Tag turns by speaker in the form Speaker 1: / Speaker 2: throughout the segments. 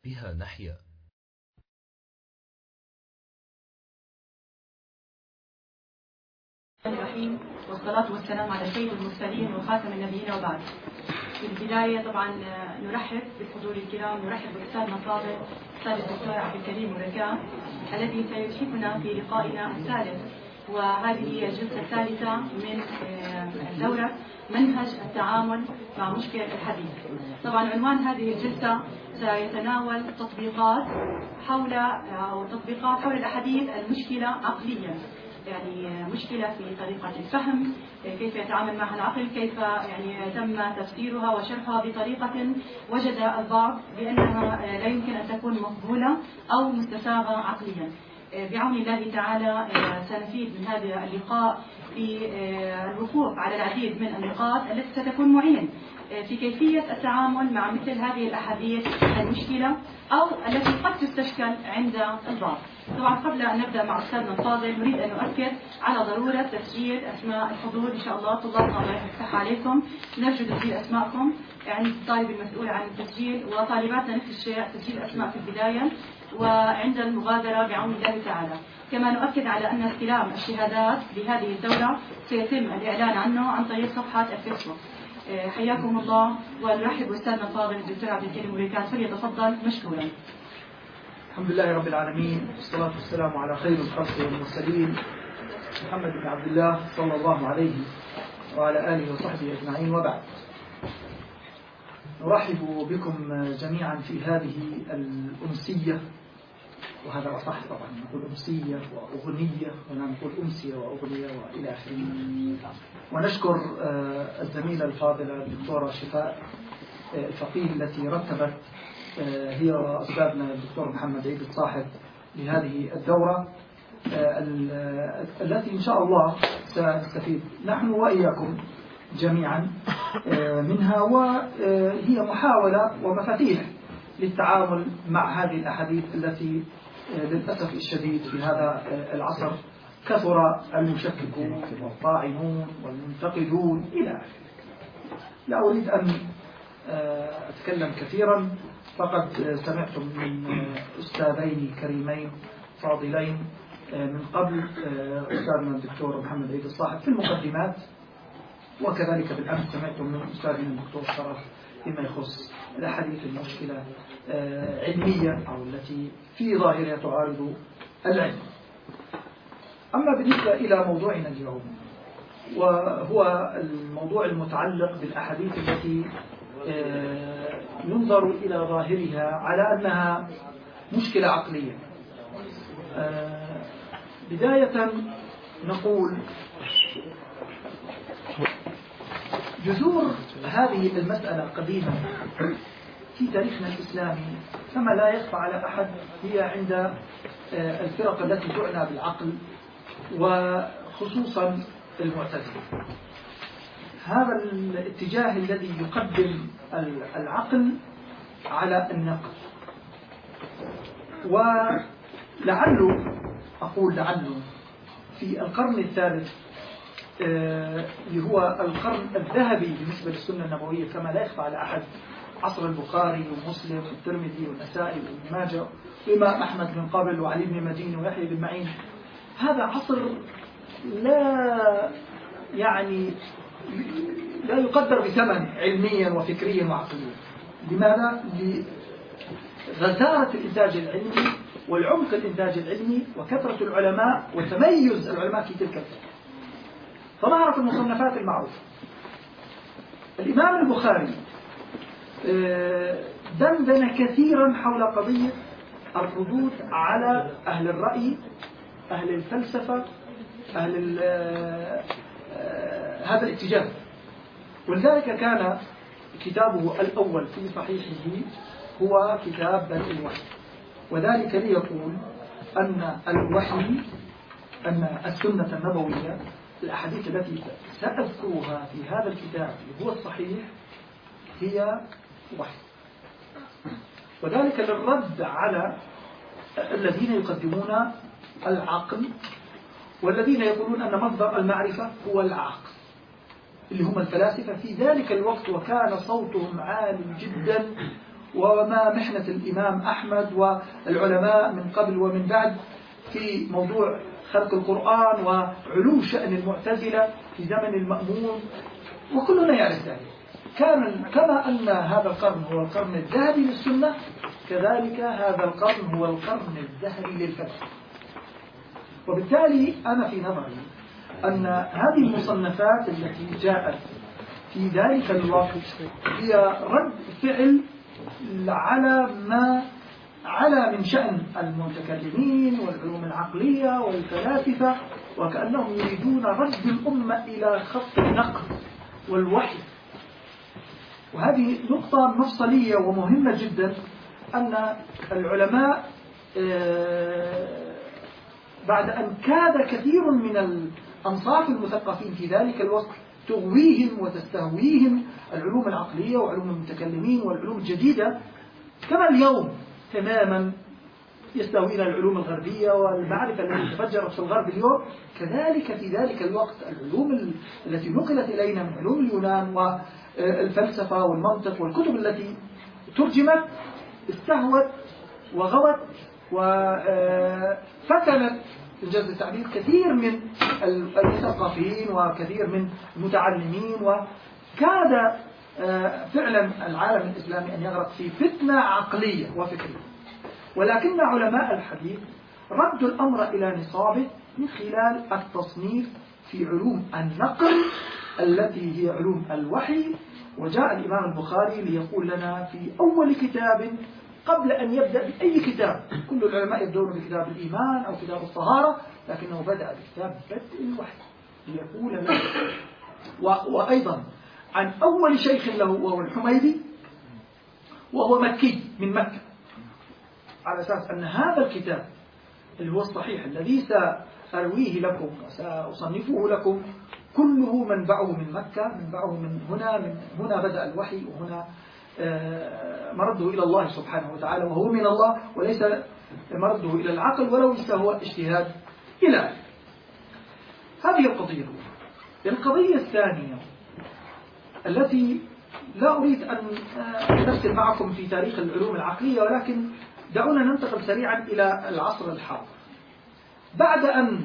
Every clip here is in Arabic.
Speaker 1: بها نحيا.
Speaker 2: الرحيم، والصلاة والسلام على سيد المرسلين وخاتم النبيين وبعد. في البداية طبعا نرحب بالحضور الكرام، نرحب بأستاذنا الفاضل أستاذ الدكتور عبد الكريم مركان الذي سيشركنا في لقائنا الثالث، وهذه هي الجلسة الثالثة من دورة منهج التعامل مع مشكلة الحديث. طبعا عنوان هذه الجلسة سيتناول تطبيقات حول الأحاديث المشكلة عقليا، يعني مشكلة في طريقة الفهم، كيف يتعامل معها العقل، كيف يعني تم تفسيرها وشرحها بطريقة وجد البعض بأنها لا يمكن أن تكون مقبولة أو مستساغة عقليا. بعون الله تعالى سنفيد من هذا اللقاء في الوقوف على العديد من النقاط التي ستكون معين في كيفية التعامل مع مثل هذه الأحاديث المشكلة أو التي قد تستشكل عند البعض. طبعا قبل أن نبدأ مع أستاذنا الفاضل نريد أن نؤكد على ضرورة تسجيل أسماء الحضور إن شاء الله. طلابنا الله يفتح عليكم، نرجو تسجيل أسماءكم، يعني الطالب المسؤول عن التسجيل، وطالباتنا نفس الشيء تسجيل أسماء في البداية وعند المغادرة بعون الله تعالى. كما نؤكد على أن استلام الشهادات لهذه الدورة سيتم الإعلان عنه عن طريق صفحة الفيسبوك. حياكم الله، ونرحب بأستاذنا الفاضل الدكتور عبد الكريم مركان، فليتفضل مشكورا.
Speaker 3: الحمد لله رب العالمين، والصلاة والسلام على خير الخلق والمرسلين محمد بن عبد الله صلى الله عليه وعلى آله وصحبه أجمعين، وبعد. نرحب بكم جميعا في هذه الأمسية، وهذا أصح طبعا، نقول أمسية وأغنية، ولا نقول أمسية وأغنية وإلى آخره. ونشكر الزميلة الفاضلة الدكتورة شفاء الفقيه التي رتبت هي وأستاذنا الدكتور محمد عيد الصاحب لهذه الدورة التي إن شاء الله سنستفيد نحن وإياكم جميعا منها، وهي محاولة ومفاتيح للتعامل مع هذه الأحاديث التي للأسف الشديد في هذا العصر كثر المشككون والطاعنون والمنتقدون إلى آخره. لا أريد أن أتكلم كثيرا، فقد سمعتم من أستاذين كريمين فاضلين من قبل، أستاذنا الدكتور محمد عيد الصاحب في المقدمات، وكذلك بالأمس سمعتم من أستاذنا الدكتور شرف فيما يخص الأحاديث المشكلة علمية أو التي في ظاهرها تعارض العلم. أما بالنسبة إلى موضوعنا اليوم، وهو الموضوع المتعلق بالأحاديث التي ينظر إلى ظاهرها على أنها مشكلة عقلية. بداية نقول جذور هذه المسألة قديمة في تاريخنا الإسلامي كما لا يخفى على أحد، هي عند الفرق التي تعنى بالعقل وخصوصا المعتزلة. هذا الاتجاه الذي يقدم العقل على النقل، ولعله أقول لعله في القرن الثالث اللي هو القرن الذهبي بالنسبة للسنة النبوية كما لا يخفى على أحد، عصر البخاري ومسلم والترمذي والنسائي وابن ماجه وإمام أحمد من قبل وعلي بن مدين ويحيى بن معين. هذا عصر لا يقدر بثمن علميا وفكريا وعقليا. لماذا؟ لغزارة الإنتاج العلمي والعمق الإنتاج العلمي وكثرة العلماء وتميز العلماء في تلك الفترة. فظهرت المصنفات المعروفة. الإمام البخاري دندن كثيرا حول قضية الردود على أهل الرأي، أهل الفلسفة، أهل هذا الاتجاه، ولذلك كان كتابه الأول في صحيحه هو كتاب بدء الوحي، وذلك ليقول أن الوحي، أن السنة النبوية، الأحاديث التي سأذكرها في هذا الكتاب هو الصحيح هي وحي، وذلك للرد على الذين يقدمون العقل والذين يقولون أن مصدر المعرفة هو العقل اللي هم الفلاسفة في ذلك الوقت، وكان صوتهم عالي جدا وما محنة الإمام أحمد والعلماء من قبل ومن بعد في موضوع خلق القرآن وعلو شأن المعتزلة في زمن المأمون، وكلنا يعرف ذلك. كما أن هذا القرن هو القرن الذهبي للسنة، كذلك هذا القرن هو القرن الذهبي للفلسفة. وبالتالي أنا في نظري أن هذه المصنفات التي جاءت في ذلك الوقت هي رد فعل على من شأن المتكلمين والعلوم العقلية والفلاسفة، وكأنهم يريدون رد الأمة إلى خط النقل والوحي. وهذه نقطة مفصلية ومهمة جدا، أن العلماء بعد أن كاد كثير من الأنصاف المثقفين في ذلك الوقت تغويهم وتستهويهم العلوم العقلية وعلوم المتكلمين والعلوم الجديدة، كما اليوم تماما يستهوينا العلوم الغربية والمعرفة التي تفجرت في الغرب اليوم، كذلك في ذلك الوقت العلوم التي نقلت إلينا من علوم اليونان والفلسفة والمنطق والكتب التي ترجمت استهوت وغوت وفتنت إنجاز التعبير كثير من المثقفين وكثير من المتعلمين، وكاد فعلا العالم الإسلامي أن يغرق في فتنة عقلية وفكرية. ولكن علماء الحديث ردوا الأمر إلى نصابه من خلال التصنيف في علوم النقل التي هي علوم الوحي. وجاء الإمام البخاري ليقول لنا في أول كتاب قبل أن يبدأ بأي كتاب، كل العلماء يبدأون بكتاب الإيمان أو كتاب الطهارة، لكنه بدأ بكتاب بدء الوحي ليقول لنا. وأيضا عن أول شيخ له وهو الحميدي، وهو مكي من مكة، على أساس أن هذا الكتاب اللي هو الصحيح الذي سأرويه لكم وسأصنفه لكم كله منبعه من مكة، منبعه من هنا بدأ الوحي، وهنا مرده إلى الله سبحانه وتعالى، وهو من الله وليس مرده إلى العقل ولو هو اجتهاد إلى هذه القضية. القضية الثانية التي لا أريد أن أرسل معكم في تاريخ العلوم العقلية، ولكن دعونا ننتقل سريعا إلى العصر الحاضر. بعد أن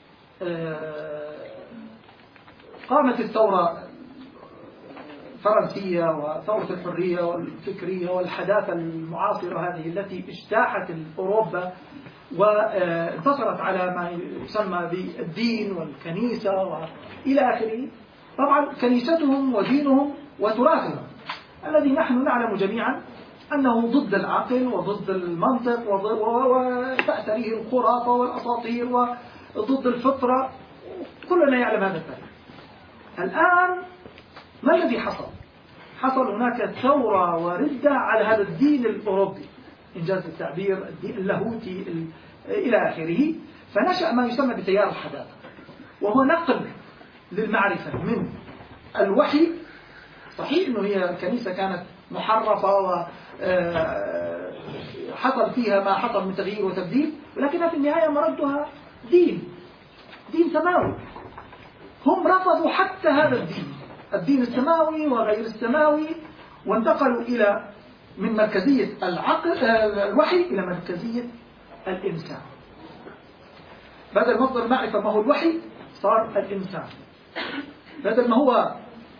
Speaker 3: قامت الثورة الفرنسية وثورة الحرية والفكرية والحداثة المعاصرة هذه التي اجتاحت أوروبا وانتصرت على ما يسمى بالدين والكنيسة وإلى آخره، طبعا كنيستهم ودينهم وتراثهم الذي نحن نعلم جميعا أنه ضد العقل وضد المنطق وتأثره الخرافة والأساطير وضد الفطرة، كلنا يعلم هذا التاريخ. الآن ما الذي حصل؟ حصل هناك ثورة وردة على هذا الدين الأوروبي، إنجاز التعبير الدين اللاهوتي إلى آخره، فنشأ ما يسمى بتيار الحداثة، وهو نقل للمعرفة من الوحي. صحيح أنه هي الكنيسة كانت محرفة وحصل فيها ما حصل من تغيير وتبديل، ولكنها في النهاية مردها دين سماوي. هم رفضوا حتى هذا الدين السماوي وغير السماوي، وانتقلوا إلى من مركزية الوحي إلى مركزية الإنسان. بدل مصدر معرفة ما هو الوحي صار الإنسان، بدل ما هو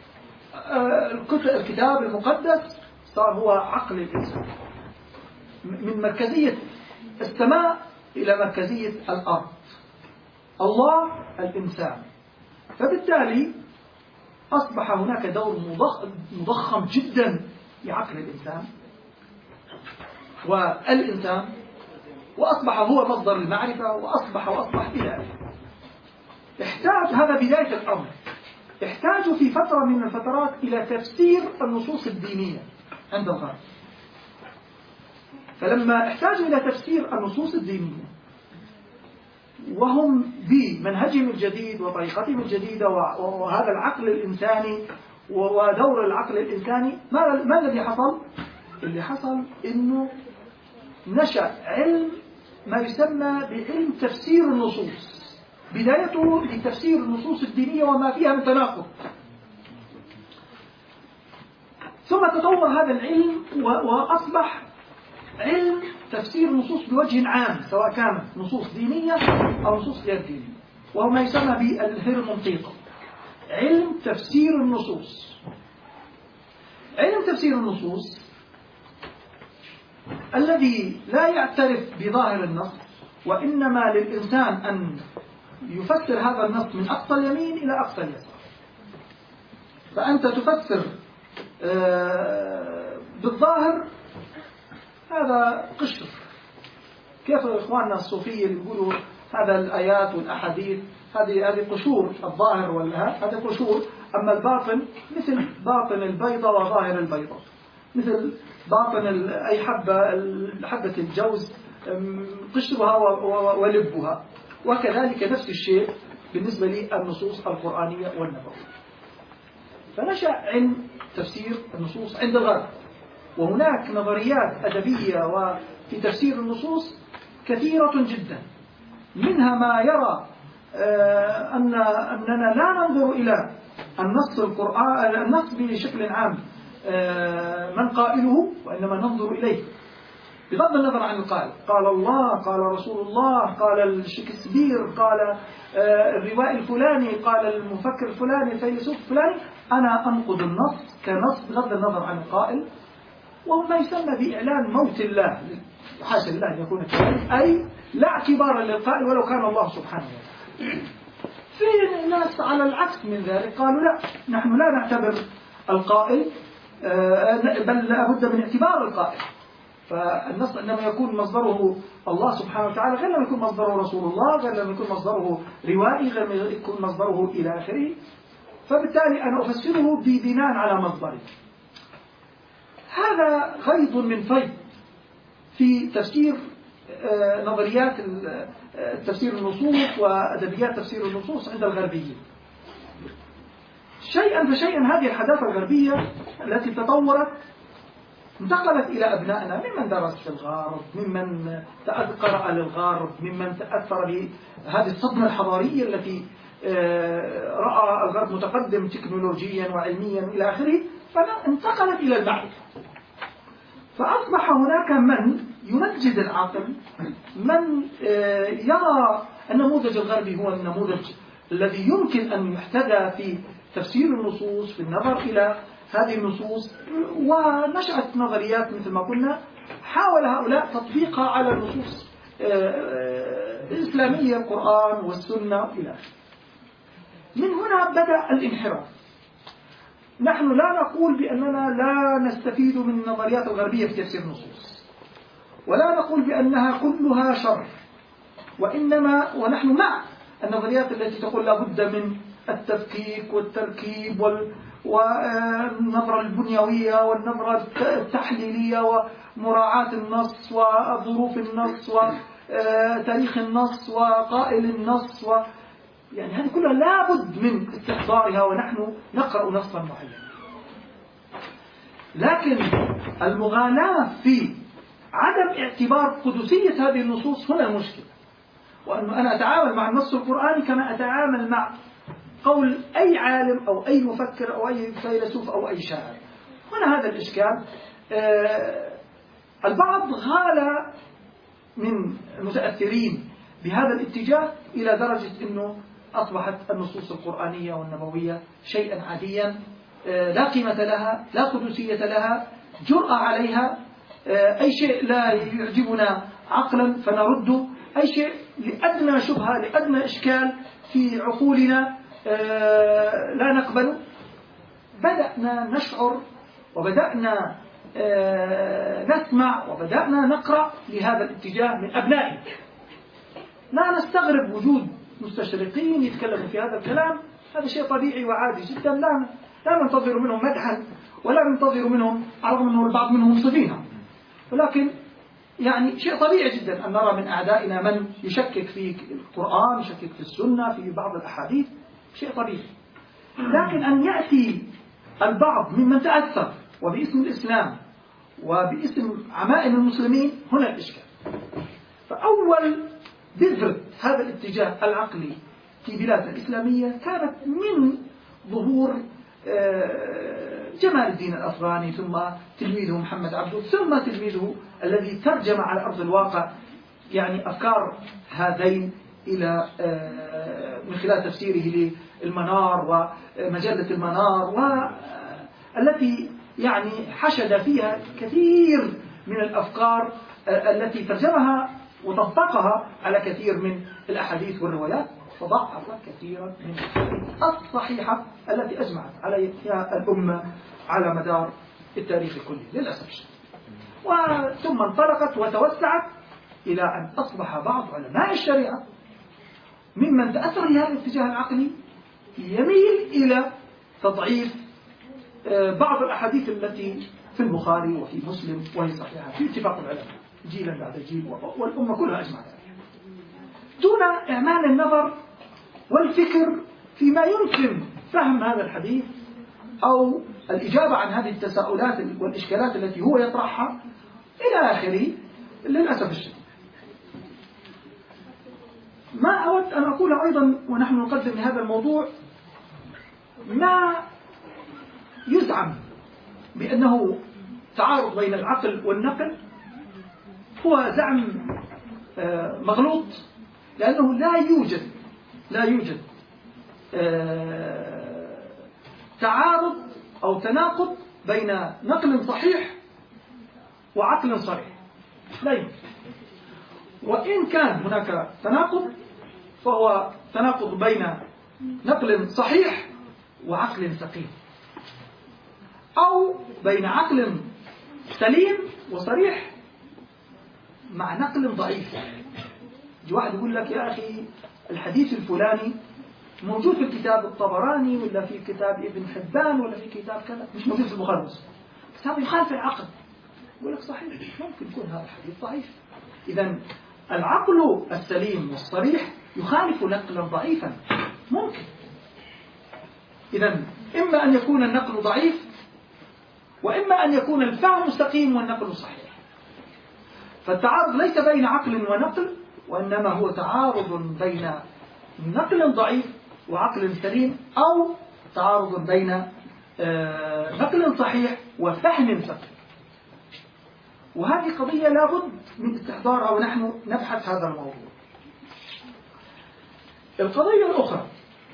Speaker 3: الكتاب المقدس صار هو عقل الإنسان، من مركزية السماء إلى مركزية الأرض، الله الإنسان. فبالتالي أصبح هناك دور مضخم جدا لعقل الإنسان والإنسان، وأصبح هو مصدر المعرفة وأصبح إلى آخره. احتاج هذا بداية الأمر، احتاجوا في فترة من الفترات إلى تفسير النصوص الدينية عند الغرب. فلما احتاجوا إلى تفسير النصوص الدينية وهم بمنهجهم الجديد وطريقتهم الجديدة وهذا العقل الإنساني ودور العقل الإنساني، ما الذي حصل؟ اللي حصل إنه نشأ علم ما يسمى بعلم تفسير النصوص، بدايته لتفسير النصوص الدينية وما فيها من تناقض. ثم ثم تطور هذا العلم وأصبح علم تفسير النصوص بوجه عام، سواء كانت نصوص دينية أو نصوص غير دينية، وهو ما يسمى بالهرمنطيق، علم تفسير النصوص. علم تفسير النصوص الذي لا يعترف بظاهر النص، وإنما للإنسان أن يفسر هذا النص من أقصى اليمين إلى أقصى اليسار. فأنت تفسر بالظاهر، هذا قشر. كيف إخواننا الصوفية اللي يقولوا هذا الآيات والأحاديث هذه قشور، الظاهر هذا قشور، أما الباطن مثل باطن البيضة وظاهر البيضة، مثل باطن أي حبة الجوز، قشرها ولبها. وكذلك نفس الشيء بالنسبة للنصوص القرآنية والنبوية. فنشأ علم تفسير النصوص عند الغرب، وهناك نظريات أدبية وفي تفسير النصوص كثيرة جدا. منها ما يرى أننا لا ننظر إلى النص بشكل عام من قائله، وإنما ننظر إليه بغض النظر عن القائل. قال الله، قال رسول الله، قال شكسبير، قال الروائي الفلاني، قال المفكر الفلاني، الفيلسوف الفلاني. أنا أنقد النص كنص بغض النظر عن القائل، وهو ما يسمى بإعلان موت الله، حاشا الله أن يكون كذلك، أي لا اعتبار للقائل ولو كان الله سبحانه وتعالى. في ناس على العكس من ذلك قالوا لا، نحن لا نعتبر القائل، بل لابد من اعتبار القائل. فالنص عندما يكون مصدره الله سبحانه وتعالى غير لما يكون مصدره رسول الله، غير لما يكون مصدره روائي، غير لما يكون مصدره إلى آخره. فبالتالي أنا أفسره ببناء على مصدره. هذا غيض من فيض في تفسير نظريات تفسير النصوص وأدبيات تفسير النصوص عند الغربيين. شيئا فشيئا هذه الحداثة الغربية التي تطورت انتقلت إلى أبنائنا، ممن درس في الغرب، ممن قرأ للغرب، ممن تأثر بهذه الصدمة الحضارية التي رأى الغرب متقدم تكنولوجيا وعلميا إلى آخره، فانتقلت إلى المعرفة. فأصبح هناك من يمجد العقل، من يرى النموذج الغربي هو النموذج الذي يمكن أن يحتذى في تفسير النصوص، في النظر إلى هذه النصوص. ونشأت نظريات مثل ما قلنا حاول هؤلاء تطبيقها على النصوص الإسلامية، القرآن والسنة إلى آخره. من هنا بدأ الانحراف. نحن لا نقول بأننا لا نستفيد من النظريات الغربية في تفسير النصوص، ولا نقول بأنها كلها شر، وإنما ونحن مع النظريات التي تقول لابد من التفكيك والتركيب والنظرة البنيوية والنظرة التحليلية ومراعاة النص وظروف النص وتاريخ النص وقائل النص يعني هذه كلها لابد من استحضارها ونحن نقرأ نصا معينا. لكن المغالاة في عدم اعتبار قدسية هذه النصوص هنا المشكلة، وأنه أنا أتعامل مع النص القرآني كما أتعامل مع قول أي عالم أو أي مفكر أو أي فيلسوف أو أي شاعر. هنا هذا الإشكال. البعض غال من المتأثرين بهذا الاتجاه إلى درجة أنه أصبحت النصوص القرآنية والنبوية شيئا عاديا، لا قيمة لها، لا قدسية لها، جرأة عليها، أي شيء لا يعجبنا عقلا فنرده، أي شيء لأدنى شبهة لأدنى إشكال في عقولنا لا نقبله. بدأنا نشعر وبدأنا نسمع وبدأنا نقرأ لهذا الاتجاه من أبنائنا. لا نستغرب وجود مستشرقين يتكلموا في هذا الكلام، هذا شيء طبيعي وعادي جدا، لا ننتظر منهم مدحا ولا ننتظر منهم، رغم أنه البعض منهم منصفين، ولكن يعني شيء طبيعي جدا أن نرى من أعدائنا من يشكك في القرآن، يشكك في السنة، في بعض الأحاديث، شيء طبيعي. لكن أن يأتي البعض ممن تأثر وباسم الإسلام وباسم عمائم المسلمين، هنا الإشكال. فأول بذرة هذا الاتجاه العقلي في بلادنا الإسلامية كانت من ظهور جمال الدين الأفغاني، ثم تلميذه محمد عبده، ثم تلميذه الذي ترجم على أرض الواقع يعني أفكار هذين إلى من خلال تفسيره للمنار ومجلة المنار، والتي يعني حشد فيها كثير من الأفكار التي ترجمها وطبقها على كثير من الأحاديث والروايات، فضعف كثيرا من الأحاديث الصحيحة التي أجمعت عليها الأمة على مدار التاريخ كله للأسف الشديد. ثم انطلقت وتوسعت إلى أن أصبح بعض علماء الشريعة ممن تأثر بهذا الاتجاه العقلي يميل إلى تضعيف بعض الأحاديث التي في البخاري وفي مسلم وهي صحيحة في اتفاق العلماء جيلا بعد جيل، والأمة كلها أجمعت عليها، دون إعمال النظر والفكر فيما يمكن فهم هذا الحديث أو الإجابة عن هذه التساؤلات والإشكالات التي هو يطرحها إلى آخره للأسف الشديد. ما أود أن أقول أيضا ونحن نقدم هذا الموضوع، ما يزعم بأنه تعارض بين العقل والنقل هو زعم مغلوط، لأنه لا يوجد تعارض أو تناقض بين نقل صحيح وعقل صريح، لا يوجد. وإن كان هناك تناقض فهو تناقض بين نقل صحيح وعقل سقيم، أو بين عقل سليم وصريح مع نقل ضعيف. واحد يقول لك يا أخي الحديث الفلاني موجود في الكتاب الطبراني ولا في كتاب ابن حبان ولا في كتاب كذا، مش موجود في البخاري بس هذا يخالف العقل. يقول لك صحيح ممكن يكون هذا الحديث ضعيف. إذن العقل السليم والصريح يخالف نقلا ضعيفا ممكن. إذن إما أن يكون النقل ضعيف وإما أن يكون الفهم سقيم والنقل صحيح. فالتعارض ليس بين عقل ونقل، وإنما هو تعارض بين نقل ضعيف وعقل سليم، أو تعارض بين نقل صحيح وفهم سقيم. وهذه قضية لابد من استحضارها ونحن نبحث هذا الموضوع. القضية الأخرى،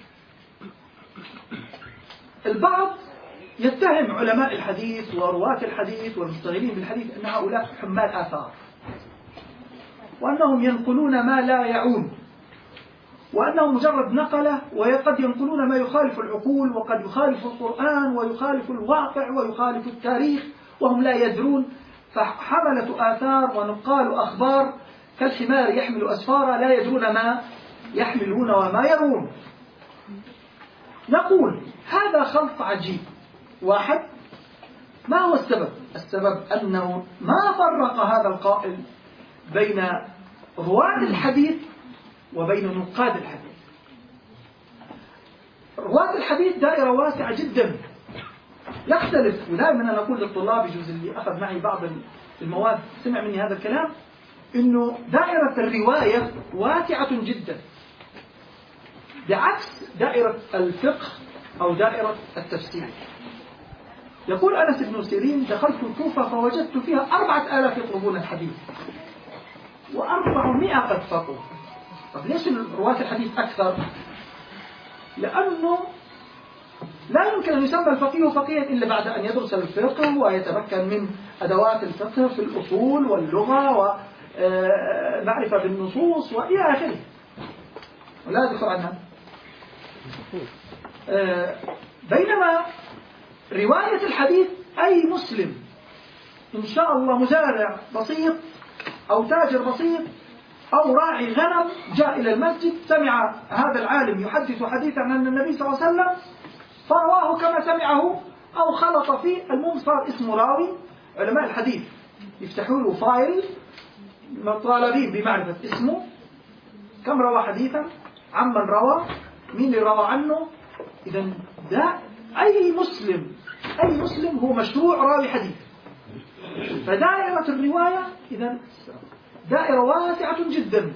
Speaker 3: البعض يتهم علماء الحديث ورواة الحديث والمشتغلين بالحديث أن هؤلاء حمال آثار، وأنهم ينقلون ما لا يعون، وأنهم مجرد نقلة، وقد ينقلون ما يخالف العقول وقد يخالف القرآن ويخالف الواقع ويخالف التاريخ وهم لا يدرون. فحملة آثار ونقال أخبار كالحمار يحمل أسفارا لا يدرون ما يحملون وما يرون. نقول هذا خلط عجيب. واحد، ما هو السبب؟ السبب أنه ما فرق هذا القائل بين رواة الحديث وبين نقاد الحديث. رواة الحديث دائرة واسعة جدا يختلف، ودائما أنا أقول للطلاب يجوز اللي أخذ معي بعض المواد سمع مني هذا الكلام، إنه دائرة الرواية واسعة جدا بعكس دائرة الفقه أو دائرة التفسير. يقول أنس بن سيرين دخلت الكوفة فوجدت فيها 4000 يطلبون الحديث و400 قد فقوا. طب ليش رواة الحديث أكثر؟ لأنه لا يمكن أن يسمى الفقيه فقيها إلا بعد أن يدرس الفقه ويتمكن من أدوات الفقه في الأصول واللغة ومعرفة بالنصوص وإلى آخره، ولا ذكر عنها. بينما رواية الحديث أي مسلم إن شاء الله مزارع بسيط أو تاجر بسيط أو راعي غنم جاء إلى المسجد سمع هذا العالم يحدث حديثا عن النبي صلى الله عليه وسلم فرواه كما سمعه أو خلط فيه، المهم صار اسمه راوي. علماء الحديث يفتحوا له فايل مطالبين بمعرفة اسمه، كم روى حديثا، عمن روى، مين اللي روى عنه. إذن ده أي مسلم هو مشروع راوي حديث. فدائرة الرواية إذن دائرة واسعة جدا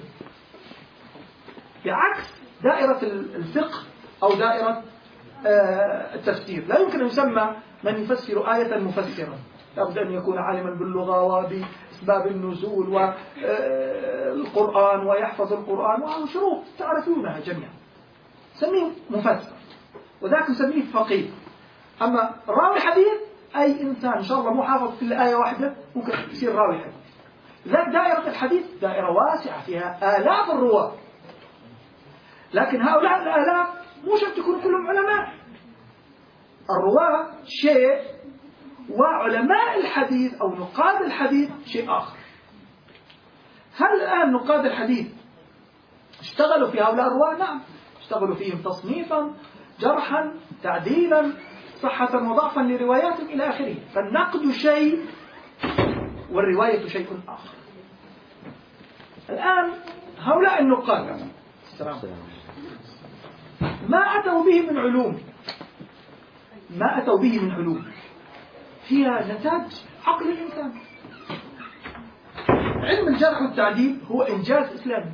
Speaker 3: بعكس دائرة الفقه أو دائرة التفسير. لا يمكن أن يسمى من يفسر آية مفسرا لابد أن يكون عالما باللغة وبأسباب النزول والقرآن ويحفظ القرآن وشروط تعرفونها جميعا، سميه مفسر، وذاك نسميه فقيه. أما راوي حديث أي إنسان إن شاء الله مو حافظ كل آية واحدة ممكن يصير راوي حديث. ذاك دائرة الحديث دائرة واسعة فيها آلاف الرواة، لكن هؤلاء الآلاف مو شرط يكونوا كلهم علماء. الرواة شيء وعلماء الحديث أو نقاد الحديث شيء آخر. هل الآن نقاد الحديث اشتغلوا في هؤلاء الرواة؟ نعم، اشتغلوا فيهم تصنيفا، جرحا، تعديلا، صحة وضعفا لرواياتهم إلى آخره. فالنقد شيء والرواية شيء آخر. الآن هؤلاء النقاد ما أتوا به من علوم، ما أتوا به من علوم هي نتاج عقل الإنسان. علم الجرح والتعديل هو إنجاز إسلامي.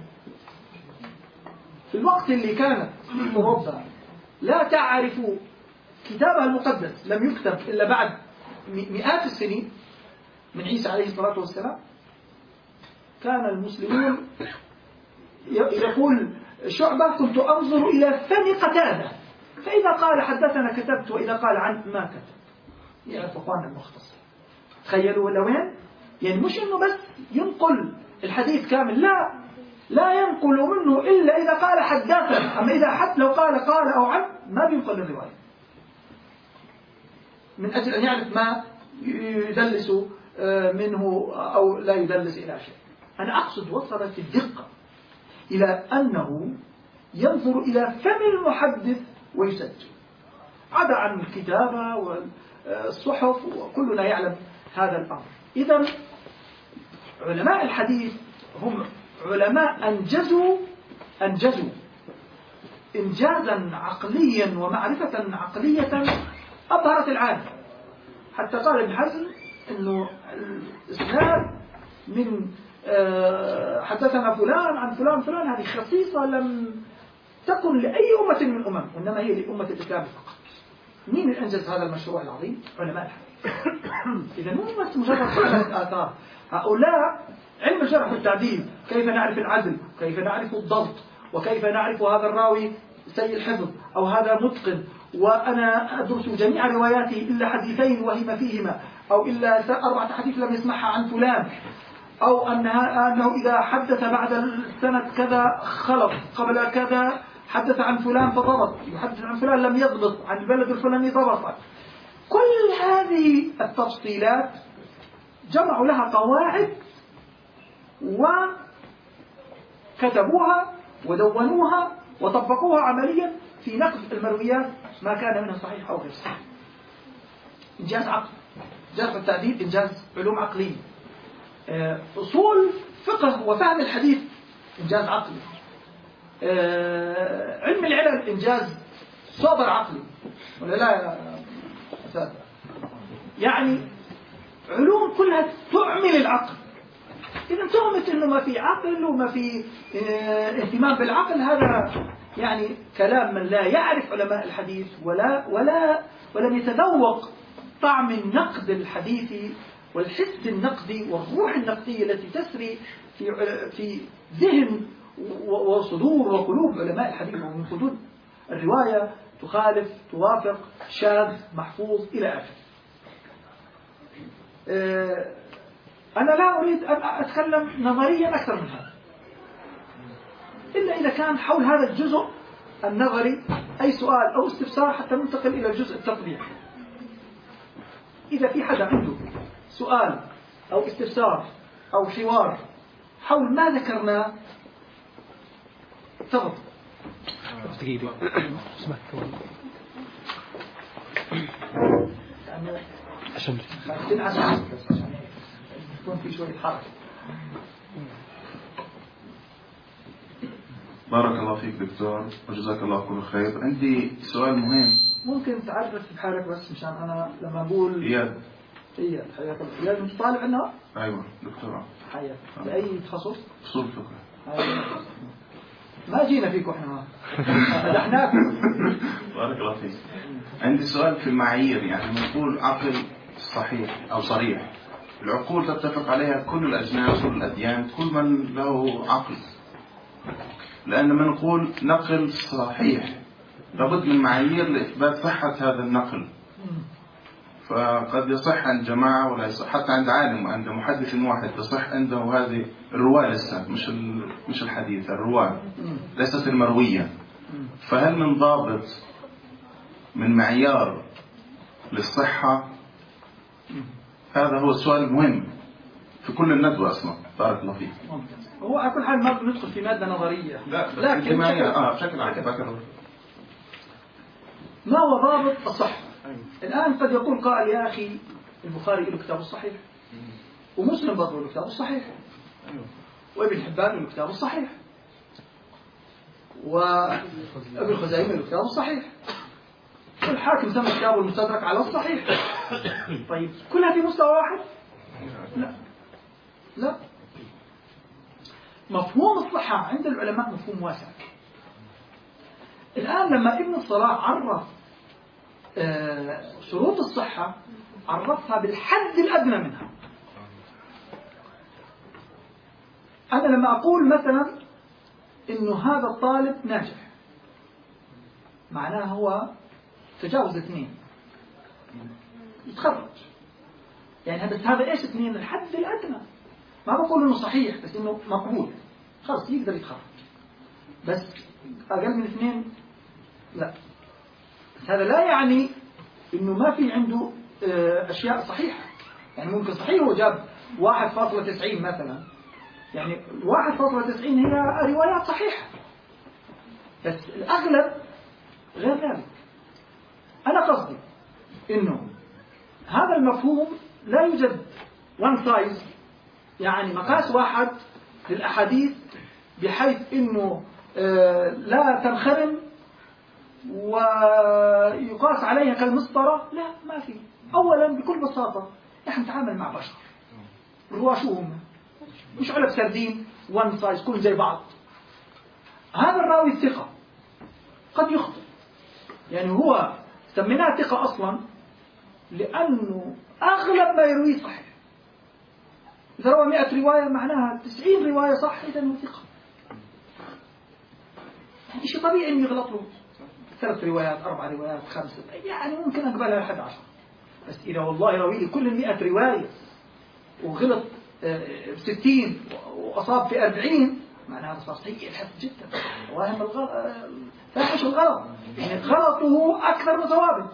Speaker 3: في الوقت اللي كانت في أوروبا لا تعرف كتابها المقدس، لم يكتب إلا بعد مئات السنين من عيسى عليه الصلاة والسلام، كان المسلمون يقول شعبة كنت أنظر إلى فم قتادة فإذا قال حدثنا كتبت وإذا قال عن ما كتب. يعرف أخواننا المختصر. تخيلوا ولا وين؟ يعني مش إنه بس ينقل الحديث كامل، لا ينقل منه إلا إذا قال حدثنا. أما إذا حتى لو قال أو عن ما بينقل الرواية، من أجل أن يعرف ما يدلس منه أو لا يدلس إلى شيء. أنا أقصد وصلت الدقة إلى أنه ينظر إلى فم المحدث ويسجل، عدا عن الكتابة والصحف وكلنا يعلم هذا الأمر. إذن علماء الحديث هم علماء أنجزوا إنجازا عقليا ومعرفة عقلية أبهرت العالم. حتى قال ابن حزم إنه الإسناد من حدثنا فلان عن فلان هذه خصيصة لم تكن لأي أمة من الأمم، وإنما هي لأمة الإسلام فقط. مين اللي أنجز هذا المشروع العظيم؟ علماء الحديث. إذا مو بس مجرد آثار. هؤلاء علم الجرح والتعديل، كيف نعرف العدل، كيف نعرف الضبط، وكيف نعرف هذا الراوي سيء الحفظ أو هذا متقن، وأنا أدرس جميع رواياته إلا حديثين وهم فيهما، أو إلا 4 حديث لم يسمعها عن فلان، أو أنه إذا حدث بعد السنة كذا خلط، قبل كذا حدث عن فلان فضبط، يحدث عن فلان لم يضبط، عن البلد الفلاني ضبط. كل هذه التفصيلات جمعوا لها قواعد وكتبوها ودونوها وطبقوها عمليا في نقد المرويات ما كان منها صحيح أو غير صحيح. إنجاز عقل. جرح التعديل إنجاز علوم عقلية. أصول فقه وفهم الحديث إنجاز عقلي. علم العلل إنجاز صبر عقلي، ولا لا يا أستاذ؟ يعني علوم كلها تعمل العقل. إذا تهمة إنه ما في عقل وما في اهتمام بالعقل، هذا يعني كلام من لا يعرف علماء الحديث ولم يتذوق طعم النقد الحديثي والحس النقدي والروح النقدية التي تسري في ذهن وصدور وقلوب علماء الحديث. ومن حدود الرواية تخالف، توافق، شاذ، محفوظ إلى آخره. أنا لا أريد أن أتكلم نظريا أكثر من هذا، إلا إذا كان حول هذا الجزء النظري أي سؤال أو استفسار حتى ننتقل إلى الجزء التطبيقي. إذا في حدا عنده سؤال أو استفسار أو حوار حول ما ذكرناه تفضل. عشان يكون في شوية حركة.
Speaker 1: بارك الله فيك دكتور وجزاك الله كل خير. عندي سؤال مهم.
Speaker 3: ممكن تعرف بحالك بس مشان أنا لما أقول
Speaker 1: إياد
Speaker 3: حياك الله. إياد أنت طالب عندنا؟
Speaker 1: أيوة دكتوراه.
Speaker 3: حياك. بأي تخصص؟
Speaker 1: أصول فقه.
Speaker 3: ما جينا فيكم إحنا مدحناكم.
Speaker 1: بارك الله فيك. عندي سؤال في المعايير، يعني نقول عقل صحيح أو صريح، العقول تتفق عليها كل الأجناس كل الأديان كل من له عقل، لأن من نقول نقل صحيح لابد من معايير لإثبات صحة هذا النقل، فقد يصح عند جماعة ولا يصح حتى عند عالم وعند محدث واحد تصح عنده هذه الرواية لسه مش الحديث، الرواية ليست المروية. فهل من ضابط من معيار للصحة؟ هذا هو السؤال المهم في كل الندوة أصلا. بارك الله فيك.
Speaker 3: هو على كل حال ما بندخل في مادة نظرية،
Speaker 1: لكن بشكل عام
Speaker 3: ما هو ضابط الصحة؟ الآن قد يقول قائل يا أخي البخاري له كتاب الصحيح، ومسلم برضه له كتاب الصحيح، وابن حبان له كتاب الصحيح، وابن خزيمة له كتاب الصحيح، والحاكم سمى كتابه المستدرك على الصحيح. طيب كلها في مستوى واحد؟ لا. مفهوم الصحة عند العلماء مفهوم واسع. الآن لما ابن الصلاح عرف شروط الصحة عرفها بالحد الأدنى منها. أنا لما أقول مثلا إنه هذا الطالب ناجح، معناه هو تجاوز 2 يتخرج، يعني بس هذا إيش 2 الحد الأدنى. ما بقول إنه صحيح، بس إنه مقبول، خلاص يقدر يتخرج. بس أقل من 2 لا. بس هذا لا يعني إنه ما في عنده أشياء صحيحة. يعني ممكن صحيح هو جاب 1.90 مثلا، يعني 1.90 هي روايات صحيحة، بس الأغلب غير ذلك. أنا قصدي إنه هذا المفهوم لا يوجد one size، يعني مقاس واحد للأحاديث بحيث إنه لا تنخرم ويقاس عليها كالمسطرة. لا، ما في. أولا بكل بساطة نحن نتعامل مع بشر، الرواة شو هم؟ مش علب سردين one size كل زي بعض. هذا الراوي الثقة قد يخطئ، يعني هو سميناه ثقة أصلا لأنه أغلب ما يرويه صحيح. إذا روى 100 رواية معناها 90 رواية صح، إذا هو ثقة. يعني شيء طبيعي إنه يغلط له 3 روايات 4 روايات 5، يعني ممكن أقبلها لحد 10. بس إذا والله روي لي كل 100 رواية وغلط 60 وأصاب في 40، معناها صار سيء الحفظ جدا، واهم فاحش الغلط، يعني غلطه أكثر من صوابه.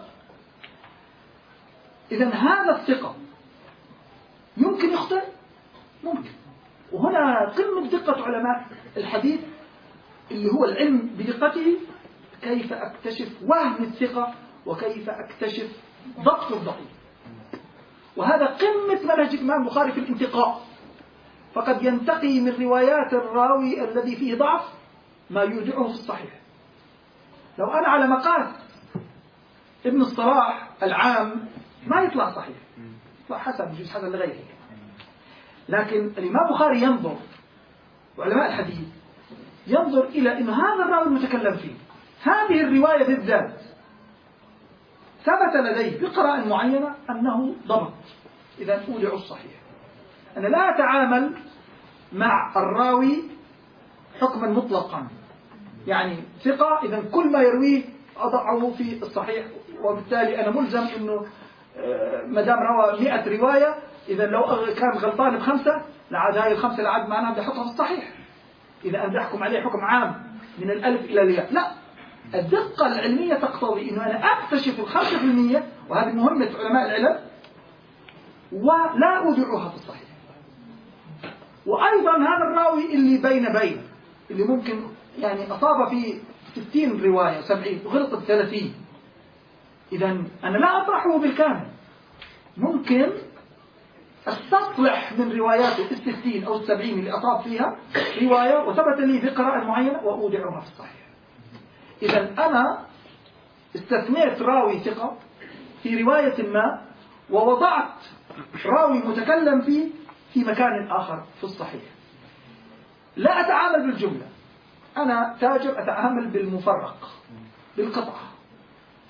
Speaker 3: إذا هذا الثقة يمكن يخطئ، ممكن. وهنا قمة دقة علماء الحديث اللي هو العلم بدقته، كيف أكتشف وهم الثقة وكيف أكتشف ضبط الضعيف. وهذا قمة منهج الإمام البخاري في الانتقاء، فقد ينتقي من روايات الراوي الذي فيه ضعف ما يودعه في الصحيح. لو أنا على مقاس ابن الصلاح العام ما يطلع صحيح، يطلع حسن، يجوز حسن لغيره. لكن الإمام البخاري ينظر، وعلماء الحديث ينظر إلى أن هذا الراوي المتكلم فيه هذه الرواية بالذات ثبت لديه بقراءة معينة أنه ضبط، إذا أودع الصحيح. أنا لا أتعامل مع الراوي حكما مطلقا، يعني ثقة إذا كل ما يرويه أضعه في الصحيح، وبالتالي أنا ملزم أنه مدام روى 100 رواية إذا لو كان غلطان ب5 لعاد هاي ال5 لعاد معناها بدي أحطها في الصحيح، إذا أنا أحكم عليه حكم عام من الألف إلى الياء. لا، الدقة العلمية تقتضي أنه أنا أكتشف 5%، وهذه مهمة علماء العلم، ولا أودعها في الصحيح. وأيضا هذا الراوي اللي بين اللي ممكن يعني أصاب في 60 رواية 70 وغلط ب30، إذا أنا لا أطرحه بالكامل، ممكن استصلح من رواياته 60 أو 70 اللي أصاب فيها رواية وثبت لي بقراءة معينة وأودعها في الصحيح. إذا أنا استثنيت راوي ثقة في رواية ما ووضعت راوي متكلم فيه في مكان آخر في الصحيح. لا أتعامل بالجملة، أنا تاجر أتعامل بالمفرق بالقطعة.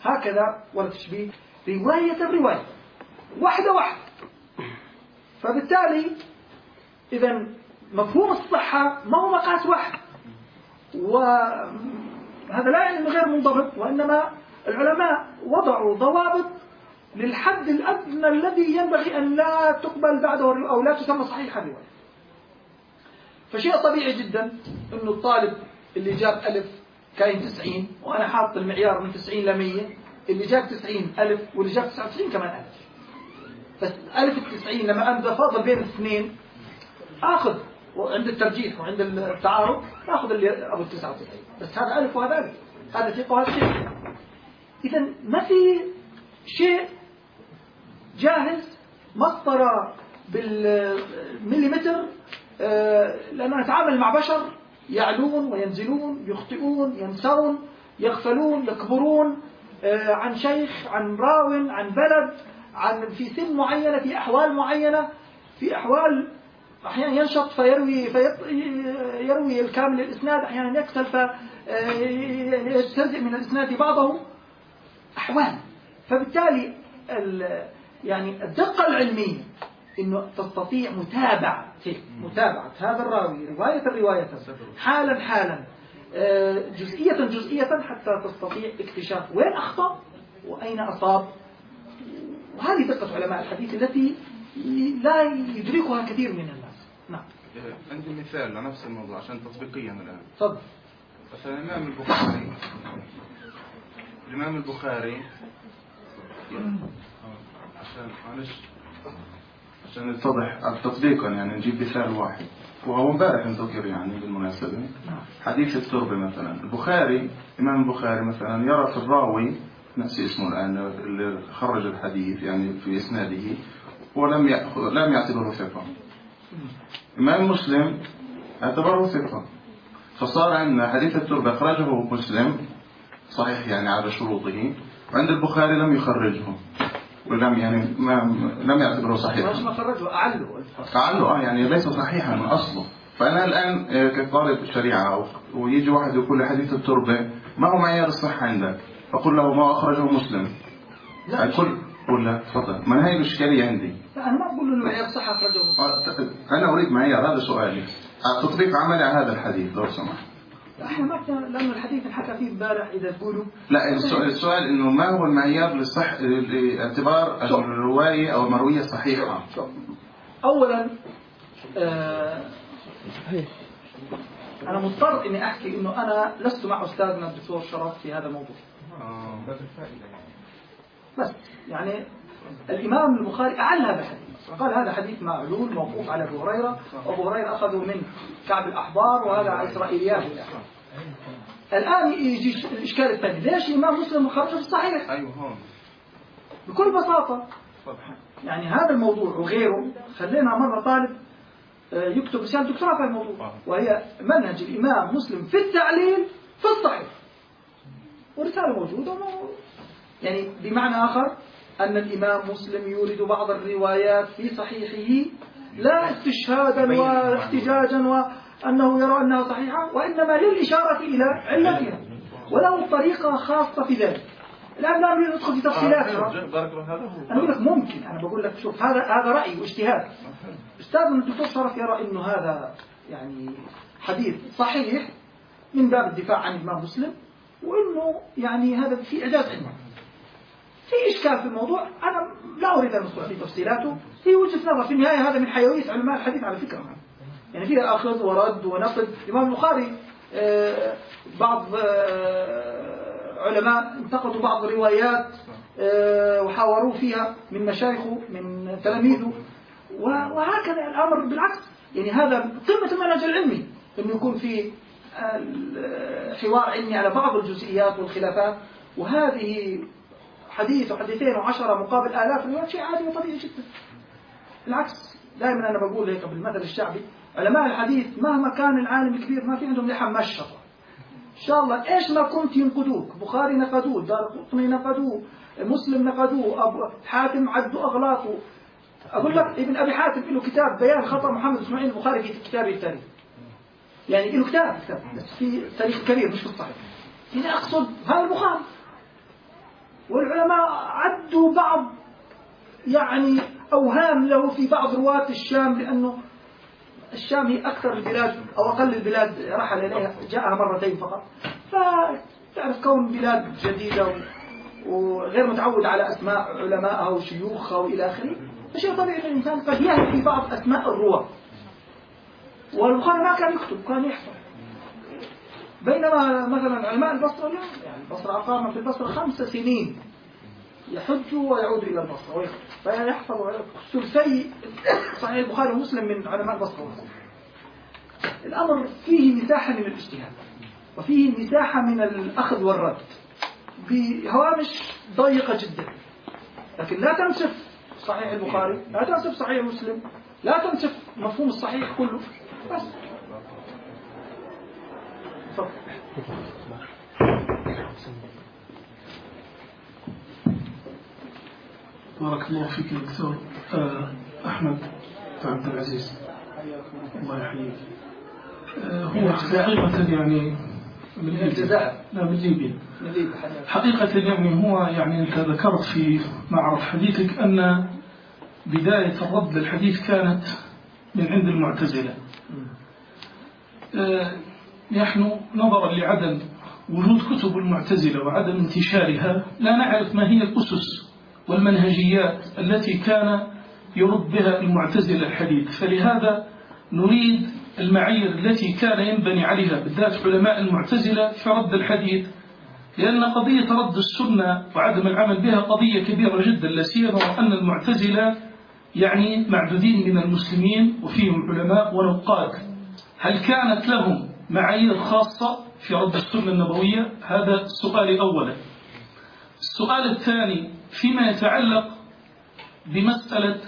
Speaker 3: هكذا ولا تشبيه، رواية الرواية واحدة واحدة. فبالتالي إذا مفهوم الصحة ما هو مقاس واحد، وهذا لا يعني غير منضبط، وإنما العلماء وضعوا ضوابط للحد الأدنى الذي ينبغي أن لا تقبل بعده أو لا تسمى صحيح الرواية. فشيء طبيعي جدا أنه الطالب اللي جاب ألف كاين 90، وأنا حاط المعيار من 90 ل 100، اللي جاب 90 ألف واللي جاب 99 كمان ألف. بس ألف 90 لما أنا فاضل بين الاثنين آخذ، وعند الترجيح وعند التعارض آخذ اللي أبو 99، بس هذا ألف وهذا ألف، هذا ثقة وهذا ثقة. إذا ما في شيء جاهز مسطرة بالمليمتر، لأننا نتعامل مع بشر يعلون وينزلون، يخطئون، ينسون، يغفلون، يكبرون عن شيخ، عن راو، عن بلد، عن في سن معينة، في أحوال معينة، في أحوال أحيانا ينشط فيروي الكامل الإسناد، أحيانا يكسل فيستلزم من الإسناد بعضه، أحوال. فبالتالي يعني الدقة العلمية إنه تستطيع متابعة هذا الراوي رواية حالا حالا، جزئية حتى تستطيع اكتشاف وين أخطأ وأين أصاب. وهذه دقة علماء الحديث التي لا يدركها كثير من الناس. نعم.
Speaker 1: عندي مثال لنفس الموضوع عشان تطبيقيا الآن.
Speaker 3: تفضل.
Speaker 1: مثلا الإمام البخاري عشان يتضح تطبيقا، يعني نجيب مثال واحد وهو امبارح ذكر يعني بالمناسبة، حديث التربة مثلا. الإمام البخاري مثلا يرى في الراوي نفس اسمه الآن اللي خرج الحديث يعني في إسناده ولم يعتبره ثقة. إمام مسلم اعتبره ثقة، فصار عندنا حديث التربة أخرجه مسلم صحيح يعني على شروطه، وعند البخاري لم يخرجه ولم يعني لم يعتبره صحيحا.
Speaker 3: ما خرجه أعله
Speaker 1: يعني ليس صحيحا من أصله. فأنا الآن كطالب شريعة ويجي واحد يقول لي حديث التربة ما هو معيار الصحة عندك، أقول له ما أخرجه مسلم، الكل ولا تفضل. ما هي الإشكالية عندي؟
Speaker 3: لا أنا ما أقول له معيار الصحة أخرجه مسلم،
Speaker 1: أنا أريد معيار، هذا سؤالي، تطبيق عملي على هذا الحديث لو سمحت.
Speaker 3: احنا ما لأن الحديث انحكى فيه امبارح إذا تقولوا.
Speaker 1: لا السؤال إنه ما هو المعيار للصح لاعتبار الرواية أو المروية صحيحة؟
Speaker 3: أولا أنا مضطر إني أحكي إنه أنا لست مع أستاذنا الدكتور شرف في هذا الموضوع. بس يعني الإمام البخاري أعل هذا الحديث، قال هذا حديث معلول موقوف على أبو هريرة، وأبو هريرة أخذوا من كعب الأحبار وهذا إسرائيليات. الآن يجي الإشكال الثاني، ليش الإمام مسلم خرج في الصحيح؟
Speaker 1: أيوه
Speaker 3: بكل بساطة يعني هذا الموضوع وغيره. خلينا مرة طالب يكتب رسالة دكتوراه في الموضوع، وهي منهج الإمام مسلم في التعليل في الصحيح، ورسالة موجودة يعني بمعنى آخر أن الإمام مسلم يورد بعض الروايات في صحيحه لا استشهادا واحتجاجا وأنه يرى أنها صحيحة، وإنما للإشارة إلى علتها، وله طريقة خاصة في ذلك. الآن لا أريد أدخل في تفصيلاتها، أنا أقول لك ممكن، أنا بقول لك شوف هذا رأي واجتهاد. أستاذنا الدكتور شرف يرى أنه هذا يعني حديث صحيح من باب الدفاع عن الإمام مسلم، وأنه يعني هذا في إعجاز علمي. في إشكال في الموضوع، أنا لا أريد أن أدخل في تفصيلاته، هي وجهة نظر في النهاية، هذا من حيوية علماء الحديث على فكرة، يعني فيها أخذ ورد ونقد. الإمام البخاري بعض علماء انتقدوا بعض الروايات وحاوروا فيها من مشايخه من تلاميذه، وهكذا الأمر بالعكس. يعني هذا قمة المنهج العلمي أنه يكون في حوار علمي على بعض الجزئيات والخلافات، وهذه حديث وحديثين وعشرة مقابل آلاف روايات شيء عادي وطبيعي جدا. بالعكس دائما أنا بقول هيك بالمثل الشعبي، علماء الحديث مهما كان العالم كبير ما في عندهم لحم مشطة إن شاء الله. إيش ما كنت ينقدوك، بخاري نقدوه، دارقطني نقدوه، مسلم نقدوه، أبو حاتم عدوا أغلاطه. أقول لك ابن أبي حاتم له كتاب بيان خطأ محمد إسماعيل البخاري في كتابه التاريخ، يعني له كتاب بس في تاريخ كبير مش في الصحيح. إذا أقصد هذا البخاري والعلماء عدوا بعض يعني أوهام له في بعض رواة الشام، لأنه الشام هي أكثر البلاد أو أقل البلاد رحل إليها، جاءها مرتين فقط. فتعرف كون بلاد جديدة وغير متعود على أسماء علمائها وشيوخها وإلى آخره، فشيء طبيعي أن الإنسان قد يهل في بعض أسماء الرواة. والبخاري ما كان يكتب، كان يحفظ. بينما مثلا علماء البصرة لا، يعني البصرة أقام في البصرة 5 سنين يحج ويعود إلى البصرة ويخرج، فيحفظ ثلثي صحيح البخاري ومسلم من علماء البصرة. الأمر فيه مساحة من الاجتهاد وفيه مساحة من الأخذ والرد بهوامش ضيقة جدا، لكن لا تنسف صحيح البخاري، لا تنسف صحيح مسلم، لا تنسف مفهوم الصحيح كله. بس
Speaker 4: بارك الله فيك دكتور أحمد عبد العزيز، الله يحييك. هو حقيقة يعني من الجزائر، لا من ليبيا. حقيقة يعني هو يعني أنت ذكرت في معرض حديثك أن بداية الرد للحديث كانت من عند المعتزلة. نحن نظرا لعدم وجود كتب المعتزلة وعدم انتشارها لا نعرف ما هي الأسس والمنهجيات التي كان يرد بها المعتزلة الحديث، فلهذا نريد المعايير التي كان ينبني عليها بالذات علماء المعتزلة في رد الحديث، لأن قضية رد السنة وعدم العمل بها قضية كبيرة جدا، لا سيما وأن المعتزلة يعني معدودين من المسلمين وفيهم علماء ونقاد. هل كانت لهم معايير خاصة في رد السنة النبوية؟ هذا السؤال أولا. السؤال الثاني فيما يتعلق بمسألة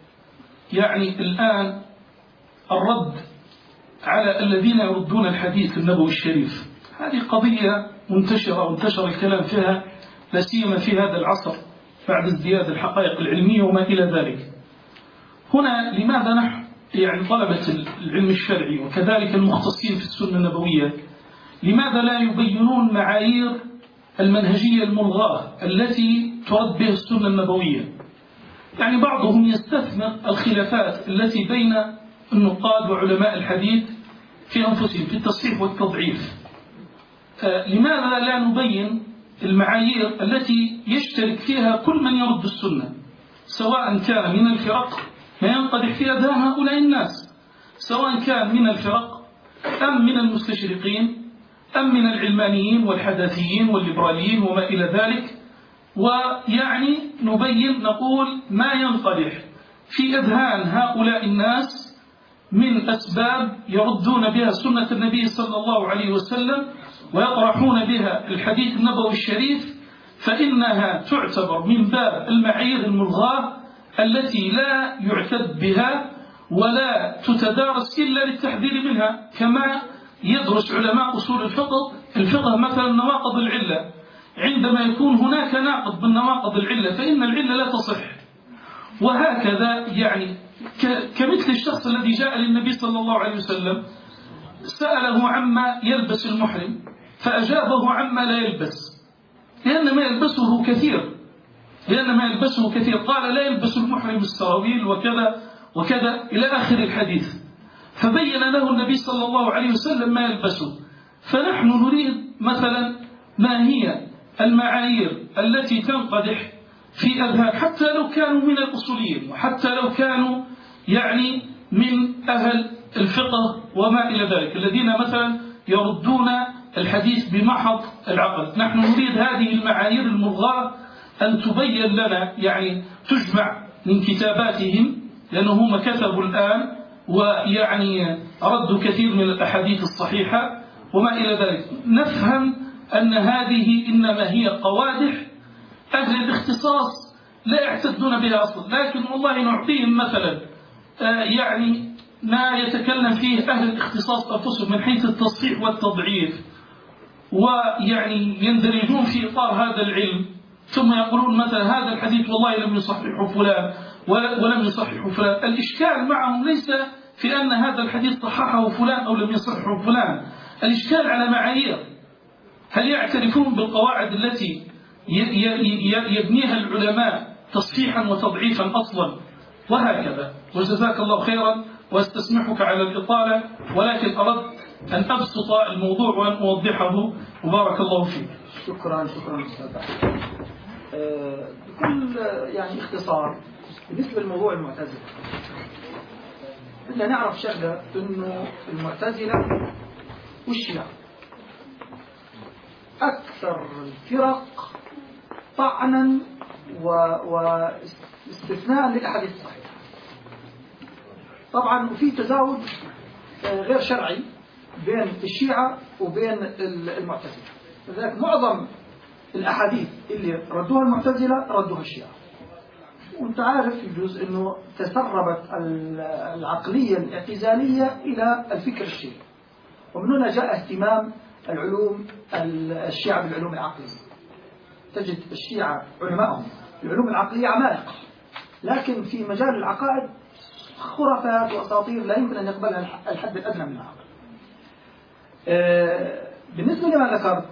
Speaker 4: يعني الآن الرد على الذين يردون الحديث النبوي الشريف، هذه قضية منتشرة وانتشر الكلام فيها لا سيما في هذا العصر بعد ازدياد الحقائق العلمية وما إلى ذلك. هنا لماذا نحن يعني طلبة العلم الشرعي وكذلك المختصين في السنة النبوية لماذا لا يبينون معايير المنهجية الملغاة التي ترد بها السنة النبوية؟ يعني بعضهم يستثمر الخلافات التي بين النقاد وعلماء الحديث في أنفسهم في التصحيح والتضعيف. لماذا لا نبين المعايير التي يشترك فيها كل من يرد السنة، سواء كان من الفرق ما ينقدح في أذهان هؤلاء الناس، سواء كان من الفرق أم من المستشرقين أم من العلمانيين والحداثيين والليبراليين وما إلى ذلك، ويعني نبين نقول ما ينقدح في أذهان هؤلاء الناس من أسباب يردون بها سنة النبي صلى الله عليه وسلم ويطرحون بها الحديث النبوي الشريف، فإنها تعتبر من باب المعايير الملغاة التي لا يعتد بها ولا تتدارس إلا للتحذير منها. كما يدرس علماء أصول الفقه مثلا نواقض العلة، عندما يكون هناك ناقض من نواقض العلة فإن العلة لا تصح. وهكذا يعني كمثل الشخص الذي جاء للنبي صلى الله عليه وسلم سأله عما يلبس المحرم فأجابه عما لا يلبس، لأن ما يلبسه كثير، قال لا يلبس المحرم السراويل وكذا وكذا إلى آخر الحديث، فبين له النبي صلى الله عليه وسلم ما يلبسه. فنحن نريد مثلا ما هي المعايير التي تنقدح في أذهان حتى لو كانوا من الأصوليين وحتى لو كانوا يعني من أهل الفقه وما إلى ذلك الذين مثلا يردون الحديث بمحض العقل. نحن نريد هذه المعايير الملغاة أن تبين لنا، يعني تجمع من كتاباتهم لأنهم كتبوا الآن ويعني ردوا كثير من الأحاديث الصحيحة وما إلى ذلك، نفهم أن هذه إنما هي قوادح أهل الاختصاص لا يعتدون بها أصلا، لكن والله نعطيهم مثلا يعني ما يتكلم فيه أهل الاختصاص أنفسهم من حيث التصحيح والتضعيف، ويعني يندرجون في إطار هذا العلم، ثم يقولون مثلا هذا الحديث والله لم يصححه فلان ولم يصححه فلان. الإشكال معهم ليس في أن هذا الحديث صححه فلان أو لم يصححه فلان، الإشكال على معايير. هل يعترفون بالقواعد التي يبنيها العلماء تصحيحا وتضعيفا أصلا وهكذا. وجزاك الله خيرا، واستسمحك على الإطالة، ولكن أردت أن أبسط الموضوع وأن أوضحه، وبارك الله فيك.
Speaker 3: شكرا أستاذ. بكل يعني اختصار بالنسبة لموضوع المعتزلة، بدنا نعرف شغلة، إنه المعتزلة والشيعة أكثر الفرق طعنا واستثناء للأحاديث الصحيحة. طبعا في تزاوج غير شرعي بين الشيعة وبين المعتزلة، لذلك معظم الأحاديث اللي ردوها المعتزلة ردوها الشيعة. وانت عارف يجوز انه تسربت العقلية الاعتزالية إلى الفكر الشيعي، ومن هنا جاء اهتمام الشيعة بالعلوم العقلية. تجد الشيعة علماءهم العلوم العقلية عمالقة، لكن في مجال العقائد خرافات وأساطير لا يمكن أن يقبلها الحد الأدنى من العقل. بالنسبة لما ذكرت،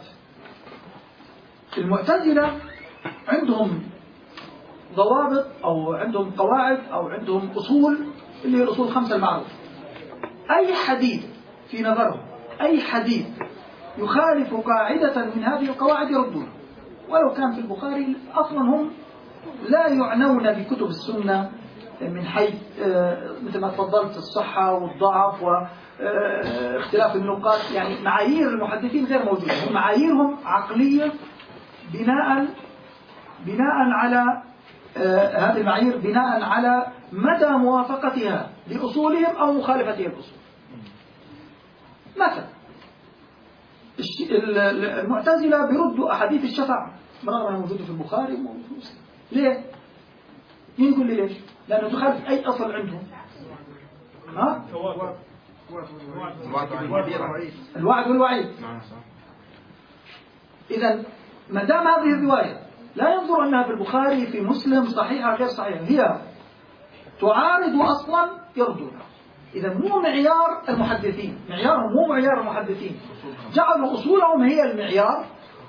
Speaker 3: المعتزلة عندهم ضوابط أو عندهم قواعد أو عندهم أصول، اللي هي الأصول الخمسة المعروفة. أي حديث في نظرهم، أي حديث يخالف قاعدة من هذه القواعد يردونه، ولو كان في البخاري. أصلا هم لا يعنون بكتب السنة من حيث مثل ما تفضلت الصحة والضعف واختلاف النقاط، يعني معايير المحدثين غير موجودة. معاييرهم عقلية بناء على هذه المعايير، بناء على مدى موافقتها لأصولهم أو مخالفتها الأصول. مثلا المعتزلة بيردوا أحاديث الشفاعة برغم أنها موجودة في البخاري وموجودة في مسلم. ليه؟ مين يقول لي ليش؟ لأنه تخالف أي أصل عندهم. ها؟ الوعد والوعيد. إذا ما دام هذه الرواية لا ينظر أنها في البخاري في مسلم صحيحة غير صحيحة، هي تعارض أصلا يردونها. إذا مو معيار المحدثين، معيارهم مو معيار المحدثين، جعلوا أصولهم هي المعيار،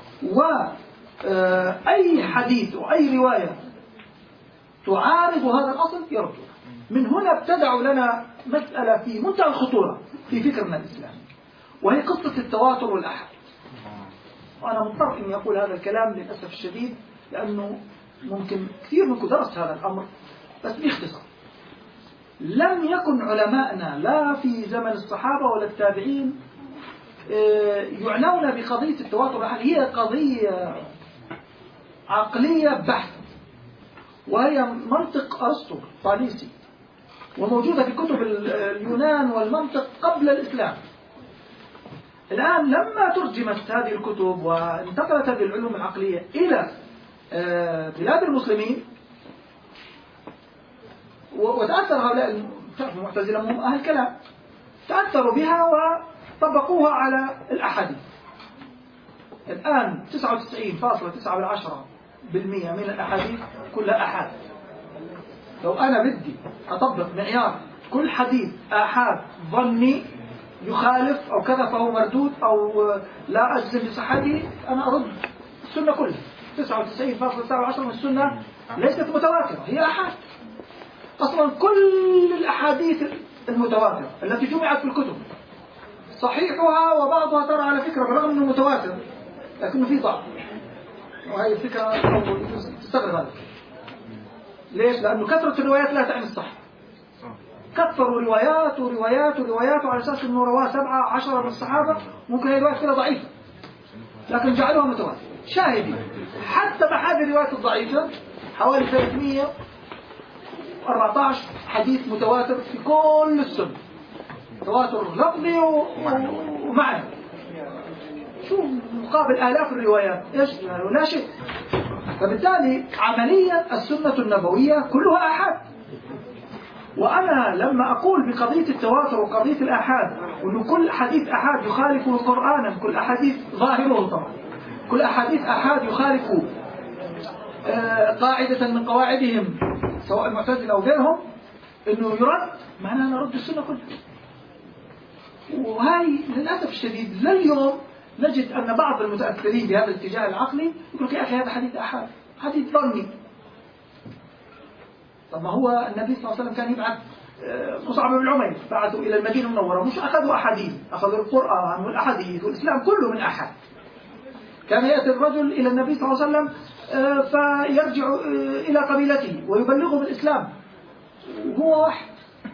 Speaker 3: وأي حديث وأي رواية تعارض هذا الأصل يردونها. من هنا ابتدعوا لنا مسألة في منتهى الخطورة في فكرنا الإسلامي، وهي قصة التواتر والأحاد. وأنا مضطر إني أقول هذا الكلام للأسف الشديد، لأنه ممكن كثير منكم درس هذا الأمر، بس باختصار. لم يكن علماءنا لا في زمن الصحابة ولا التابعين يعنون بقضية التواتر والأحاد. هي قضية عقلية بحتة، وهي منطق أرسطو طاليسي، وموجودة في كتب اليونان والمنطق قبل الإسلام. الآن لما ترجمت هذه الكتب وانتقلت هذه العلوم العقلية إلى بلاد المسلمين، وتأثر هؤلاء المعتزلة هم أهل الكلام، تأثروا بها وطبقوها على الأحاديث. الآن 99.9% من الأحاديث كلها أحاد. لو أنا بدي أطبق معيار كل حديث آحاد ظني يخالف أو كذا فهو مردود أو لا أجزم بصحته، أنا أرد السنة كلها. 99.9% من السنة ليست متواترة، هي آحاد. أصلا كل الأحاديث المتواترة التي جمعت في الكتب صحيحها وبعضها ترى على فكرة برغم أنه متواتر لكنه فيه ضعف، وهي الفكرة تستغرب هذا. ليش؟ لأنه كثرة الروايات لا تعني الصح. كثروا روايات وروايات وروايات على أساس أنه رواه 7-10 من الصحابة، ممكن هي روايات كلها ضعيفة لكن جعلوها متواتر. شاهدي حتى مع هذه الروايات الضعيفة حوالي 314 حديث متواتر في كل السنة، تواتر لفظي ومعنى. شو مقابل آلاف الروايات؟ إيش؟ لا شيء. فبالتالي عمليا السنة النبوية كلها آحاد. وأنا لما أقول بقضية التواتر وقضية الآحاد وأنه كل حديث آحاد يخالف قرآنا، كل أحاديث ظاهره طبعا، كل أحاديث آحاد يخالف قاعدة من قواعدهم سواء المعتزلة أو غيرهم، أنه يرد معناه نرد السنة كلها. وهاي للأسف الشديد لليوم نجد أن بعض المتأثرين بهذا الاتجاه العقلي يقول يا أخي هذا حديث أحد، حديث ظني. طب ما هو النبي صلى الله عليه وسلم كان يبعث مصعب بن عمير، بعثوا إلى المدينة المنورة، مش أخذوا أحاديث، أخذوا القرآن والأحاديث والإسلام كله من أحد. كان يأتي الرجل إلى النبي صلى الله عليه وسلم فيرجع إلى قبيلته ويبلغه بالإسلام وهو واحد.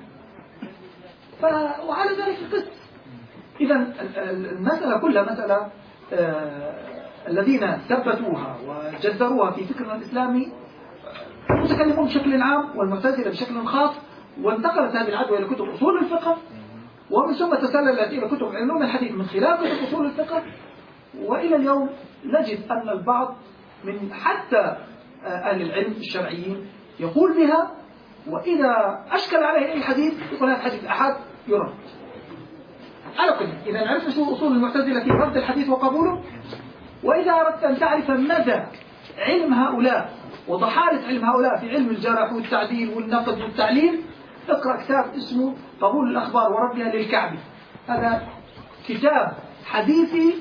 Speaker 3: وعلى ذلك القسط. إذا المسألة كلها مسألة الذين ثبتوها وجذروها في فكرنا الإسلامي المتكلمون بشكل عام والمعتزلة بشكل خاص، وانتقلت هذه العدوى إلى كتب أصول الفقه، ومن ثم تسللت إلى كتب علوم الحديث من خلال كتب أصول الفقه. وإلى اليوم نجد أن البعض من حتى أهل العلم الشرعيين يقول بها، وإذا أشكل عليه أي حديث يقول هذا حديث أحد يرد. على كل إذا عرفت شو أصول المعتزلة في رد الحديث وقبوله، وإذا أردت أن تعرف مدى علم هؤلاء وضحالة علم هؤلاء في علم الجرح والتعديل والنقد والتعليل، اقرأ كتاب اسمه قبول الأخبار وردها للكعبي. هذا كتاب حديثي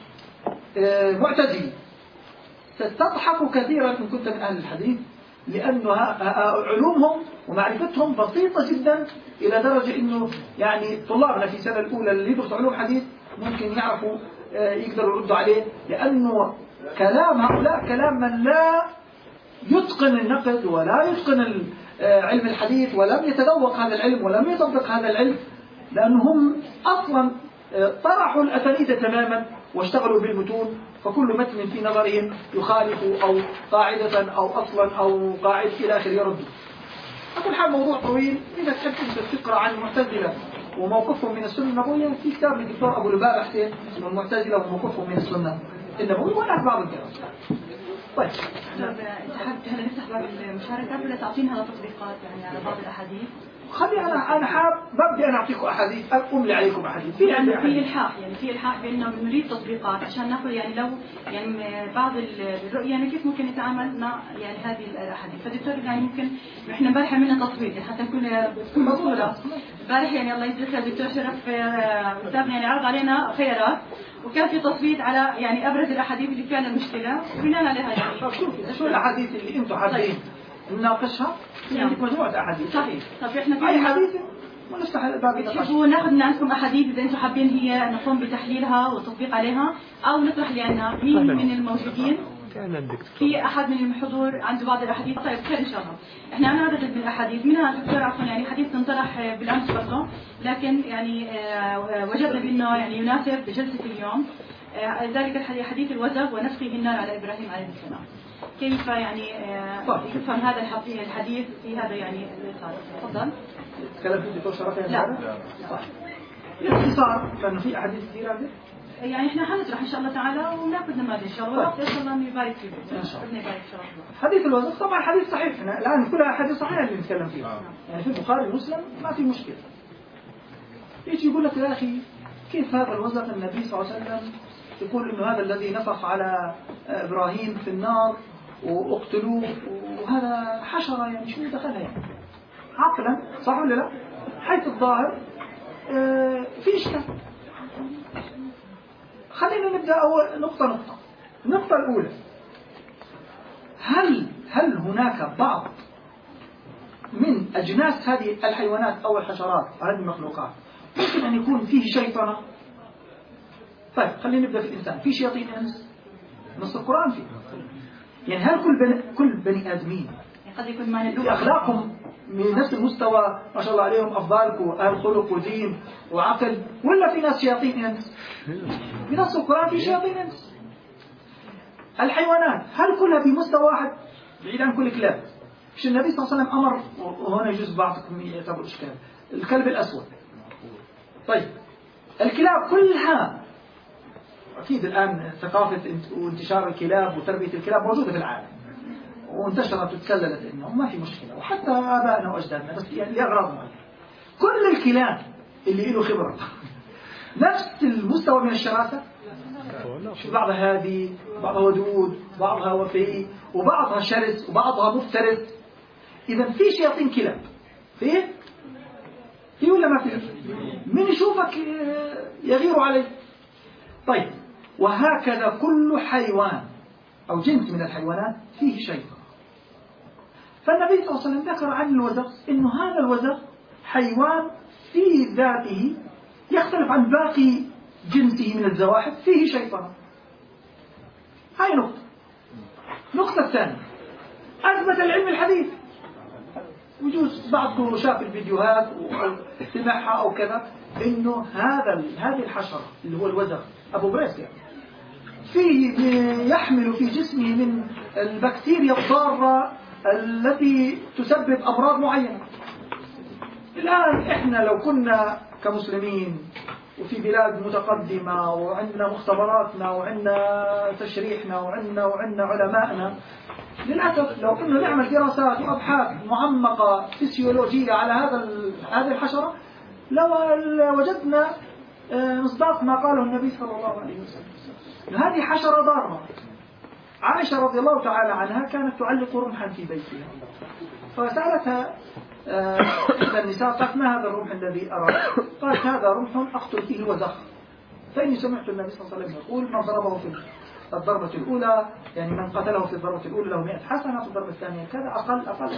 Speaker 3: معتزلي، ستضحك كثيرا إن كنت من أهل الحديث، لأن علومهم ومعرفتهم بسيطة جدا إلى درجة أنه يعني طلابنا في السنة الأولى اللي يدرسوا علوم حديث ممكن يعرفوا يقدروا يردوا عليه، لأنه كلام هؤلاء كلام من لا يتقن النقد ولا يتقن علم الحديث ولم يتذوق هذا العلم ولم يطبق هذا العلم، لأنهم أصلا طرحوا الأسانيد تماما واشتغلوا بالمتون، فكل متن في نظرهم يخالف أو قاعدة أو أصلا أو قاعدة إلى آخره يردوا. أقول حال موضوع طويل، إذا تحب أنت تقرأ عن المعتزلة وموقفهم من السنة النبوية في كتاب للدكتور أبو لباب حسين اسمه المعتزلة وموقفهم من السنة النبوية، ولا بعض الكلام. طيب
Speaker 2: هل نفتح باب المشاركات ولا تعطينا على تطبيقات يعني على بعض الأحاديث؟
Speaker 3: خلي أنا حاب ببدأ أنا أعطيكم أحاديث، أملي عليكم أحاديث.
Speaker 2: في إلحاح يعني في إلحاح بأنه نريد تطبيقات عشان ناخذ يعني لو يعني بعض الرؤية يعني كيف ممكن نتعامل مع يعني هذه الأحاديث. فدكتور يعني ممكن إحنا امبارح عملنا تصوير يعني حتى تكون مصورة. امبارح يعني الله يجزاك الدكتور شرف أستاذنا يعني عرض علينا خيارات، وكان في تصويت على يعني أبرز الأحاديث اللي فيها المشكلة وبناء عليها يعني.
Speaker 3: شو الأحاديث اللي أنتم حابين نناقشها؟ عندك مجموعة أحاديث.
Speaker 2: صحيح. طب إحنا في
Speaker 3: أي حديث ونفتح الباب.
Speaker 2: بتحبوا ناخذ من عندكم أحاديث إذا أنتم حابين هي نقوم بتحليلها والتطبيق عليها، أو نطرح اللي عندنا. مين من الموجودين؟ في أحد من الحضور عنده بعض الأحاديث؟ طيب خير إن شاء الله. إحنا عندنا عدد من الأحاديث، منها دكتور عفوا يعني حديث تنطرح بالأمس برضه، لكن يعني وجدنا بأنه يعني يناسب جلسة اليوم. ذلك حديث الوزغ ونفخه النار على إبراهيم عليه السلام. كيف يعني يفهم هذا الحديث في هذا يعني الإطار؟ تفضل.
Speaker 3: تكلم في الدكتور شرف يعني؟
Speaker 2: لا.
Speaker 3: صح. باختصار لأنه في أحاديث كثيرة عندك؟
Speaker 2: يعني احنا حنشرح ان شاء الله تعالى وناخذ نماذج ان شاء الله، ان شاء الله انه يبارك فيكم.
Speaker 3: ان شاء الله.
Speaker 2: يبارك ان شاء الله.
Speaker 3: حديث الوزغ طبعا حديث صحيح، احنا الان كلها حديث صحيح اللي نتكلم فيها. يعني في البخاري ومسلم ما في مشكله. يجي يقول لك يا اخي كيف هذا الوزغ النبي صلى الله عليه وسلم يقول انه هذا الذي نفخ على ابراهيم في النار واقتلوه وهذا حشره، يعني شو دخلها يعني؟ عقلا صح ولا لا؟ حيث الظاهر في اشكال. خلينا نبدأ أول نقطة. النقطة الأولى، هل هناك بعض من أجناس هذه الحيوانات أو الحشرات هذه المخلوقات ممكن أن يكون فيه شيطنة؟ طيب خلينا نبدأ في الإنسان. في شياطين إنس؟ نص القرآن فيه. يعني هل كل بني آدمين
Speaker 2: قد يكون معنا
Speaker 3: في أخلاقهم من نفس المستوى ما شاء الله عليهم أفضالكم أهل خلق ودين وعقل، ولا في ناس شياطين إنس؟ في نص القرآن في شياطين إنس. الحيوانات هل كلها بمستوى واحد بعيد عن كل كلاب؟ مش النبي صلى الله عليه وسلم أمر، وهنا يجوز بعضكم يعتبر إشكال، الكلب الأسود. طيب الكلاب كلها أكيد الآن ثقافة وانتشار الكلاب وتربية الكلاب موجودة في العالم وانتشرت وتسللت إنه ما في مشكلة، وحتى آبائنا وأجدادنا، بس يعني لأغراض معينة. كل الكلاب اللي له خبرة نفس المستوى من الشراسة؟ في بعضها هادي، بعضها ودود، بعضها وفي، وبعضها شرس، وبعضها مفترس. إذا في شياطين كلاب فيه ولا ما فيه؟ من يشوفك يغير عليه. طيب وهكذا كل حيوان أو جنس من الحيوانات فيه شيطان. فالنبي صلى الله عليه وسلم ذكر عن الوزغ إنه هذا الوزغ حيوان في ذاته يختلف عن باقي جنسه من الزواحف، فيه شيطان. هاي نقطة. النقطة الثانية، أثبت العلم الحديث، وجوز بعضكم شاف الفيديوهات أو سمعها أو كذا، إنه هذه الحشرة اللي هو الوزغ أبو بريس يعني فيه يحمل في جسمه من البكتيريا الضارة التي تسبب أمراض معينة. الآن إحنا لو كنا كمسلمين وفي بلاد متقدمة وعندنا مختبراتنا وعندنا تشريحنا وعندنا علماءنا، للأسف لو كنا نعمل دراسات وأبحاث معمقة فسيولوجية على هذه الحشرة لو وجدنا مصداق ما قاله النبي صلى الله عليه وسلم. هذه حشرة ضارة. عائشة رضي الله تعالى عنها كانت تعلق رمحا في بيتها، فسألتها إحدى النساء قالت ما هذا الرمح الذي أراه؟ قالت هذا رمح أقتل فيه وزغ، فإني سمعت النبي صلى الله عليه وسلم يقول من ضربه في الضربة الأولى، يعني من قتله في الضربة الأولى له 100 حسنة، في الضربة الثانية كذا، أقل.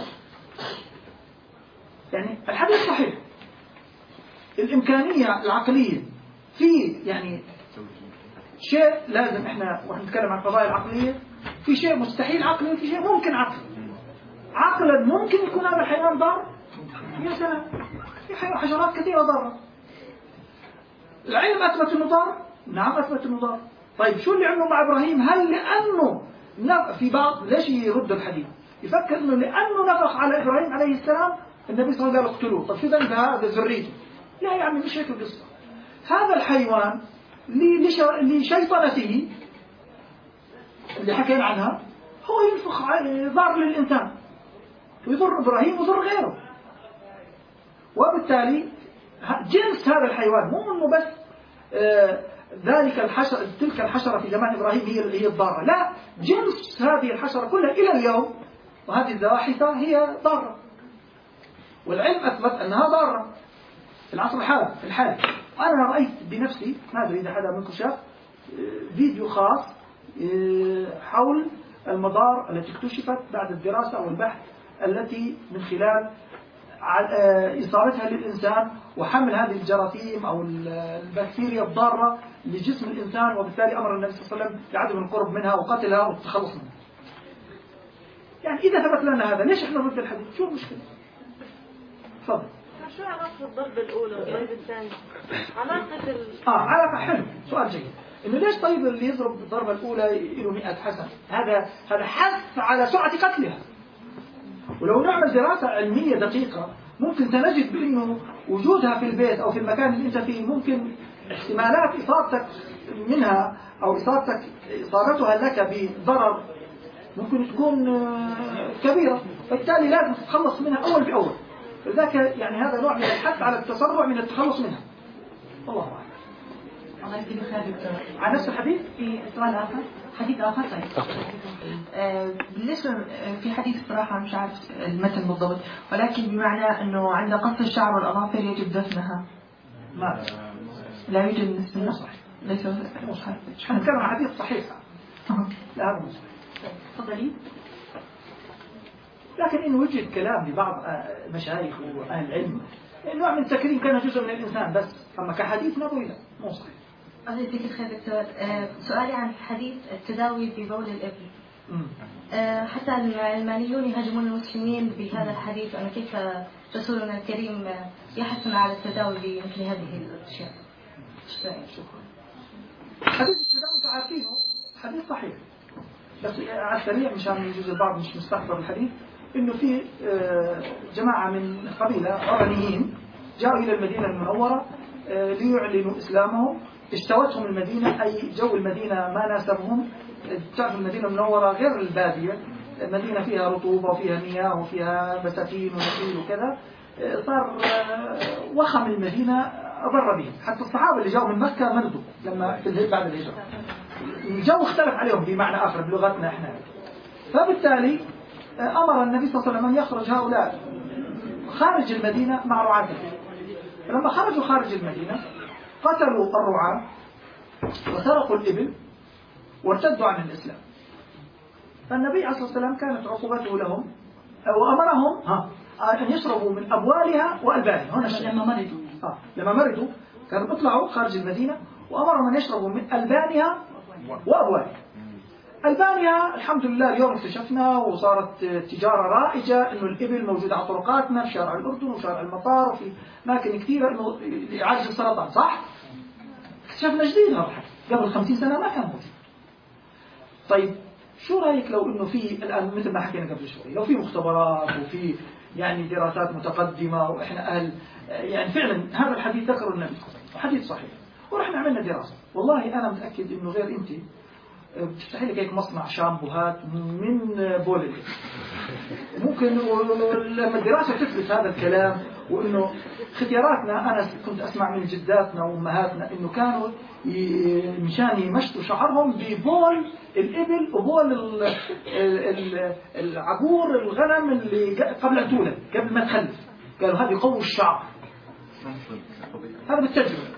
Speaker 3: يعني الحديث صحيح. الإمكانية العقلية في يعني شيء لازم إحنا نتكلم عن القضايا العقلية، في شيء مستحيل عقلي وفي شيء ممكن عقلي. عقلا ممكن يكون هذا الحيوان ضار، يا سلام، في حشرات كثيرة ضارة. العلم أثبت أنه ضار؟ نعم أثبت أنه ضار. طيب شو اللي عمله مع إبراهيم؟ هل لأنه في بعض ليش يرد الحديث؟ يفكر أنه لأنه نفخ على إبراهيم عليه السلام النبي صلى الله عليه وسلم قال اقتلوه. طب شو ذنب هذا ذريته؟ لا يا عمي مش هيك القصة. هذا الحيوان لشيطنته اللي حكينا عنها هو ينفخ ضار للإنسان ويضر إبراهيم ويضر غيره، وبالتالي جنس هذا الحيوان مو انه بس تلك الحشرة في زمان إبراهيم هي الضارة، لا، جنس هذه الحشرة كلها إلى اليوم وهذه الزواحف هي ضارة، والعلم أثبت أنها ضارة في العصر الحالي. وأنا رأيت بنفسي، ما أدري إذا حدا منكم شاف فيديو خاص حول المضار التي اكتشفت بعد الدراسة والبحث التي من خلال إصابتها للإنسان وحمل هذه الجراثيم أو البكتيريا الضارة لجسم الإنسان، وبالتالي أمر النبي صلى الله عليه وسلم بعدم القرب منها وقتلها والتخلص منها. يعني إذا ثبت لنا هذا ليش إحنا نرد الحديث؟ شو المشكلة؟ تفضل.
Speaker 5: شو علاقة الضربة الأولى والضربة الثانية؟
Speaker 3: علاقة حلو، سؤال جيد. إنه ليش طيب اللي يضرب الضربة الأولى له 100 حسنة؟ هذا حث على سرعة قتلها. ولو نعمل دراسة علمية دقيقة ممكن سنجد بأنه وجودها في البيت أو في المكان اللي أنت فيه ممكن احتمالات إصابتك منها أو إصابتها لك بضرر ممكن تكون كبيرة، بالتالي لازم تتخلص منها أول بأول. لذلك يعني هذا نوع من الحث على التسرع من التخلص منها. الله أعلم.
Speaker 2: الله يجزيك خير دكتور.
Speaker 3: عن نفس الحديث
Speaker 2: في سؤال آخر، حديث آخر. طيب بالنسبة في حديث صراحة مش عارف المتن بالضبط، ولكن بمعنى أنه عند قص الشعر والأظافر يجب دفنها.
Speaker 3: ما
Speaker 2: لا يوجد نسبة صحيح. ليس
Speaker 3: صحيح. نتكلم عن حديث صحيح. لا هذا مش صحيح.
Speaker 2: تفضلي.
Speaker 3: لكن إنه وجد كلام لبعض مشايخ وأهل العلم نوع من التكريم كان جزء من الإنسان، بس أما كحديث نبوي لا مو صحيح.
Speaker 6: الله يجزيك الخير دكتور. سؤالي عن حديث التداوي ببول الإبل. حتى العلمانيون يهاجمون المسلمين بهذا الحديث، أن كيف رسولنا الكريم يحثنا على التداوي بمثل هذه الأشياء.
Speaker 3: شكرا. حديث التداوي تعرفينه حديث صحيح، بس على السريع مشان يجوز البعض مش مستحضر الحديث، إنه في جماعة من قبيلة عرنيين جاءوا إلى المدينة المنورة ليعلنوا إسلامهم. اشتوتهم المدينة، أي جو المدينة ما ناسبهم. تعرف المدينة المنورة غير البادية، المدينة فيها رطوبة وفيها مياه وفيها بساتين ونخيل وكذا، صار وخم المدينة أضر بهم. حتى الصحابة اللي جاءوا من مكة مرضوا لما بعد الهجرة، الجو اختلف عليهم بمعنى آخر بلغتنا إحنا. فبالتالي أمر النبي صلى الله عليه وسلم أن يخرج هؤلاء خارج المدينة مع رعاتهم. لما خرجوا خارج المدينة قتلوا الرعاة وسرقوا الإبل وارتدوا عن الإسلام. فالنبي عليه الصلاة والسلام كانت عقوبته لهم وأمرهم أن يشربوا من أبوالها وألبانها. هنا لما مرضوا كانوا بيطلعوا خارج المدينة وأمرهم أن يشربوا من ألبانها وأبوالها. ألبانيا الحمد لله اليوم اكتشفنا وصارت تجارة رائجة إنه الإبل موجودة على طرقاتنا في شارع الأردن وشارع المطار وفي أماكن كثيرة إنه لعالج السرطان، صح؟ اكتشفنا جديد هذا قبل 50 سنة ما كان موجود. طيب شو رأيك لو إنه في الآن مثل ما حكينا قبل شوي لو في مختبرات وفي يعني دراسات متقدمة وإحنا أهل يعني فعلا هذا الحديث ذكره النبي حديث صحيح ورحنا عملنا دراسة. والله أنا متأكد إنه غير أنت بتفتحي لك هيك مصنع شامبوهات من بول الإبل. ممكن لما الدراسة تثبت هذا الكلام وإنه اختياراتنا أنا كنت أسمع من جداتنا وأمهاتنا إنه كانوا مشان يمشطوا شعرهم ببول الإبل وبول العقور الغنم اللي قبل أن تولد قبل ما تخلف، قالوا هذا يقوي الشعر. هذا بالتجربة.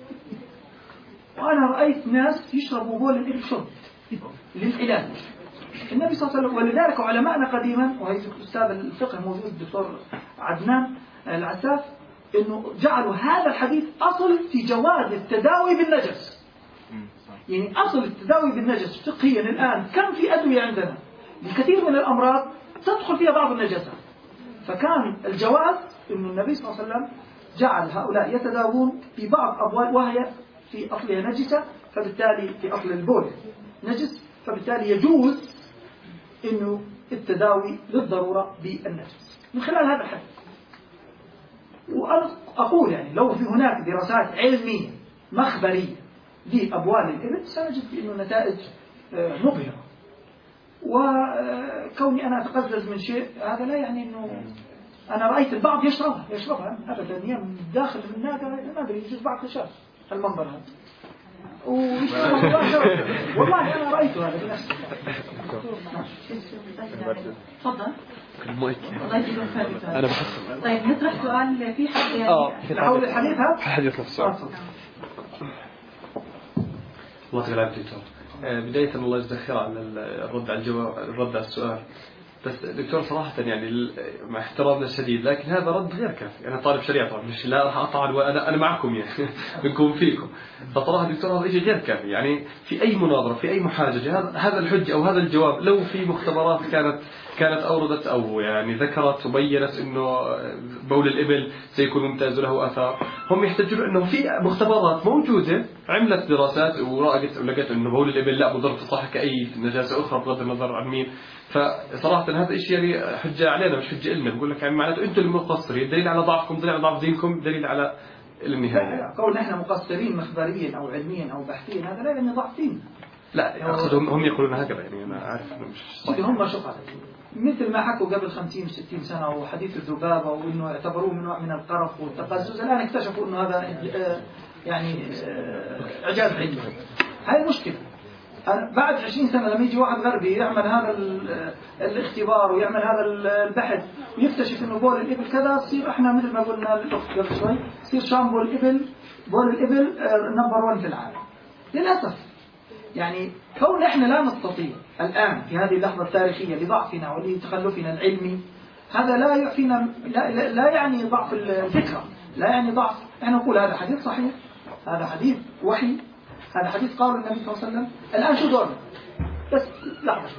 Speaker 3: وأنا رأيت ناس يشربوا بول الإبل شرب للعلاج. النبي صلى الله عليه وسلم ولذلك علماءنا قديما وهي أستاذ الفقه موجود الدكتور عدنان العساف إنه جعلوا هذا الحديث أصل في جواز التداوي بالنجس. يعني أصل التداوي بالنجس فقهيا الآن كم في أدوية عندنا لكثير من الأمراض تدخل فيها بعض النجاسات، فكان الجواز إنه النبي صلى الله عليه وسلم جعل هؤلاء يتداوون في بعض أبوال وهي في أصلها نجسة، فبالتالي في أصل البول نجس، فبالتالي يجوز إنه التداوي للضرورة بالنجس من خلال هذا الحديث. وأنا أقول يعني لو في هناك دراسات علمية مخبرية لأبوال الإبل سنجد إنه نتائج مبهرة. وكوني أنا أتقزز من شيء هذا لا يعني إنه أنا رأيت البعض يشربها أبدا من داخل الناقة ما أدري يجوز بعض خشاش المنظر هذا والله أنا رأيته هذا بنفسي.
Speaker 2: تفضل.
Speaker 7: أنا بحث.
Speaker 2: طيب نطرح سؤال في حد يعني
Speaker 3: حول الحديث هذا؟
Speaker 7: حديث نفسه. الله يغفر دكتور. بداية الله يجزاك خير على الرد على السؤال. بس دكتور صراحة يعني مع احترامنا الشديد لكن هذا رد غير كافي. أنا طالب شريعة طبعا مش لا راح أطعن وأنا معكم يعني بنكون فيكم. فصراحة دكتور هذا شيء غير كافي. يعني في أي مناظرة في أي محاججة هذا الحجة أو هذا الجواب لو في مختبرات كانت أوردت أو يعني ذكرت وبينت إنه بول الإبل سيكون ممتاز له أثار، هم يحتجون إنه في مختبرات موجودة عملت دراسات ولقت إنه بول الإبل لا مضر في الصحة كأي نجاسة أخرى بغض النظر عن مين. فصراحة هذا الشيء يعني حجة علينا مش حجة لنا. بقول لك يعني معناته أنتم المقصرين، دليل على ضعفكم، دليل على ضعف دينكم، دليل على النهاية.
Speaker 3: قول نحن مقصرين مخبريا أو علميا أو بحثيا هذا لا يعني ضعف دين.
Speaker 7: لا أقصد هم يقولون هكذا يعني أنا عارف إنه مش صحيح.
Speaker 3: هم شو قالوا مثل ما حكوا قبل 50 و60 سنة وحديث الذبابة وإنه اعتبروه من نوع من القرف والتقزز، الآن اكتشفوا إنه هذا يعني إعجاز علمي. هاي المشكلة. بعد 20 سنة لما يجي واحد غربي يعمل هذا الاختبار ويعمل هذا البحث ويكتشف إنه بول الإبل كذا، تصير إحنا مثل ما قلنا الأخت قبل شوي تصير شامبو الإبل بول الإبل نمبر 1 في العالم. للأسف يعني كون إحنا لا نستطيع الآن في هذه اللحظة التاريخية لضعفنا ولتخلفنا العلمي، هذا لا يعفينا لا يعني ضعف الفكرة، لا يعني ضعف. إحنا نقول هذا حديث صحيح، هذا حديث وحي، هذا حديث قال النبي صلى الله عليه وسلم. الآن شو دورنا؟ بس لحظة،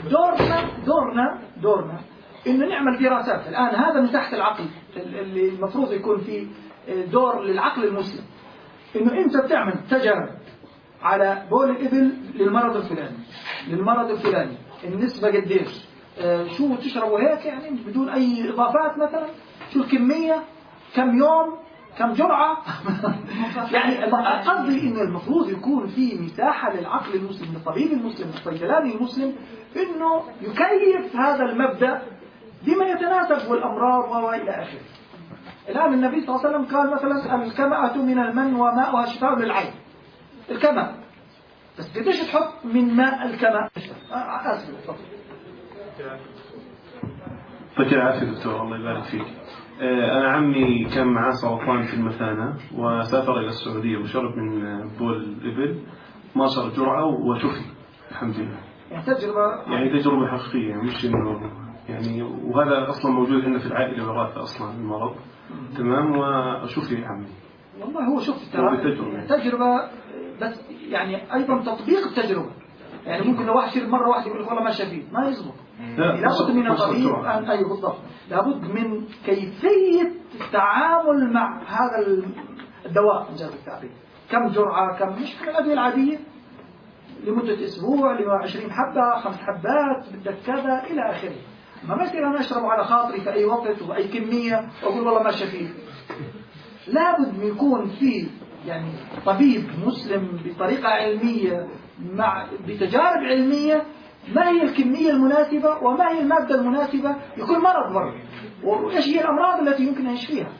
Speaker 3: دورنا إنه نعمل دراسات. الآن هذا من تحت العقل اللي المفروض يكون في دور للعقل المسلم، إنه أنت بتعمل تجارب على بول الإبل للمرض الفلاني النسبة قديش، شو تشربوا هيك يعني بدون أي إضافات مثلا، شو الكمية، كم يوم، كم جرعة يعني قصدي إنه المفروض يكون في مساحة للعقل المسلم، للطبيب المسلم، للصيدلاني المسلم، إنه يكيف هذا المبدأ بما يتناسب والأمراض وإلى آخره. الآن النبي صلى الله عليه وسلم قال مثلا الكمأة من المن وماءها شفاء للعين. الكمأ بس قديش تحط من ماء الكمأ؟ أسف.
Speaker 1: يعطيك العافية دكتور الله يبارك فيك. أنا عمي كان معاه سرطان في المثانة وسافر إلى السعودية وشرب من بول الإبل 12 جرعة وشفي الحمد لله.
Speaker 3: يعني تجربة
Speaker 1: حقيقية، مش إنه يعني، وهذا أصلا موجود عندنا في العائلة وراثة أصلا المرض. تمام. وشوف يا عمي
Speaker 3: والله هو شوف تجربة، بس يعني أيضا تطبيق التجربة. يعني ممكن لو واحد مرة واحدة يقول لك والله ما شفيت، ما يزبط. لابد من الطبيب أيوه بالضبط، لابد من كيفية التعامل مع هذا الدواء إنجاز التعبير. كم جرعة، كم، مش الأدوية العادية لمدة أسبوع، 20 حبة، 5 حبات، بدك كذا إلى آخره. ما يصير أنا أشربه على خاطري في أي وقت وبأي كمية وأقول والله ما شفيت. لابد من يكون في يعني طبيب مسلم بطريقة علمية بتجارب علمية، ما هي الكمية المناسبة وما هي المادة المناسبة لكل مرض برضه، وإيش هي الأمراض التي يمكن أن يشفيها،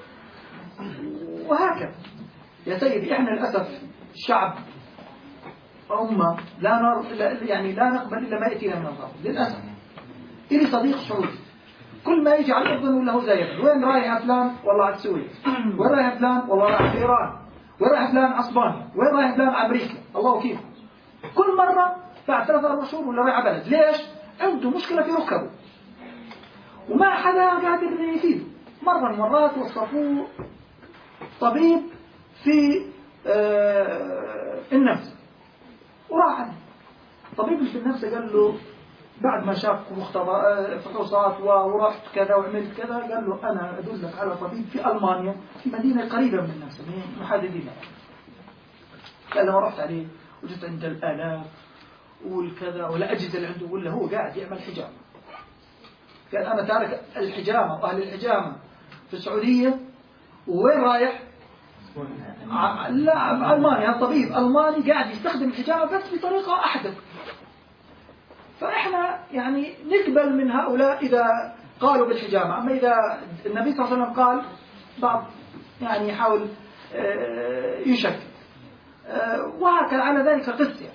Speaker 3: وهكذا. يا سيدي إحنا للأسف شعب أمة لا نقبل إلا ما يأتينا من الغرب للأسف. إلي صديق سعودي كل ما يجي على الأردن ولا هو زيك، وين رايح فلان؟ والله على السويد. وين رايح فلان؟ والله رايح في إيران. وين رايح فلان؟ أسبانيا. وين رايح فلان؟ أمريكا. الله وكيف. كل مرة بعد 3-4 شهور ولا رايح بلد. ليش؟ عنده مشكلة في ركبه وما حدا قادر يفيده. مرة من مرات وصفوه طبيب في النفس، وراح طبيب في النفس قال له بعد ما شاف فحوصات ورحت كذا وعملت كذا، قال له أنا أدلك على طبيب في ألمانيا في مدينة قريبة من النفس، محددين. قال لما رحت عليه وجدت عند الآلاف والكذا والأجهزة اللي عنده، ولا هو قاعد يعمل حجامة. قال أنا تارك الحجامة وأهل الحجامة في السعودية، ووين رايح؟ لا ألمانيا. الطبيب ألماني قاعد يستخدم الحجامة بس بطريقة أحدث. فإحنا يعني نقبل من هؤلاء إذا قالوا بالحجامة، أما إذا النبي صلى الله عليه وسلم قال بعض يعني يحاول يشك، وهكذا على ذلك قصة.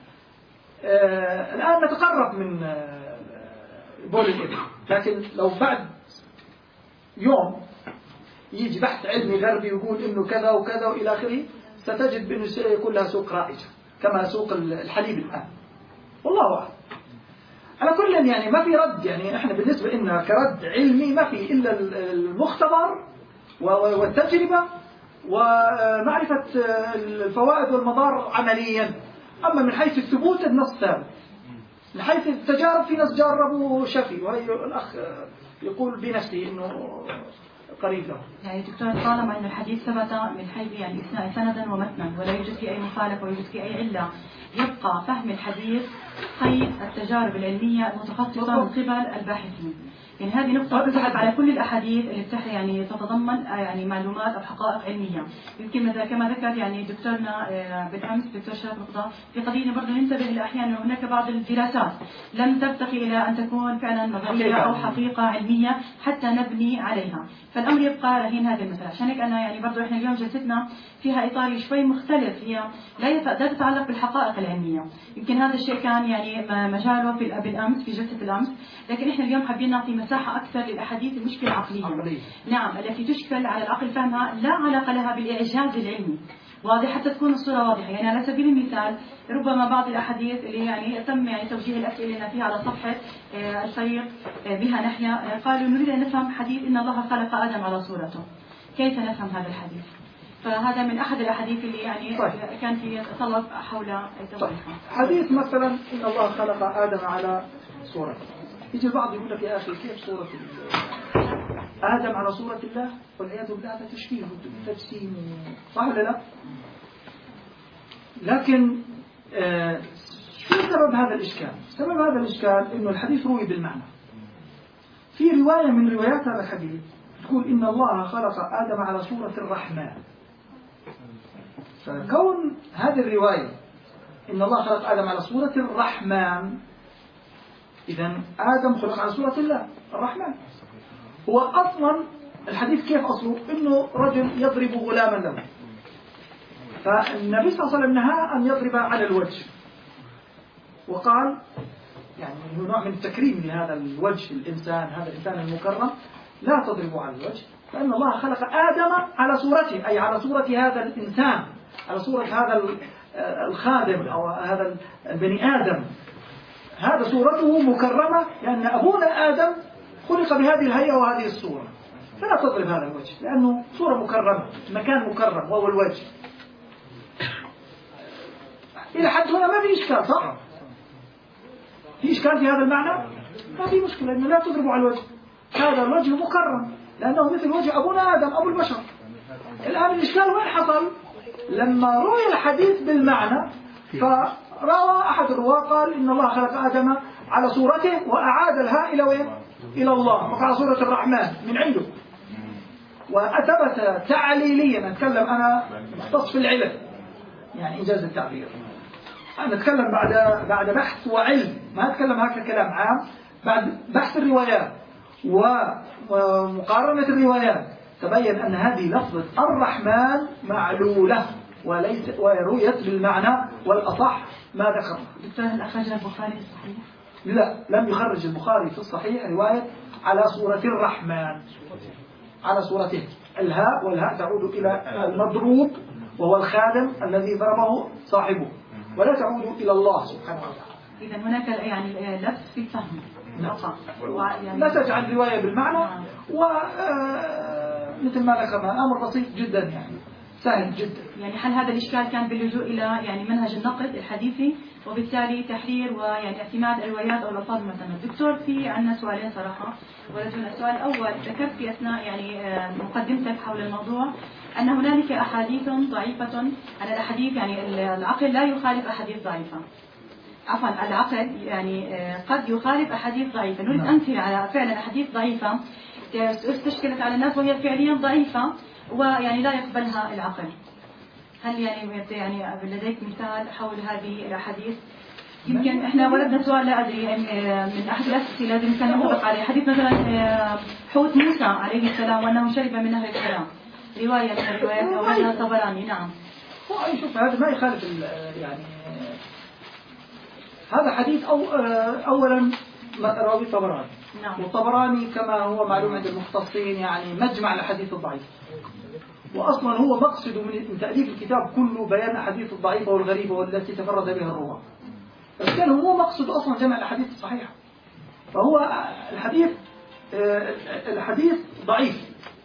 Speaker 3: الآن نتقرب من بول الإبل، لكن لو بعد يوم يجي بحث علمي غربي يقول إنه كذا وكذا وإلى آخره، ستجد بأنه سيكون لها سوق رائجة كما سوق الحليب الآن، والله أعلم. على كل يعني ما في رد، يعني احنا بالنسبة لنا كرد علمي ما في إلا المختبر والتجربة ومعرفة الفوائد والمضار عمليا. أما من حيث الثبوت النص ثابت، من حيث التجارب في ناس جربوا شفي، وهي الأخ يقول بنفسه إنه قريب له.
Speaker 2: يعني دكتور طالما أن الحديث ثبت من حيث يعني إثناء سندا ومتنا ولا يوجد فيه أي مخالفة ولا يوجد فيه أي علة، يبقى فهم الحديث قيد التجارب العلمية المتخصصة من قبل الباحثين. يعني هذه نقطة تحت على كل الأحاديث اللي يعني تتضمن يعني معلومات أو حقائق علمية. يمكن كما ذكر يعني دكتورنا بالأمس دكتور شرف رفضة في قضية برضه ننتبه لأحيانا هناك بعض الدراسات لم ترتقي إلى أن تكون فعلا نظرية أو حقيقة علمية حتى نبني عليها، فالأمر يبقى رهين هذه المسألة. عشان هيك أنا يعني برضه إحنا اليوم جلستنا فيها إطار شوي مختلف، هي لا تتعلق بالحقائق العلمية. يمكن هذا الشيء كان يعني مجاله في بالأمس في جلسة الأمس، لكن إحنا اليوم حابين نعطي مساحة أكثر للأحاديث المشكلة العقلية. نعم، التي تشكل على العقل فهمها لا علاقة لها بالإعجاز العلمي. واضح حتى تكون الصورة واضحة. يعني على سبيل المثال ربما بعض الأحاديث اللي يعني تم يعني توجيه الأسئلة لنا فيها على صفحة الفريق بها نحيا، قالوا نريد أن نفهم حديث إن الله خلق آدم على صورته، كيف نفهم هذا الحديث؟ فهذا من أحد الأحاديث اللي يعني كان في طلب حول توضيحها.
Speaker 3: حديث مثلا إن الله خلق آدم على صورته، يجي البعض يقول لك يا أخي كيف صورة آدم على صورة الله؟ والعياذ بالله هذا تشبيه وتجسيم، صح ولا لا؟ لكن شو سبب هذا الإشكال؟ سبب هذا الإشكال إنه الحديث روي بالمعنى. في رواية من روايات هذا الحديث تقول إن الله خلق آدم على صورة الرحمن. فكون هذه الرواية إن الله خلق آدم على صورة الرحمن، إذن آدم خلق على صورة الله الرحمن. هو أصلا الحديث كيف أصله؟ إنه رجل يضرب غلاما له، فالنبي صلى الله عليه وسلم نهى أن يضرب على الوجه، وقال يعني نوع من التكريم لهذا الوجه الإنسان، هذا الإنسان المكرم، لا تضربوا على الوجه، فإن الله خلق آدم على صورته، أي على صورة هذا الإنسان، على صورة هذا الخادم أو هذا البني آدم هذا صورته مكرمة، لأن أبونا آدم خلق بهذه الهيئة وهذه الصورة، فلا تضرب هذا الوجه لأنه صورة مكرمة، مكان مكرم وهو الوجه. إلى حد هنا ما في إشكال، صح؟ في إشكال في هذا المعنى؟ ما في مشكلة، إنه لا تضربوا على الوجه، هذا الوجه مكرم لأنه مثل وجه أبونا آدم أبو البشر. الآن الإشكال وين حصل؟ لما روي الحديث بالمعنى، فروى أحد الرواة قال إن الله خلق آدم على صورته وأعاد الهاء إلى وين؟ إلى الله، وقال صورة الرحمن من عنده، وأثبت تعليليا. أتكلم أنا مختص في العلم، يعني إنجاز التعبير، أنا أتكلم بعد بحث وعلم، ما أتكلم هكذا كلام عام، بعد بحث الروايات ومقارنة الروايات تبين أن هذه لفظة الرحمن معلولة وليس ورويت بالمعنى، والأصح ما ذكر.
Speaker 2: دكتور هل أخرج البخاري في الصحيح؟
Speaker 3: لا، لم يخرج البخاري في الصحيح رواية على صورة الرحمن، على صورته. الهاء والهاء تعود إلى المضروب وهو الخادم الذي ضربه صاحبه، ولا تعود إلى الله سبحانه وتعالى.
Speaker 2: إذا هناك يعني لبس في الفهم.
Speaker 3: لا تجعل رواية بالمعنى، ومثل ما ذكرنا أمر بسيط جدا، يعني سهل جدا.
Speaker 2: يعني حل هذا الإشكال كان باللجوء إلى يعني منهج النقد الحديثي، وبالتالي تحرير ويعني اعتماد الروايات أو الألفاظ المعتمدة. دكتور في عندنا سؤالين صراحة ورجل. السؤال الأول، ذكرت في أثناء يعني مقدمتك حول الموضوع أن هنالك أحاديث ضعيفة، أن الأحاديث يعني العقل لا يخالف أحاديث ضعيفة. عفوا، العقل يعني قد يخالف أحاديث ضعيفة. نريد أمثلة على فعلا أحاديث ضعيفة استشكلت على الناس وهي فعليا ضعيفة ويعني لا يقبلها العقل. هل يعني لديك مثال حول هذه الأحاديث؟ يمكن احنا ولدنا سؤال لا أدري من أحد الأسئلة لازم كان نطبق عليه حديث مثلا حوت موسى عليه السلام وأنه شرب من نهر الكلام، رواية من الروايات أولادها الطبراني. نعم،
Speaker 3: هو شوف هذا ما يخالف يعني هذا حديث أولا راوي الطبراني.
Speaker 2: نعم.
Speaker 3: والطبراني كما هو معلوم عند المختصين يعني مجمع الأحاديث الضعيفة، وأصلا هو مقصد من تأليف الكتاب كله بيان الأحاديث الضعيفة والغريبة والتي تفرد بها الرواة، فكان هو مقصد أصلا جمع الأحاديث الصحيحة، فهو الحديث ضعيف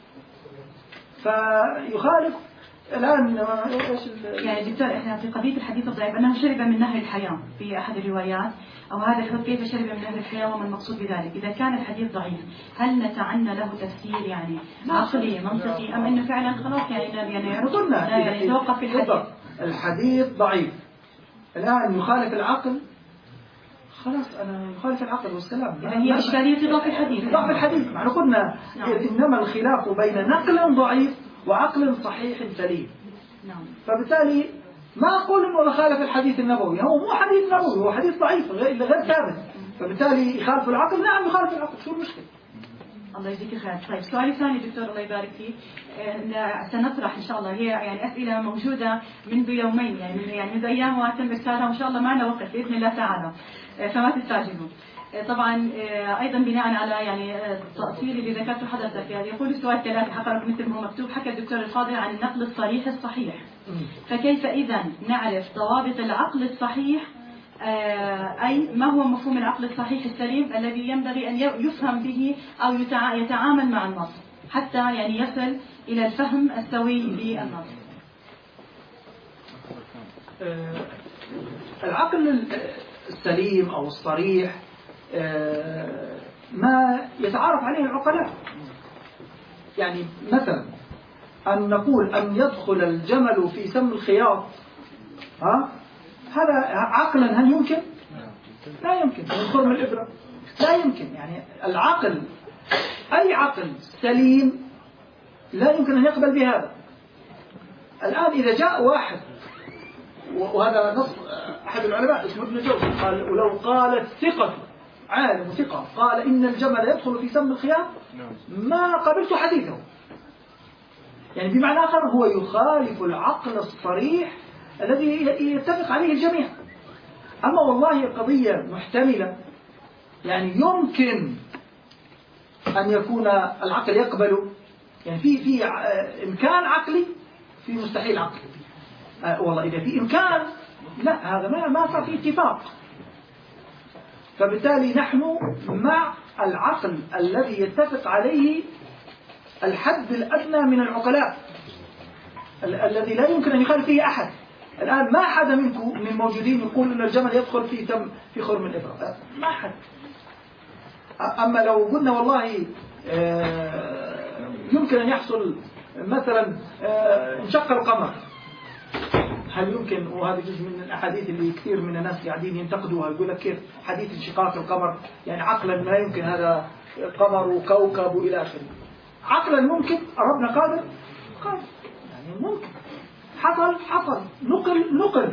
Speaker 3: فيخالف. الآن
Speaker 2: يعني دكتور احنا في قضية الحديث الضعيف أنه شرب من نهر الحياة في أحد الروايات، أو هذا الحوت كيف شرب من نهر الحياة وما المقصود بذلك؟ إذا كان الحديث ضعيف هل نتعنى له تفسير يعني عقلي منطقي، أم إنه فعلا خلاص يعني يتوقف في الحديث؟
Speaker 3: الحديث ضعيف الآن يخالف العقل، خلاص أنا يخالف العقل والسلام.
Speaker 2: هي إشكالية في ضعف الحديث.
Speaker 3: ضعف الحديث معنا قلنا إنما الخلاف بين نقل ضعيف وعقل صحيح سليم.
Speaker 2: نعم.
Speaker 3: فبالتالي ما أقول إنه خالف الحديث النبوي، هو مو حديث نبوي، هو حديث ضعيف غير ثابت، فبالتالي يخالف العقل. نعم يخالف العقل، شو المشكلة؟
Speaker 2: الله يجزيك خير. طيب سؤالي الثاني دكتور الله يبارك فيك، سنطرح إن شاء الله هي يعني أسئلة موجودة منذ يومين يعني منذ أيام وتم إرسالها وإن شاء الله معنا وقت بإذن الله تعالى، فما تستعجلوا. طبعا ايضا بناء على يعني التأصيل اللي ذكرته حضرتك، يعني يقول السؤال الثلاثي حقا مثل ما هو مكتوب، حكى الدكتور الفاضل عن النقل الصريح الصحيح، فكيف اذا نعرف ضوابط العقل الصحيح، اي ما هو مفهوم العقل الصحيح السليم الذي ينبغي ان يفهم به او يتعامل مع النص حتى يعني يصل الى الفهم السوي للنص؟
Speaker 3: العقل السليم او الصريح ما يتعارف عليه العقلاء. يعني مثلا أن نقول أن يدخل الجمل في سم الخياط، هذا عقلا هل يمكن؟ لا يمكن. من خرم الإبرة لا يمكن. يعني العقل أي عقل سليم لا يمكن أن يقبل بهذا. الآن إذا جاء واحد، وهذا نص أحد العلماء اسمه ابن جوزي قال ولو قالت ثقة عالم ثقة قال إن الجمل يدخل في سم الخياط ما قبلت حديثه. يعني بمعنى آخر هو يخالف العقل الصريح الذي يتفق عليه الجميع. أما والله القضية محتملة، يعني يمكن أن يكون العقل يقبله، يعني في إمكان عقلي، في مستحيل عقلي. والله إذا في إمكان، لا هذا ما صار في اتفاق. فبالتالي نحن مع العقل الذي يتفق عليه الحد الأدنى من العقلاء الذي لا يمكن أن يخالف فيه أحد. الآن ما حدا منكم من الموجودين يقول أن الجمل يدخل في خرم الإبرة، ما حد. أما لو قلنا والله يمكن أن يحصل مثلا انشق القمر، هل يمكن؟ وهذا جزء من الأحاديث اللي كثير من الناس قاعدين ينتقدوها، يقول لك كيف حديث انشقاق القمر، يعني عقلا ما يمكن هذا قمر وكوكب وإلى آخره. عقلا ممكن، ربنا قادر يعني ممكن، حصل نقل.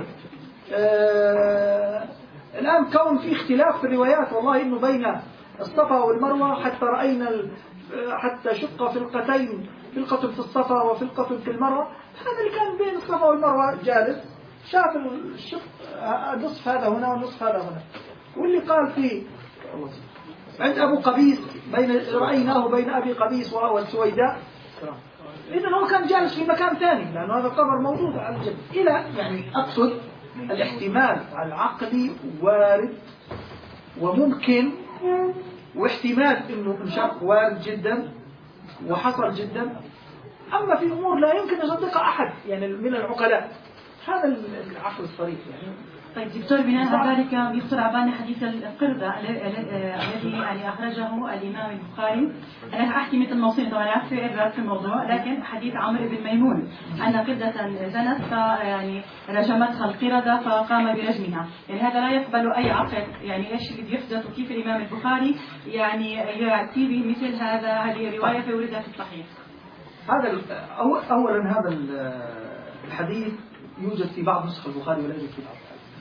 Speaker 3: الآن كون في اختلاف في الروايات، والله إنه بين الصفا والمروة حتى رأينا حتى شق فرقتين، فرقة في الصفا وفرقة في المروة. هذا اللي كان بين الصفا والمروة جالس شاف الشق، نصف هذا هنا ونصف هذا هنا. واللي قال فيه عند أبو قبيس رأيناه بين أبي قبيس والسويداء، إذن هو كان جالس في مكان ثاني، لأن هذا القمر موجود على الجبل. إلى يعني أقصد الاحتمال العقلي وارد وممكن، واحتمال إنه انشق وارد جدا وحصل جدا. أما في أمور لا يمكن يصدقها أحد يعني من العقلاء، هذا العقل الصريح يعني.
Speaker 2: طيب دكتور، بناء على ذلك يخطر على بالنا حديث القردة الذي يعني أخرجه الإمام البخاري. أنا أحكي مثل موصول، طبعا عارفة إبرة في الموضوع، لكن حديث عمرو بن ميمون أن قردة زنت فيعني رجمتها القردة فقام برجمها. يعني هذا لا يقبل أي عقل، يعني إيش اللي بيحدث وكيف الإمام البخاري يعني يأتي بمثل هذه الرواية فيوردها في الصحيح.
Speaker 3: هذا أولا هذا الحديث يوجد في بعض نسخ البخاري ولا يوجد في بعض.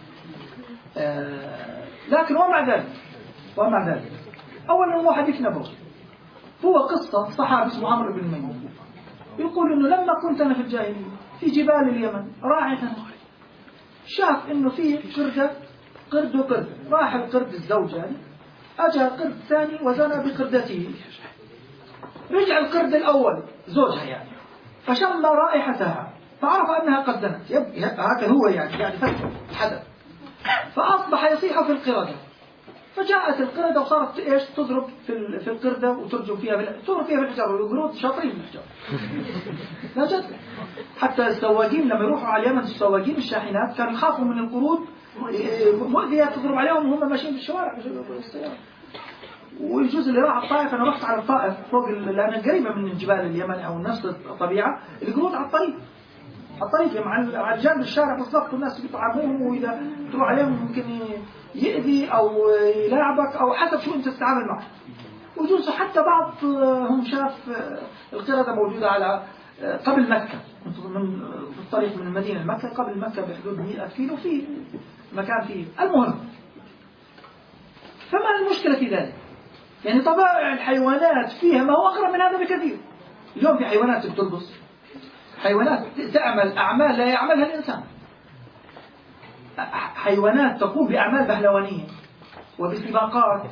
Speaker 3: لكن ومع ذلك أولا هو حديث نبوي، هو قصة صحابي اسمه عمرو بن ميمون يقول إنه لما كنت أنا في الجاهلية في جبال اليمن راعيا، شاف إنه في قرد راح القرد الزوج يعني، أجا قرد ثاني وزنى بقردته، رجع القرد الأول زوجها يعني فشم رائحتها فعرف أنها قد زنت. هكذا هو يعني فكر الحدث، فأصبح يصيح في القردة، فجاءت القردة وصارت إيش تضرب في القردة وترجم فيها بالحجار، والقرود شاطرين بالحجار. لا جد، حتى السواقين لما يروحوا على اليمن، السواقين الشاحنات كانوا يخافوا من القرود مؤذية تضرب عليهم وهم ماشيين في الشوارع بالسيارة. والجزء اللي راح الطائف، أنا رحت على الطائف فوق لأن قريبة من جبال اليمن أو نفس الطبيعة، القرود على الطريق مع الجانب الشارع بالضبط، والناس بيطعموهم، وإذا تروح عليهم ممكن يأذي أو يلاعبك أو حسب شو أنت تتعامل معه. وجوز حتى بعضهم شاف القردة موجودة على قبل مكة، من الطريق من المدينة لمكة، قبل مكة بحدود 100 كيلو في مكان فيه. المهم، فما المشكلة في ذلك؟ يعني طبائع الحيوانات فيها ما هو أغرب من هذا بكثير. اليوم في حيوانات بترقص، حيوانات تعمل أعمال لا يعملها الإنسان، حيوانات تقوم بأعمال بهلوانية وبسباقات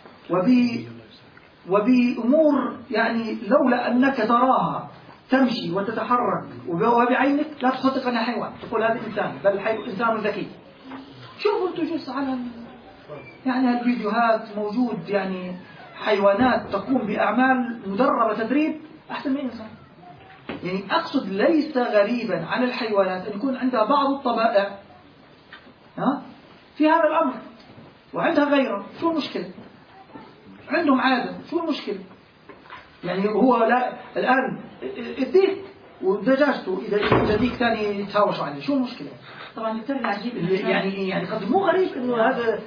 Speaker 3: وبأمور يعني لولا أنك تراها تمشي وتتحرك وبعينك لا تصدق أنها حيوان، تقول هذا إنسان، بل إنسان ذكي. شوفوا أنتم جزء على يعني هالفيديوهات موجود، يعني حيوانات تقوم بأعمال مدربة تدريب أحسن من إنسان. يعني أقصد ليس غريبا على الحيوانات أن يكون عندها بعض الطبائع في هذا الأمر، وعندها غيره. شو المشكلة؟ عندهم عادة، شو المشكلة؟ يعني هو لا الآن الديك ودجاجته إذا ديك ثاني يتهاوشوا عليه، شو المشكلة؟
Speaker 2: طبعا بترجع عجيب
Speaker 3: يعني قد مو غريب إنه هذا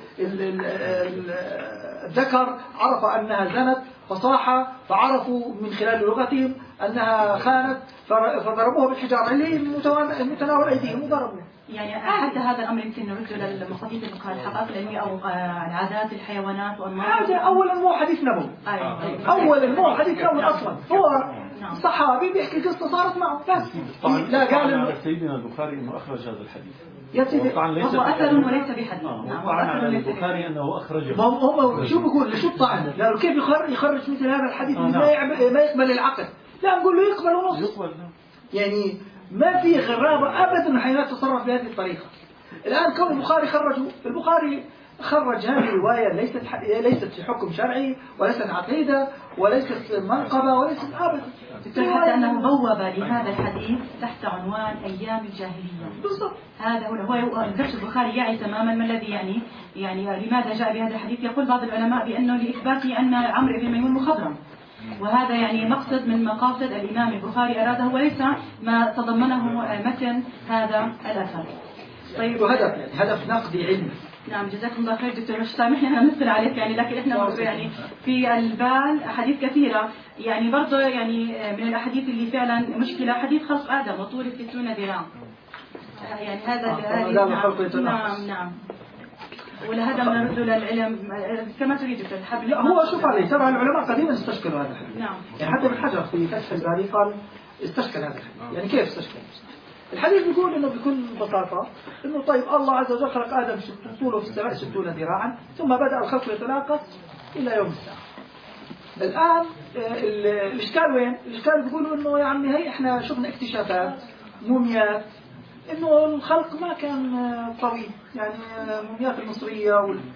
Speaker 3: الذكر عرف أنها زنت فصاح، فعرفوا من خلال لغتهم أنها خانت فضربوها بالحجارة اللي متناول أيديهم وضربوها.
Speaker 2: يعني حتى هذا الأمر يمكن نرد للمصادر الحقائق العلمية أو عادات الحيوانات وأنماط.
Speaker 3: هذا أولا مو حديث نبوي، أولا مو حديث نبوي أصلا، هو صحابي بيحكي قصة صارت معه بس.
Speaker 8: لا قال سيدنا البخاري إنه أخرج هذا الحديث،
Speaker 3: يا سيدي
Speaker 2: هو أثر وليس بحديث.
Speaker 8: على البخاري أنه أخرجه.
Speaker 3: هم شو بيقول شو الطعن؟ قالوا كيف يخرج مثل هذا الحديث ما يقبل العقل؟ لا نقول له يقبل ونص. يعني ما في غرابة أبدا أن الحيوانات تتصرف بهذه الطريقة. الآن كون البخاري خرج هذه الرواية ليست في حكم شرعي وليست عقيدة وليست منقبة وليست أبدا،
Speaker 2: حتى أنه بوب لهذا الحديث تحت عنوان أيام الجاهلية.
Speaker 3: بالضبط.
Speaker 2: هذا هو نفس البخاري يعي تماما ما الذي يعني لماذا جاء بهذا الحديث. يقول بعض العلماء بأنه لإثبات أن عمرو بن ميمون مخضرم، وهذا يعني مقصد من مقاصد الإمام البخاري أراده وليس ما تضمنه متن هذا الأثر.
Speaker 3: طيب، هدف نقدي علمي.
Speaker 2: نعم، جزاكم الله خير دكتور. مش سامحني احنا نمثل عليك يعني، لكن احنا يعني في البال احاديث كثيره يعني برضه يعني من الاحاديث اللي فعلا مشكله حديث خلق ادم وطول 60 ذراع. يعني هذا نعم ولهذا نرد للعلم كما تريد دكتور.
Speaker 3: لا هو شوف عليه ترى العلماء قديما استشكلوا هذا الحديث.
Speaker 2: نعم.
Speaker 3: يعني حتى ابن حجر في فتح الباري قال استشكل هذا الحديث. يعني كيف استشكل؟ الحديث بيقول انه بكل بساطة انه طيب الله عز وجل خلق ادم طوله في السماء 60 ذراعا ثم بدأ الخلق يتناقص الى يوم الساعة. الان الاشكال وين؟ الاشكال بيقولوا انه يا عمي هي احنا شفنا اكتشافات موميات انه الخلق ما كان طويل، يعني الموميات المصرية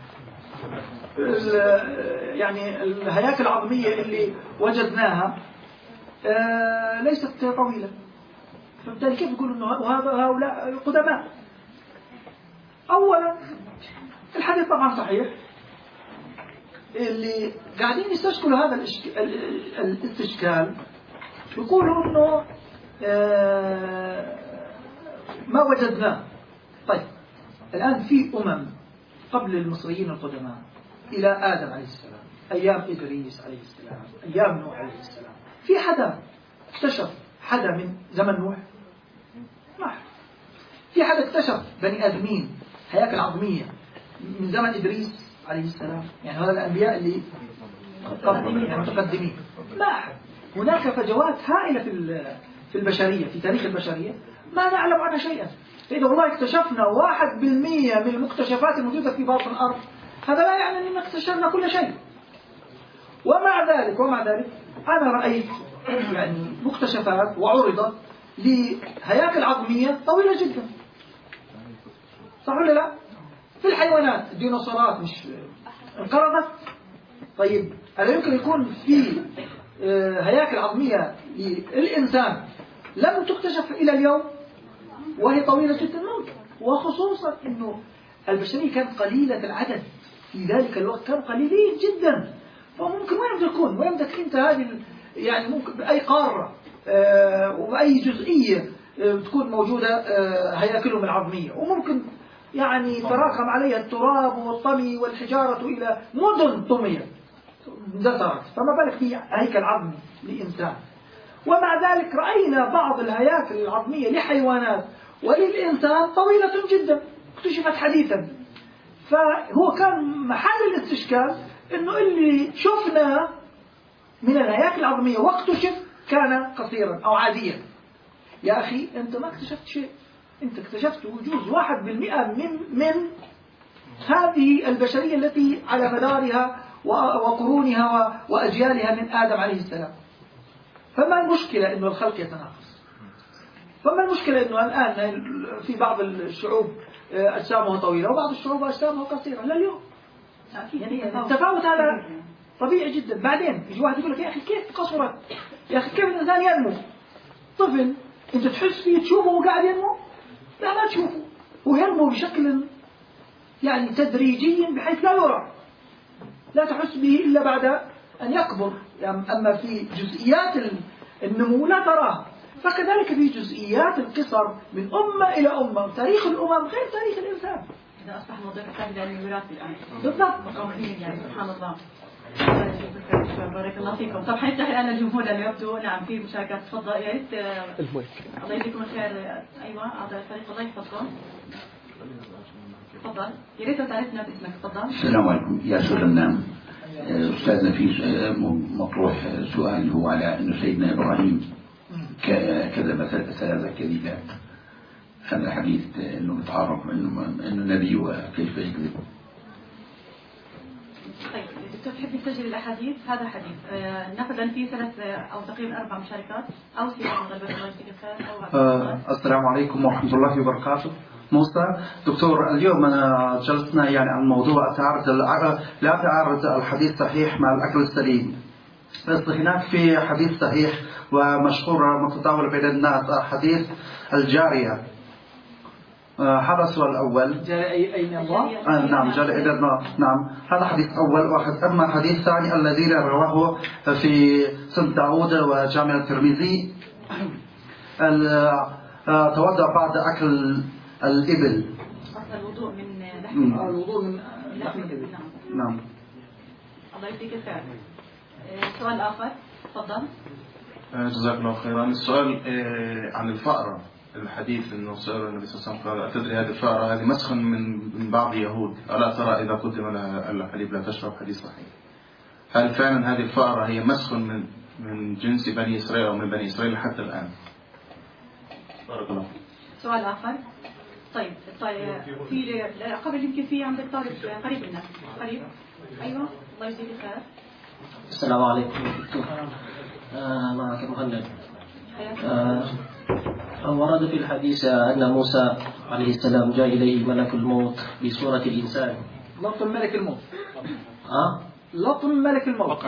Speaker 3: يعني الهياكل العظمية اللي وجدناها ليست طويلة. فبالتالي كيف يقولوا انه هؤلاء قدماء؟ اولا الحديث طبعا صحيح، اللي قاعدين يستشكلوا هذا الاستشكال يقولوا انه ما وجدناه. طيب الان في قبل المصريين القدماء الى ادم عليه السلام، ايام ادريس عليه السلام، ايام نوح عليه السلام، في حدا اكتشف حدا من زمن نوح؟ ما في حدا اكتشف بني آدمين هياكل عظمية من زمن إدريس عليه السلام، يعني هذا الأنبياء اللي متقدمين. ما هناك فجوات هائلة في البشرية، في تاريخ البشرية ما نعلم عنها شيئا. فإذا والله اكتشفنا 1% من المكتشفات الموجودة في باطن الأرض، هذا لا يعني أننا اكتشفنا كل شيء. ومع ذلك أنا رأيت يعني مكتشفات وعرضت لهياكل عظمية طويلة جدا، صح ولا لا؟ في الحيوانات الديناصورات مش انقرضت؟ طيب ألا يمكن يكون في هياكل عظمية للإنسان لم تكتشف إلى اليوم وهي طويلة جدا؟ ممكن، وخصوصا أنه البشرية كانت قليلة العدد في ذلك الوقت، كانوا قليلين جدا. فممكن وين بدك أنت هذه يعني ممكن بأي قارة وبأي جزئية تكون موجودة هياكلهم العظمية، وممكن يعني تراكم عليها التراب والطمي والحجارة إلى مدن طمية اندثرت، فما بالك في هيكل عظمي لإنسان. ومع ذلك رأينا بعض الهياكل العظمية لحيوانات وللإنسان طويلة جدا اكتشفت حديثا. فهو كان محل الاستشكال إنه اللي شفناه من الهياكل العظمية واكتشف كان قصيرا أو عاديا. يا أخي أنت ما اكتشفت شيء، أنت اكتشفت وجود 1% من هذه البشرية التي على مدارها وقرونها وأجيالها من آدم عليه السلام. فما المشكلة أنه الخلق يتناقص؟ فما المشكلة أنه الآن في بعض الشعوب أجسامها طويلة وبعض الشعوب أجسامها قصيرة لليوم؟ يعني التفاوت هذا طبيعي جدا. بعدين يجي واحد يقول لك يا أخي كيف قصرت؟ يا أخي كيف الإنسان ينمو؟ طفل أنت تحس فيه تشوفه وقاعد ينمو؟ لا تشوفه، هو ينمو بشكل يعني تدريجي بحيث لا يرى، لا تحس به إلا بعد أن يكبر. يعني أما في جزئيات النمو لا تراها، فكذلك في جزئيات القصر من أمة إلى أمة. تاريخ الأمم غير تاريخ الإنسان.
Speaker 2: إذا أصبح موضوع التاكد عن الوراثة الآن
Speaker 3: بالضبط.
Speaker 2: يعني سبحان الله. بارك الله فيكم. طب حنفتح الآن الجمهور اللي يبدو نعم في مشاركات. تفضل يا ريت. الله يجزيكم الخير. أيوة أعطى الفريق الله يفضل. تفضل يا ريت تعرفنا باسمك. تفضل.
Speaker 9: السلام عليكم يا سلام. أستاذنا في مطروح سؤال هو على أن سيدنا إبراهيم كذب 3 كذبات. هذا حديث أنه متعرف أنه نبي وكيف يكذب.
Speaker 2: طيب دكتور تحب تسجل الأحاديث؟ هذا حديث نقدا فيه 3 أو تقريبا 4 مشاركات أو سياق مغلبة الله يجزيك خير.
Speaker 10: السلام عليكم ورحمة الله وبركاته. موسى دكتور، اليوم أنا جلسنا يعني عن موضوع لا تعارض الحديث الصحيح مع الأكل السليم، بس هناك في حديث صحيح ومشهور متداول بين الناس، حديث الجارية. هذا السؤال الأول.
Speaker 3: أين الله؟
Speaker 10: نعم، جارية نعم، هذا حديث أول واحد. أما الحديث الثاني الذي رواه في سنن داود وجامع الترمذي، توضأ بعد أكل الإبل.
Speaker 2: الوضوء من لحم
Speaker 3: الوضوء من لحم الإبل.
Speaker 2: نعم. الله يجزيك الخير. سؤال آخر تفضل.
Speaker 1: جزاك الله خيرا. السؤال عن الفأرة. الحديث انه سأل النبي صلى الله عليه وسلم قال أتدري هذه الفأرة هذه مسخ من بعض يهود، ألا ترى إذا قدم لها الحليب لا تشرب؟ حديث صحيح. هل فعلا هذه الفأرة هي مسخ من جنس بني إسرائيل أو من بني إسرائيل حتى الآن؟ بارك الله.
Speaker 2: سؤال آخر. طيب في قبل يمكن في عندك طالب قريب منا. قريب. أيوة الله يجزيك الخير.
Speaker 11: السلام عليكم دكتور. معك مهند. ورد في الحديث أن موسى عليه السلام جاء إليه ملك الموت بصورة الإنسان.
Speaker 3: لطم ملك الموت.
Speaker 11: لطم
Speaker 3: ملك الموت.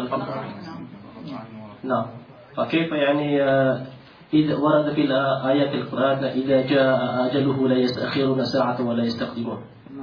Speaker 11: نعم. فكيف يعني إذا ورد في آيات القرآن إذا جاء أجله لا يستأخرون ساعة ولا يستقدمون.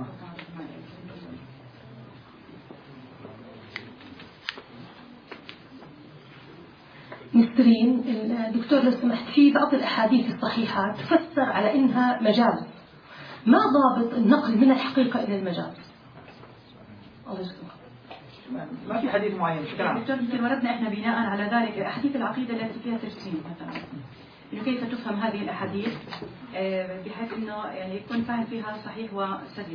Speaker 12: نسرين الدكتور لو سمحت، في بعض الأحاديث الصحيحة تفسر على إنها مجاز، ما ضابط النقل من الحقيقة إلى المجاز؟ الله يسلمك.
Speaker 3: ما في حديث معين.
Speaker 2: دكتور يمكن وردنا إحنا بناء على ذلك أحاديث العقيدة التي فيها تجسيم مثلا، إنه كيف تفهم هذه الأحاديث بحيث إنه يعني يكون فاهم فيها صحيح وسليم.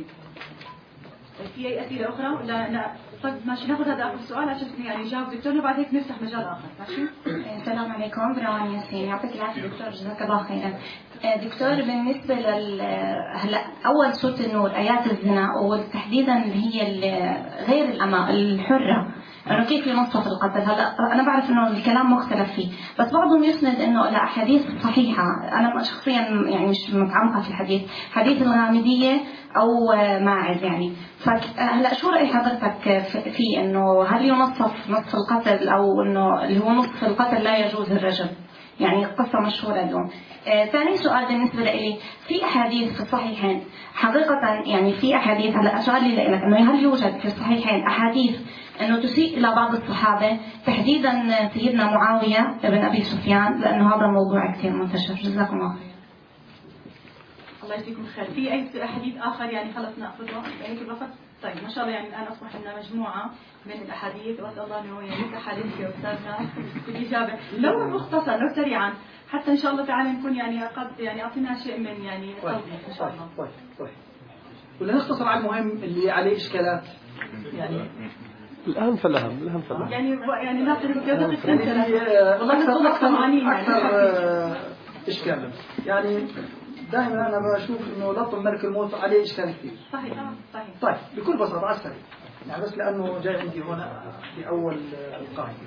Speaker 2: في أي أسئلة أخرى؟ لا طيب ماشي، ناخذ هذا آخر سؤال عشان يعني يجاوب دكتورنا وبعد هيك نفتح مجال آخر. ماشي.
Speaker 13: السلام عليكم، روان ياسين، يعطيك العافية دكتور، جزاك الله خيرا. دكتور بالنسبة هلا أول سورة النور آيات الزنا وتحديدا اللي هي غير الحرة، إنه كيف ينصف القتل. هلا أنا بعرف إنه الكلام مختلف فيه، بس بعضهم يسند إنه الأحاديث صحيحة. أنا شخصيا يعني مش متعمقة في الحديث، حديث الغامدية أو ماعز يعني. فهلا شو رأي حضرتك في إنه هل ينصف نصف القتل أو إنه اللي هو نصف القتل لا يجوز الرجم؟ يعني قصة مشهورة اليوم. ثاني سؤال بالنسبة لي، في أحاديث في الصحيحين حقيقة، يعني في أحاديث، هلا سؤالي لك إنه هل يوجد في الصحيحين أحاديث إنه تسيء إلى بعض الصحابة تحديدا سيدنا معاوية بن أبي سفيان، لأنه هذا موضوع كثير منتشر. جزاكم الله خير.
Speaker 2: الله يجزيكم خير. في أي حديث آخر يعني خلص نأخذه هيك الوقت؟ طيب ما شاء الله يعني الآن أصبح لنا مجموعة من الأحاديث، وأسأل الله إنه يفتح عليك يا أستاذنا بالإجابة لو مختصر لو سريعا، حتى إن شاء الله تعالى نكون يعني قد يعني أعطينا شيء من يعني توضيح إن شاء الله.
Speaker 3: طيب ولا نختصر على المهم اللي عليه إشكالات يعني.
Speaker 7: الأهم فالأهم
Speaker 2: يعني ناخذ الجزء
Speaker 3: والله أكثر إشكالا يعني. دائما أنا بشوف إنه لطم ملك الموت عليه إشكال كثير.
Speaker 2: صحيح.
Speaker 3: طيب بكل بساطة على السريع يعني، بس لأنه جاي عندي هنا في أول القاعدة.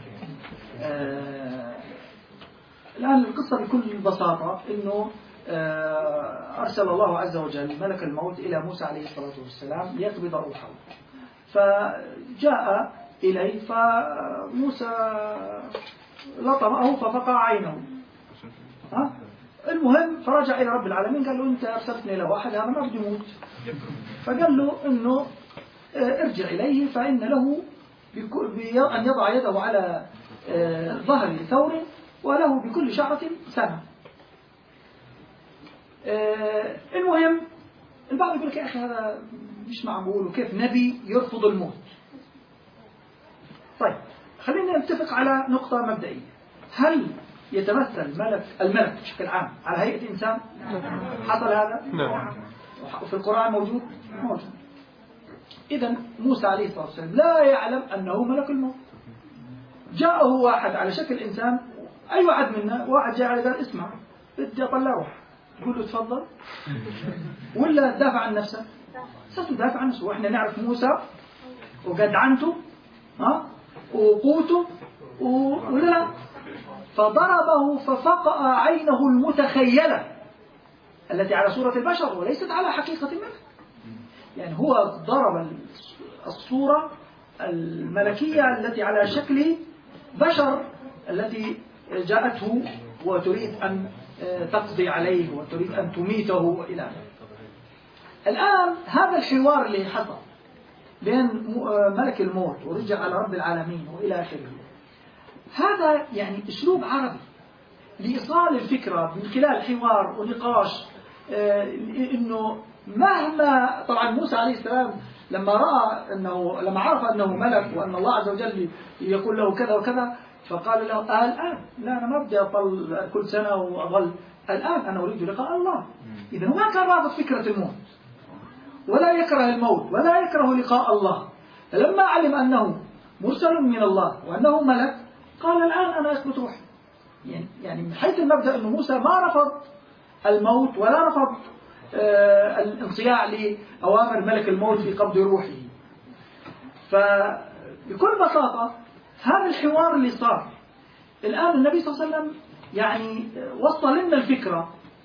Speaker 3: الآن القصة بكل بساطة إنه أرسل الله عز وجل ملك الموت إلى موسى عليه الصلاة والسلام ليقبض روحه، فجاء إليه فموسى لطمه ففقع عينه. المهم فرجع إلى رب العالمين قال له أنت أرسلتني إلى واحد هذا ما بده يموت، فقال له إنه ارجع إليه فإن له أن يضع يده على ظهر ثور وله بكل شعرة سنة. المهم البعض يقول لك يا أخي هذا مش معقول، وكيف نبي يرفض الموت؟ طيب خلينا نتفق على نقطة مبدئية، هل يتمثل الملك بشكل عام على هيئة إنسان؟ حصل هذا؟
Speaker 7: نعم.
Speaker 3: وفي القرآن موجود؟ موجود. إذن موسى عليه الصلاة والسلام لا يعلم أنه ملك الموت. جاءه واحد على شكل إنسان، أي واحد منا واحد جاء على قال اسمع بدي أطلع روح، تقول له تفضل ولا تدافع عن نفسك؟ ستدافع عن نفسه. وإحنا نعرف موسى وقد عنته وقوته ولا لا؟ فضربه ففقأ عينه المتخيلة التي على صورة البشر وليست على حقيقة الملك. يعني هو ضرب الصورة الملكية التي على شكل بشر التي جاءته وتريد أن تقضي عليه وتريد أن تميته وإلى آخره. الآن هذا الحوار اللي حصل بين ملك الموت ورجع على رب العالمين وإلى آخره، هذا يعني أسلوب عربي لإيصال الفكرة من خلال حوار ونقاش. إنه مهما طبعا موسى عليه السلام لما عرف أنه ملك وأن الله عز وجل يقول له كذا وكذا، فقال له الآن لا أنا ما بدي أطل كل سنة وأظل، الآن أنا أريد لقاء الله. إذا هو ما كان رافض فكرة الموت ولا يكره الموت ولا يكره لقاء الله، فلما علم أنه مرسل من الله وأنه ملك قال الآن أنا أثبت روحي. يعني من حيث المبدأ أنه موسى ما رفض الموت ولا رفض الانصياع لأوامر ملك الموت في قبض روحه. فبكل بساطة هذا الحوار اللي صار الآن النبي صلى الله عليه وسلم يعني وصل لنا الفكرة،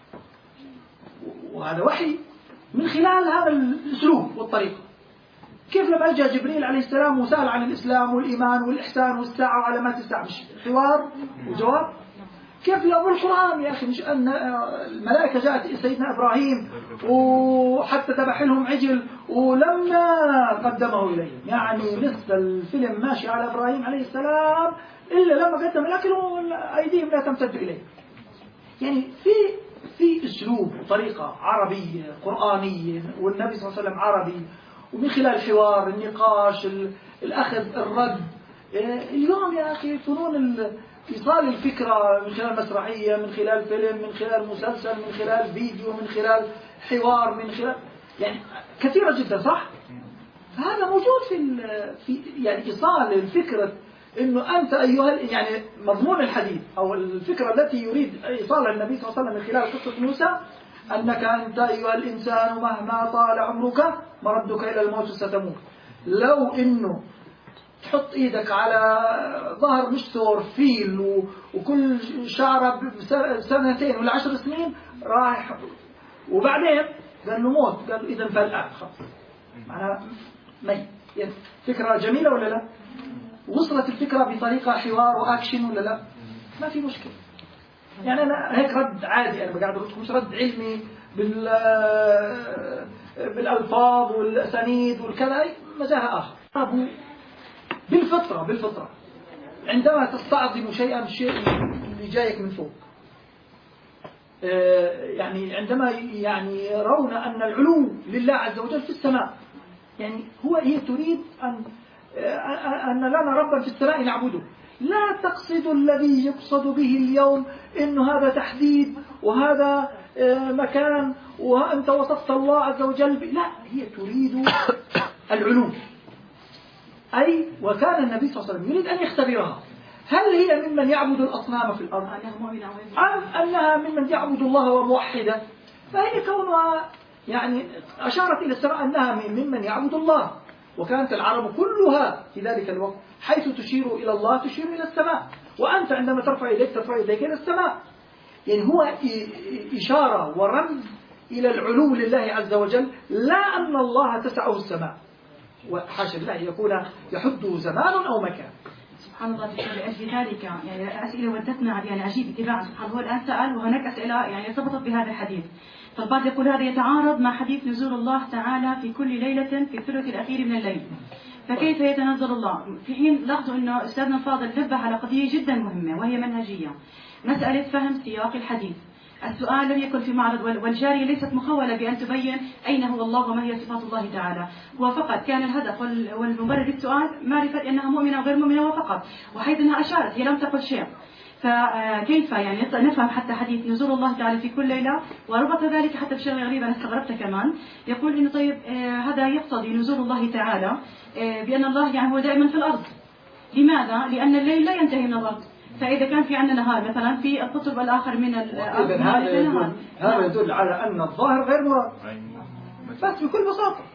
Speaker 3: وهذا وحي من خلال هذا الأسلوب والطريقة. كيف لما جاء جبريل عليه السلام وسأل عن الإسلام والإيمان والإحسان والساعة وعلامات الساعة، مش حوار وجواب؟ كيف لو القرآن يا أخي، مش أن الملائكة جاءت سيدنا إبراهيم وحتى ذبح لهم عجل ولما قدمه إليهم، يعني لسه الفيلم ماشي على إبراهيم عليه السلام إلا لما قدم الأكل وأيديهم لا تمتد إليه. يعني في أسلوب وطريقة عربية قرآنية، والنبي صلى الله عليه وسلم عربي، ومن خلال الحوار النقاش الأخذ الرد. اليوم يا أخي فنون إيصال الفكرة من خلال مسرحية، من خلال فيلم، من خلال مسلسل، من خلال فيديو، من خلال حوار، من خلال يعني كثيرة جدا، صح؟ هذا موجود في يعني إيصال الفكرة إنه أنت أيها يعني مضمون الحديث أو الفكرة التي يريد إيصالها النبي صلى الله عليه وسلم من خلال قصة موسى، أنك أنت أيها الإنسان مهما طال عمرك مردك إلى الموت ستموت. لو إنه تحط إيدك على ظهر مشتور فيل وكل شعره بسنتين ولا 10 سنين رايح، وبعدين قال له موت، قال له إذا فالآن خلاص معناها ميت. يعني فكرة جميلة ولا لا؟ وصلت الفكرة بطريقة حوار وأكشن ولا لا؟ ما في مشكلة. يعني أنا هيك رد عادي، أنا بقعد أردكم مش رد علمي بالألفاظ والأسانيد والكذا، مجالها آخر. بالفطرة عندما تستعظم شيئا، الشيء اللي جايك من فوق، يعني عندما يعني يرون أن العلو لله عز وجل في السماء، يعني هي تريد أن لنا ربا في السماء نعبده. لا تقصد الذي يقصد به اليوم إنه هذا تحديد وهذا مكان وأنت وصفت الله عز وجل لا، هي تريد العلو. أي وكان النبي صلى الله عليه وسلم يريد أن يختبرها، هل هي ممن يعبد الأصنام في الأرض أم أنها ممن يعبد الله وموحدة؟ فهي كونها يعني أشارت إلى السماء أنها ممن يعبد الله، وكانت العرب كلها في ذلك الوقت حيث تشير إلى الله تشير إلى السماء، وأنت عندما ترفع يديك ترفع يديك إلى السماء. يعني هو إشارة ورمز إلى العلو لله عز وجل، لا أن الله تسعه السماء، وحاشا الله يكون يحده زمان أو مكان.
Speaker 2: سبحان الله. لأجل ذلك يعني أسئلة ودتنا يعني أجيب اتباعا. سبحان الله الآن سأل وهناك أسئلة يعني ارتبطت بهذا الحديث. فالبعض يقول هذا يتعارض مع حديث نزول الله تعالى في كل ليلة في الثلث الأخير من الليل، فكيف يتنزل الله؟ في حين لاحظوا أنه أستاذنا الفاضل نبه على قضية جدا مهمة وهي منهجية، مسألة فهم سياق الحديث. السؤال لم يكن في معرض، والجارية ليست مخولة بأن تبين أين هو الله وما هي صفات الله تعالى، هو فقط كان الهدف والمبرر للسؤال معرفة أنها مؤمنة وغير مؤمنة وفقط، وحيث أنها أشارت هي لم تقل شيء. فكيف يعني نفهم حتى حديث نزول الله تعالى في كل ليلة، وربط ذلك حتى بشيء غريب أنا استغربته كمان، يقول إنه طيب هذا يقتضي نزول الله تعالى بأن الله يعني هو دائما في الأرض. لماذا؟ لأن الليل لا ينتهي من الأرض، فإذا كان في عندنا نهار مثلا في القطب الآخر من الأرض
Speaker 3: هذا يدل على أن الظاهر غير مراد، بس بكل بساطة.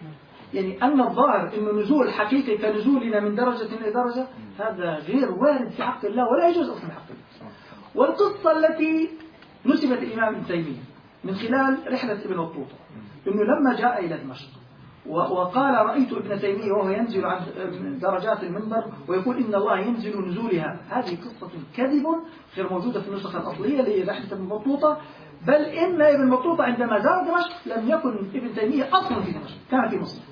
Speaker 3: يعني أن الظاهر أنه نزول حقيقي كنزولنا من درجة إلى درجة هذا غير وارد في حق الله ولا يجوز أصلا في حق الله. والقصة التي نسبت الإمام ابن تيمية من خلال رحلة ابن بطوطة أنه لما جاء إلى دمشق وقال رأيت ابن تيمية وهو ينزل عن درجات المنبر ويقول إن الله ينزل نزولها، هذه قصة كذب غير موجودة في النسخة الأصلية لرحلة ابن بطوطة، بل إن ابن بطوطة عندما زار دمشق لم يكن ابن تيمية أصلا في دمشق، كان في مصر.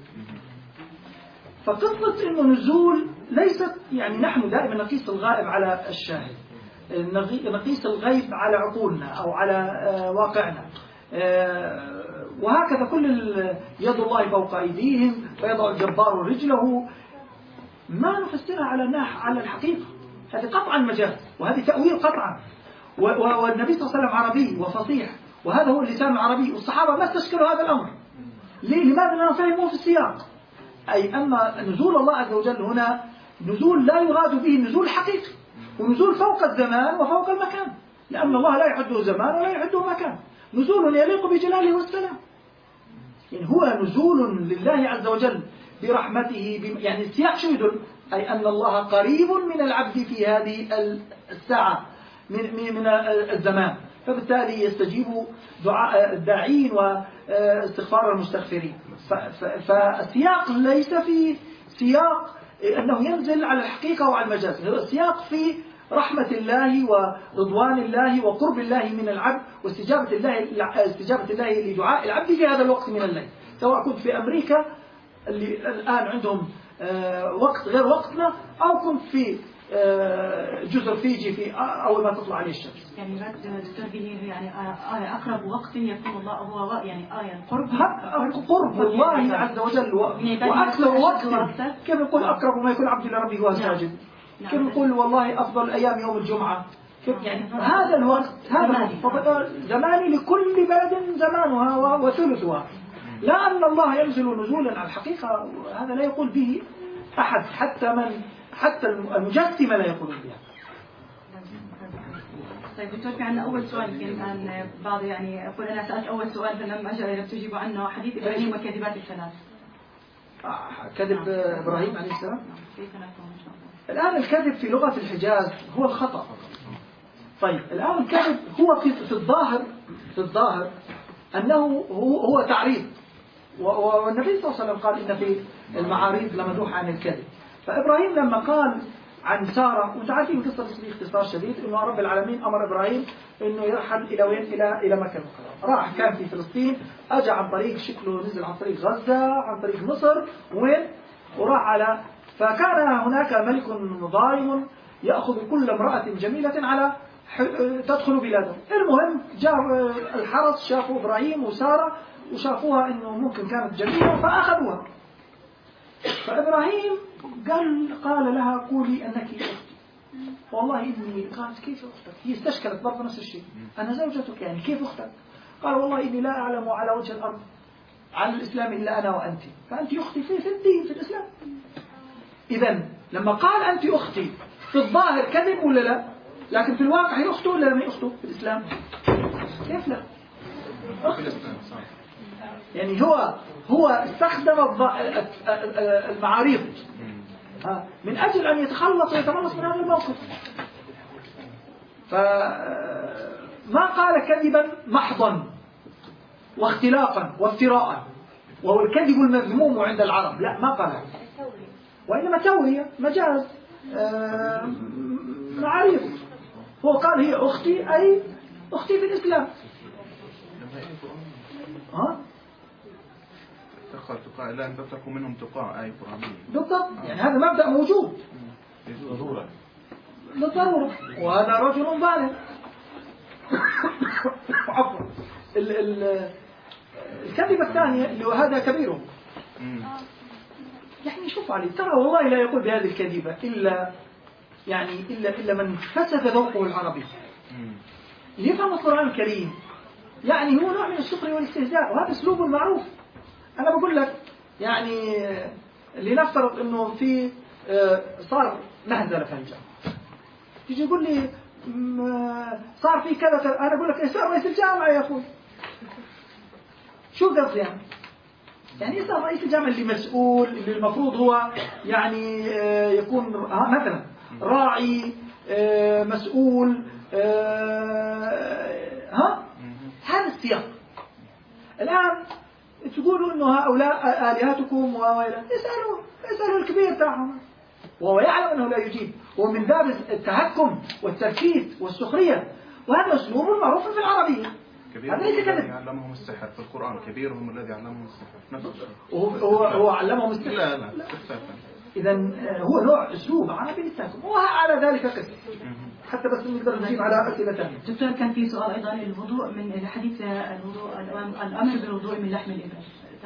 Speaker 3: فقصة إنه نزول ليست يعني نحن دائما نقيس الغائب على الشاهد، نقيس الغيب على عقولنا أو على واقعنا، وهكذا كل يد الله فوق أيديهم ويضع الجبار رجله، ما نفسرها على الحقيقة، هذه قطعا مجاز وهذه تأويل قطعا. والنبي صلى الله عليه وسلم عربي وفصيح وهذا هو اللسان العربي، والصحابة ما استشكلوا هذا الأمر. لماذا؟ لأنهم فهموه في السياق، أي أن نزول الله عز وجل هنا نزول لا يراد به نزول حقيقي، ونزول فوق الزمان وفوق المكان، لأن الله لا يحده زمان ولا يحده مكان، نزول يليق بجلاله والسلام. يعني هو نزول لله عز وجل برحمته يعني السياق شو يدل؟ أي أن الله قريب من العبد في هذه الساعة من الزمان، فبالتالي يستجيب دعاء الداعين واستغفار المستغفرين. فالسياق ليس في سياق أنه ينزل على الحقيقة وعلى المجاز، هو السياق في رحمة الله ورضوان الله وقرب الله من العبد واستجابة الله لدعاء العبد في هذا الوقت من الليل، سواء كنت في أمريكا اللي الآن عندهم وقت غير وقتنا، أو كنت في جزر فيجي في أول ما تطلع عليه الشمس.
Speaker 2: يعني رد دكتور به يعني أقرب وقت يكون الله هو يعني قرب
Speaker 3: الله عز وجل وأكثر وقت. كيف يقول أقرب ما يكون عبد لربه وهو ساجد؟ كيف يقول والله أفضل الأيام يوم الجمعة؟ يعني هذا الوقت هذا زماني لكل بلد زمانها وثلثها، لا أن الله ينزل نزولا على الحقيقة، هذا لا يقول به أحد، حتى المجسمة لا يقولون بها.
Speaker 2: طيب دكتور، في عندنا أول سؤال يمكن عن بعض يعني يقول أنا سألت أول سؤال فلما أجل تجيب عنه حديث إبراهيم وكذبات الثلاث.
Speaker 3: كذب إبراهيم عليه السلام. الآن الكذب في لغة الحجاز هو الخطأ. طيب الآن الكذب هو في الظاهر أنه هو تعريض، والنبي صلى الله عليه وسلم قال إن في المعاريض لمدوح عن الكذب. فإبراهيم لما قال عن سارة، وانتم عارفين قصة باختصار شديد إنه رب العالمين أمر إبراهيم إنه يرحل إلى وين؟ إلى مكة المكرمة. راح كان في فلسطين، أجى عن طريق شكله نزل عن طريق غزة عن طريق مصر وين؟ وراح على، فكان هناك ملك ظالم يأخذ كل امرأة جميلة على تدخل بلاده. المهم جاء الحرس شافوا إبراهيم وسارة وشافوها إنه ممكن كانت جميلة فأخذوها. فإبراهيم قال لها قولي أنك أختي. والله إني، قالت كيف أختك؟ هي استشكلت برضه نفس الشيء، أنا زوجتك يعني كيف أختك؟ قال والله إني لا أعلم على وجه الأرض عن الإسلام إلا أنا وأنت، فأنت أختي في الدين في الإسلام. إذن لما قال أنت أختي في الظاهر كذب ولا لا؟ لكن في الواقع هي أخته ولا ما أخته في الإسلام؟ كيف لا؟ يعني هو استخدم المعاريض من أجل أن يتخلص ويتملص من هذا الموقف. فما قال كذبا محضا واختلاقا وافتراء وهو الكذب المذموم عند العرب، لا ما قال، وإنما تورية مجاز معاريض. هو قال هي أختي أي أختي في الإسلام.
Speaker 1: لا تتركوا منهم تقاء أي قرآنية
Speaker 3: بالضبط. يعني هذا مبدأ موجود للضرورة، وهذا رجل ظالم. عفوا. الكذبة الثانية اللي وهذا كبيره، يعني شوف علي ترى والله لا يقول بهذه الكذبة إلا من فسد ذوقه العربي يفهم القرآن الكريم. يعني هو نوع من السخرية والاستهزاء، وهذا أسلوب معروف. أنا بقول لك يعني لنفترض إنه في صار مهزلة في الجامعة، تيجي يقول لي صار في كذا، أنا أقول لك إيش رئيس الجامعة يا أخوي؟ شو قصدي يعني؟ يعني يسأل رئيس الجامعة اللي مسؤول، اللي المفروض هو يعني يكون مثلا راعي مسؤول، هذا السياق. الآن تقولوا إنه هؤلاء آلهتكم اسألوا الكبير تاعهم، وهو يعلم أنه لا يجيب، ومن باب التهكم والتركيب والسخرية، وهذا أسلوب معروف في العربية.
Speaker 1: كبيرهم الذي علمهم السحر في القرآن، كبيرهم الذي علمهم السحر.
Speaker 3: هو علمهم السحر.
Speaker 1: لا.
Speaker 3: إذا هو نوع أسلوب عربي للتهكم، وعلى ذلك قصة. حتى بس نقدر نجيب على أسئلة ثانية.
Speaker 2: دكتور كان في سؤال أيضا، الوضوء من الحديث، الوضوء الأمر بالوضوء من لحم الإبل.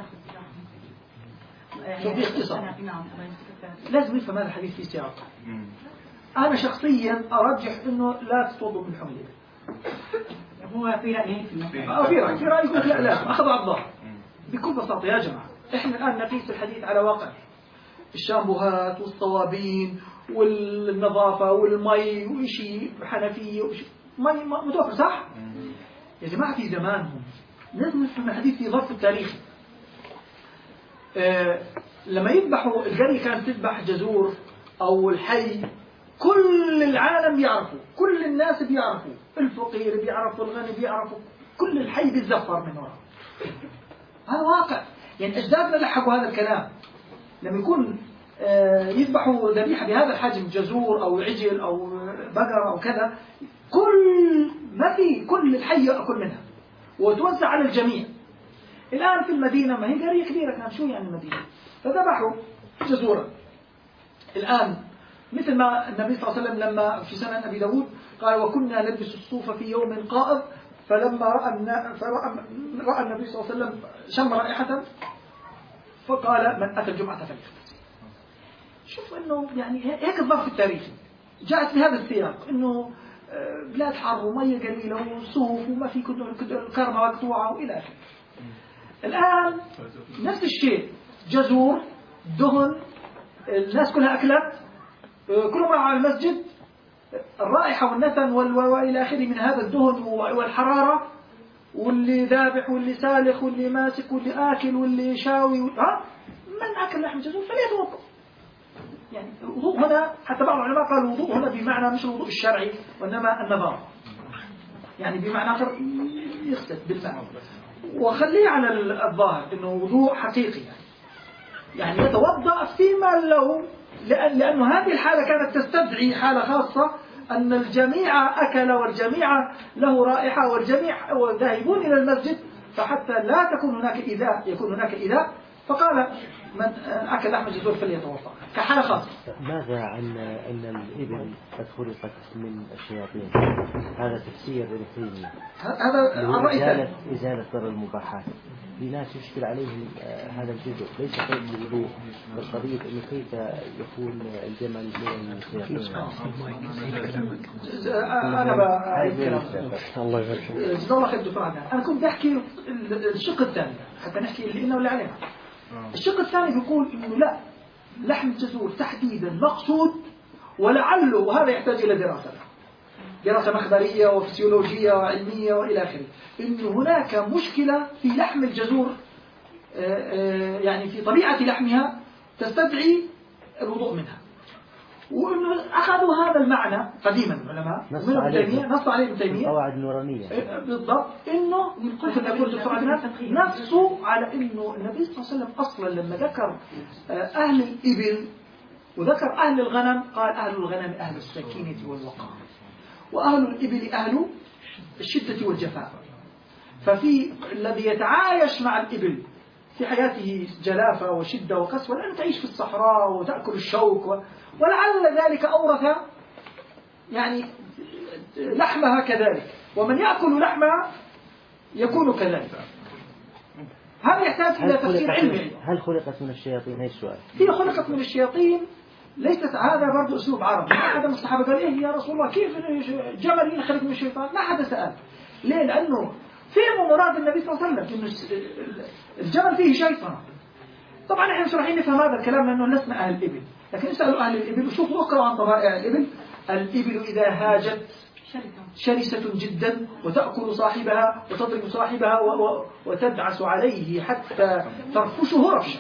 Speaker 3: شوف في اختصار. لازم نفهم هذا الحديث في سياق. أنا شخصيا أرجح إنه لا تتوضوا من لحم الإبل.
Speaker 2: هو في رأي
Speaker 3: في رأي يقول لا أخذ على الظاهر. بكل بساطة يا جماعة، إحنا الآن نقيس الحديث على واقع الشامبوهات والصوابين والنظافة والمي وشيء حنفية وشيء مي متوفر، صح؟ يا جماعة في زمانهم لازم نفهم الحديث في ظرف التاريخ. لما يذبحوا القرية كانت تذبح جزور أو الحي، كل العالم يعرفوا، كل الناس بيعرفوا، الفقير بيعرفوا، الغني بيعرفوا، كل الحي بيتزفر من وراء. هذا واقع. يعني أجدادنا لحقوا هذا الكلام. لما يكون يذبحوا ذبيحة بهذا الحجم، جزور أو عجل أو بقرة أو كذا، كل الحي يأكل منها وتوزع على الجميع. الآن في المدينة، ما هي قرية كبيرة كان، شو يعني المدينة، فذبحوا جزورا. الآن مثل ما النبي صلى الله عليه وسلم لما في سنن أبي داود قال: وكنا نلبس الصوف في يوم قائض، فلما رأى النبي صلى الله عليه وسلم شم رائحة فقال: من أتى الجمعة فليغتسل. شوف إنه يعني هيك الظرف التاريخي جاءت بهذا السياق، إنه بلاد حر ومية قليلة وصوف وما في الكرمة مقطوعة وإلى آخره. الآن نفس الشيء، جزور، دهن، الناس كلها أكلت، كلهم راحوا على المسجد، الرائحة والنتن وإلى آخره من هذا الدهن والحرارة، واللي ذابح واللي سالخ واللي ماسك واللي آكل واللي شاوي من أكل لحم جزور فليتوضأ. يعني الوضوء هنا، حتى بعض العلماء قالوا الوضوء هنا بمعنى مش الوضوء الشرعي وإنما النظافة، يعني بمعنى آخر يغسل بالماء، وخليه على الظاهر إنه وضوء حقيقي، يعني يتوضأ فيما لو، لأن هذه الحالة كانت تستدعي حالة خاصة، أن الجميع أكل والجميع له رائحة والجميع ذاهبون إلى المسجد، فحتى لا تكون هناك إيذاء، يكون هناك إيذاء، فقال: من أكل لحم جزور فليتوضأ كحالة خاصة.
Speaker 14: ماذا عن أن الإبل قد خلقت من الشياطين؟ هذا تفسير ابن تيمية، هذا إزالة ضرر المباحات. في ناس يشكل عليهم هذا الجزء، ليس قيد بالوضوء، بل قضية إنه كيف يكون الجمل من الشياطين.
Speaker 3: أنا الله يبارك جزاه الله خير دكتور عدنان. أنا كنت بحكي الشق الثاني حتى نحكي اللي إنه ولا علينا. الشق الثاني بيقول إنه لا، لحم الجزور تحديدا مقصود، ولعله، وهذا يحتاج إلى دراسة مخبرية وفسيولوجية وعلمية وإلى آخره، إنه هناك مشكلة في لحم الجزور، يعني في طبيعة لحمها تستدعي الوضوء منها، وإنه أخذوا هذا المعنى قديما العلماء نص عليه ابن تيمية
Speaker 14: قواعد نورانية
Speaker 3: بالضبط، إنه مثل ما يقول دكتور عدنان نصوا على إنه النبي صلى الله عليه وسلم أصلا لما ذكر أهل الإبل وذكر أهل الغنم قال: أهل الغنم أهل السكينة والوقار، وأهل الإبل أهل الشدة والجفاء. ففي الذي يتعايش مع الإبل في حياته جلافة وشدة وقسوة، لأن تعيش في الصحراء وتأكل الشوك ولعل ذلك أورث يعني لحمها كذلك، ومن يأكل لحمها يكون كذلك. هذا يحتاج إلى تفسير علمي.
Speaker 14: هل خلقت من الشياطين؟ هي السؤال.
Speaker 3: هي خلقت من الشياطين، ليست هذا برضو أسلوب عربي. ما حدا من الصحابة قال: إيه يا رسول الله كيف جمل يخلق من الشيطان؟ ما حدا سأل. ليه؟ لأنه فهموا مراد النبي صلى الله عليه وسلم إنه الجمل فيه شيطان. طبعا إحنا مش رايحين نفهم هذا الكلام لأنه لسنا أهل الإبل، لكن اسألوا أهل الإبل وشوفوا اقرأوا عن طبائع الإبل. الإبل إذا هاجت شرسة جدا، وتأكل صاحبها وتضرب صاحبها وتدعس عليه حتى ترفشه رفشا.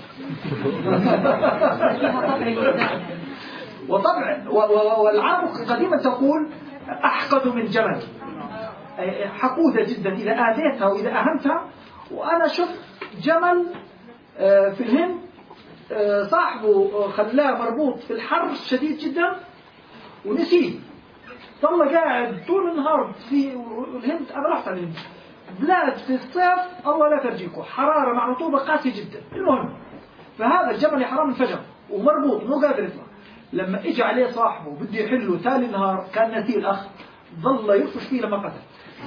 Speaker 3: وطبعا والعرب قديما تقول أحقد من جمل، حقودة جدا إذا آذيتها وإذا أهمتها. وأنا شفت جمل في الهند صاحبه خلاه مربوط في الحر شديد جدا ونسيه، ظل قاعد طول النهار في الهند. أنا رحت على الهند، بلاد في الصيف الله لا ترجيكم، حرارة مع رطوبة قاسية جدا. المهم فهذا الجمل يا حرام انفجر ومربوط مو قادر يطلع. لما اجى عليه صاحبه بده يحله ثاني النهار كان نسيه الأخ، ظل يرفش فيه لما قتل.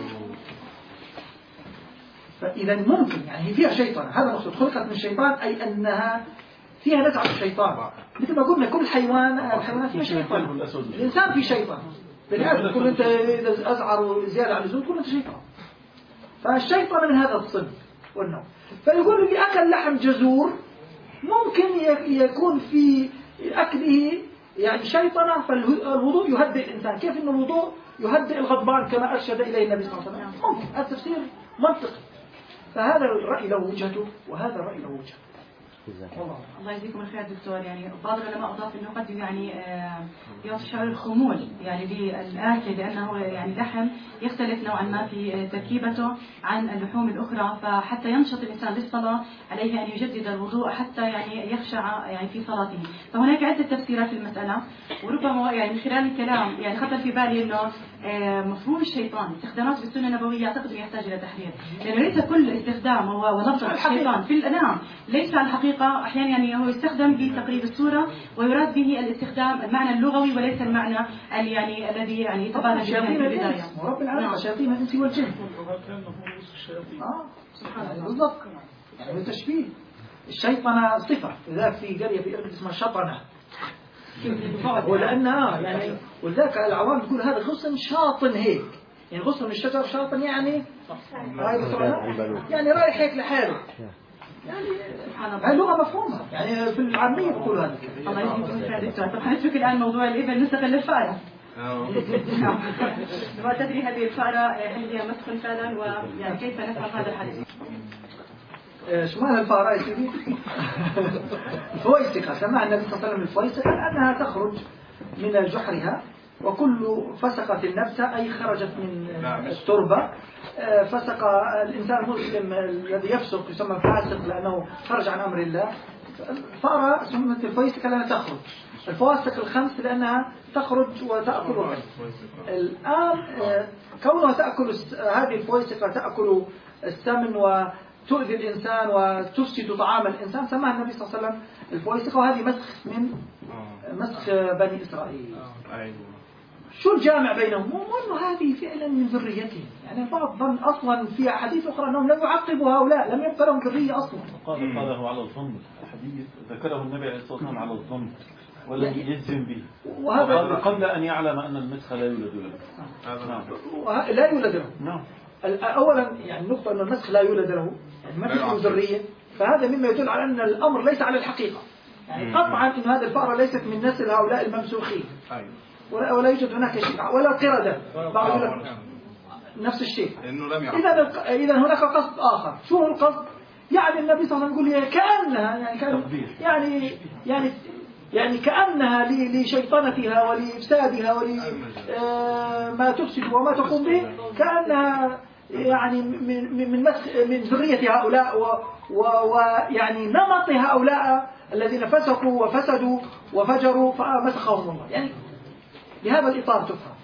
Speaker 3: فإذا ممكن يعني هي فيها شيطان، هذا مقصود خلقت من الشيطان، أي أنها فيها نزعة الشيطان. مثل ما قلنا كل الحيوانات فيها شيطان، الإنسان فيه شيطان. بالعكس تقول أنت إذا أزعر زيادة عن اللزوم تقول أنت شيطان. فالشيطان من هذا الصنف والنوع. فيقول اللي أكل لحم جزور ممكن يكون في أكله يعني شيطنة، فالوضوء يهدئ الإنسان. كيف أن الوضوء يهدئ الغضبان كما أرشد إليه النبي صلى الله عليه وسلم؟ ممكن هذا تفسير منطقي. فهذا الرأي له وجهته وهذا الرأي له وجهته.
Speaker 2: الله يجزيكم الخير دكتور. يعني بعض العلماء أضاف أنه قد يعني يعطي شعور الخمول يعني بالآكل، لأنه يعني لحم يختلف نوعا ما في تركيبته عن اللحوم الأخرى، فحتى ينشط الإنسان للصلاة عليه أن يجدد الوضوء حتى يعني يخشع يعني في صلاته. فهناك عدة تفسيرات في المسألة، وربما يعني من خلال الكلام يعني خطر في بالي أنه مفهوم الشيطان استخدامات بالسنة النبوية أعتقد يحتاج إلى تحرير، لأنه ليس كل استخدام ولفظ الشيطان في الأنام ليس على الحقيقة. أحيانا يعني هو يستخدم لتقريب الصورة ويراد به الاستخدام المعنى اللغوي وليس المعنى يعني الذي يعني يتبادل به في البداية.
Speaker 3: رب العالمين شياطين الإنس والجن. سبحان الله بالضبط. يعني التشبيه الشيطنة صفة، لذلك في قرية في إربد اسمها شطنة، ولأنها يعني ولذلك العوام تقول هذا غصن شاطن هيك، يعني غصن من الشجر شاطن يعني رايح هيك لحاله، يعني اللغة مفهومة يعني في العامية بيقولوا هذا.
Speaker 2: الله يجزيكم. طب حنترك الآن موضوع الإبل ننتقل للفأرة. ما تدري هذه الفأرة هل هي مسخ فعلا، ويعني كيف نفهم هذا الحديث؟
Speaker 3: شو معنى الفأرة يا سيدي؟ الفويسقة سمع النبي صلى الله عليه وسلم الفويسقة أنها تخرج من جحرها، وكل فسقة النفسة أي خرجت من التربة. فسق الإنسان المسلم الذي يفسق يسمى فاسق لأنه خرج عن أمر الله. الفأرة سمت الفويسقة لأنها تخرج. الفواسق الخمس لأنها تخرج وتأكل الغير. الآن كونها تأكل هذه الفويسقة تأكل السمن وتؤذي الإنسان وتفسد طعام الإنسان، سماها النبي صلى الله عليه وسلم الفويسقة، وهذه مسخ من مسخ بني إسرائيل. شو الجامع بينهم؟ مو أنه هذه فعلا من ذريتهم، يعني البعض ظن أصلا في أحاديث أخرى أنهم لم يعقبوا هؤلاء، لم يبقى لهم ذرية أصلا.
Speaker 8: قاله على الظن، الحديث ذكره النبي عليه الصلاة والسلام على الظن ولم يجزم به، وهذا قبل أن يعلم أن المسخ لا يولد له.
Speaker 3: لا يولد له. نعم. أولا يعني النقطة أن المسخ لا يولد له، يعني ما في ذرية، فهذا مما يدل على أن الأمر ليس على الحقيقة. يعني قطعا أن هذه الفأرة ليست من نسل هؤلاء الممسوخين، ولا يوجد هناك شيء، ولا قردة بعض نفس الشيء. إذا هناك قصد آخر. شو هو القصد؟ يعني النبي صلى الله عليه وسلم يقول كأنها يعني كأنها لشيطنتها ولإفسادها ولما تفسد وما تقوم به، كأنها يعني من ذرية هؤلاء ويعني نمط هؤلاء الذين فسقوا وفسدوا وفجروا فمسخهم الله، يعني بهذا الإطار تفهم.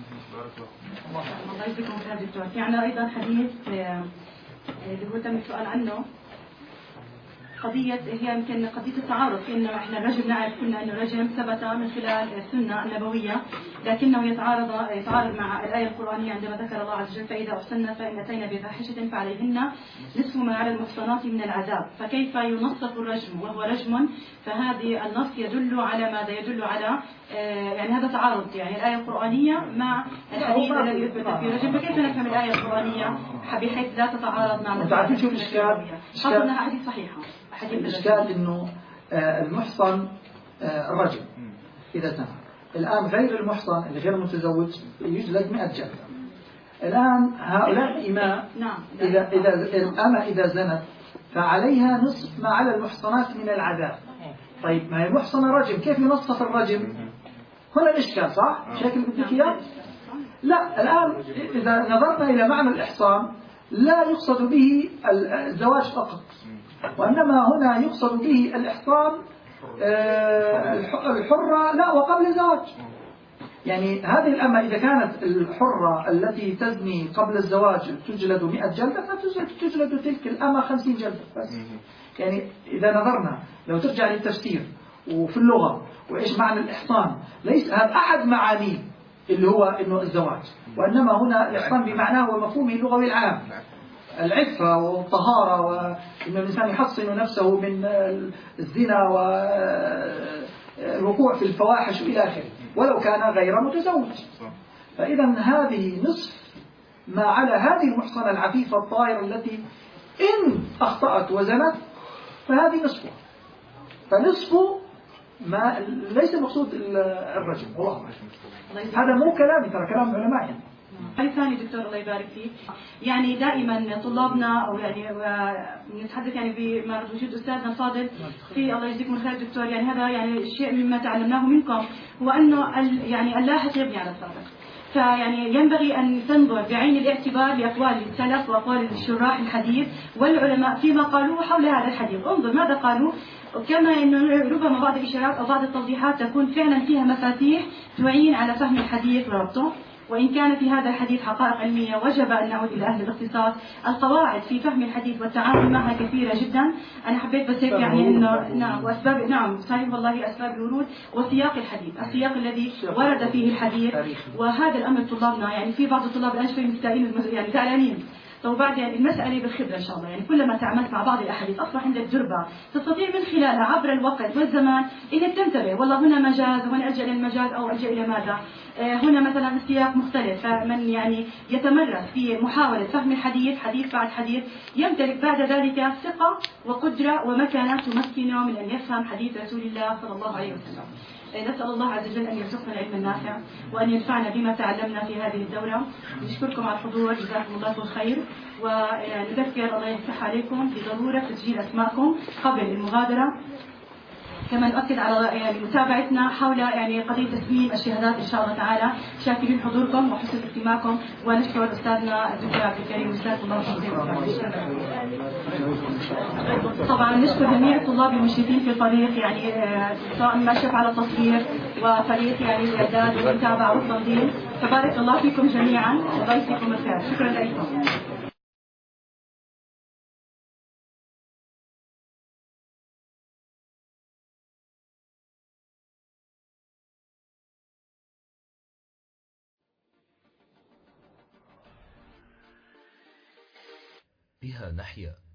Speaker 2: الله يجزيكم خير دكتور. يعني أيضا حديث اللي هو تم السؤال عنه، قضية هي يمكن قضية التعارض، إنه إحنا الرجم نعرف كنا إنه الرجم ثبت من خلال السنة النبوية، لكنه يتعارض مع الآية القرآنية عندما ذكر الله عز وجل فإذا أحسن فإن أتينا بفاحشة فعليهن نصف ما على المحصنات من العذاب، فكيف ينصف الرجم وهو رجم؟ فهذه النص يدل على ماذا؟ يدل على يعني هذا تعارض، يعني الآية القرآنية مع الحديث الذي يثبت في الرجم، فكيف نفهم الآية القرآنية بحيث لا تتعارض مع
Speaker 3: الإشكال؟
Speaker 2: خاصة أنها أحاديث صحيحة.
Speaker 3: الإشكال إنه المحصن الرجل إذا زنى، الآن غير المحصن اللي غير متزوج يجلد 100 جلدة. الآن هؤلاء الإماء إذا الأمة إذا زنت فعليها نصف ما على المحصنات من العذاب. طيب ما هي المحصنة رجم، كيف ينصف الرجم؟ هنا الإشكال صح؟ شكل بدك إياه؟ لا، الآن إذا نظرنا إلى معنى الإحصان لا يقصد به الزواج فقط، وإنما هنا يقصد به الإحصان الحرة لا وقبل الزواج. يعني هذه الأمة إذا كانت الحرة التي تزني قبل الزواج تجلد 100 جلدة فتجلد تلك الأمة 50 جلدة بس. يعني إذا نظرنا لو ترجع للتفسير وفي اللغة وإيش معنى الإحصان، ليس هذا أحد معانيه اللي هو إنه الزواج، وإنما هنا الإحصان بمعناه ومفهومه اللغوي العام، العفة والطهارة، وإن الإنسان يحصن نفسه من الزنا والوقوع في الفواحش إلى آخره ولو كان غير متزوج. فإذا هذه نصف ما على هذه المحصنة العفيفة الطاهرة التي إن أخطأت وزنت فهذه نصفه، فنصف ما ليس مقصود الرجل. والله هذا مو كلامي، ترى كلام علماء.
Speaker 2: هاي ثاني دكتور الله يبارك فيك، يعني دائما طلابنا او يعني نتحدث يعني بما وجود استاذنا الفاضل في الله يجزيكم الخير دكتور، يعني هذا يعني شيء مما تعلمناه منكم هو انه يعني اللاحق يبني على السابق. فيعني ينبغي أن تنظر بعين الاعتبار لأقوال السلف وأقوال الشراح الحديث والعلماء فيما قالوا حول هذا الحديث. انظر ماذا قالوا، كما أنه ربما بعض الإشارات أو بعض التوضيحات تكون فعلا فيها مفاتيح تعين على فهم الحديث وربطه. وإن كان في هذا الحديث حقائق علمية وجب أن نعود إلى أهل الاختصاص. القواعد في فهم الحديث والتعامل معها كثيرة جدا. أنا حبيت بس هيك يعني إنه نعم وأسباب نعم صحيح والله أسباب الورود وسياق الحديث، السياق الذي ورد فيه الحديث، وهذا الأمر طلابنا يعني في بعض الطلاب الآن شوي مستائين يعني زعلانين. طب بعد يعني المسألة بالخبرة إن شاء الله، يعني كلما تعاملت مع بعض الأحاديث أصبح عندك جربة تستطيع من خلالها عبر الوقت والزمان إنك تنتبه والله هنا مجاز وهنا ألجأ إلى المجاز أو ألجأ إلى ماذا، هنا مثلا السياق مختلف. فمن يعني يتمرس في محاولة فهم الحديث حديث بعد حديث يمتلك بعد ذلك ثقة وقدرة ومكانة تمكنه من أن يفهم حديث رسول الله صلى الله عليه وسلم. نسأل الله عز وجل أن يرزقنا العلم النافع وأن ينفعنا بما تعلمنا في هذه الدورة. نشكركم على الحضور، جزاكم الله كل خير، ونذكر الله يفتح عليكم بضرورة تسجيل أسماءكم قبل المغادرة. كما نؤكد على متابعتنا حول قضية تسليم الشهادات إن شاء الله تعالى. شاكرين حضوركم وحسن استماعكم، ونشكر أستاذنا الدكتور عبد الكريم جزاكم الله خير. طبعا نشكر جميع الطلاب المشرفين في الفريق، سواء ما شرف على التصوير وفريق الإعداد والمتابعة والتنظيم. تبارك الله فيكم جميعا، الله يجزيكم الخير. شكرا لكم.
Speaker 15: بها نحيا.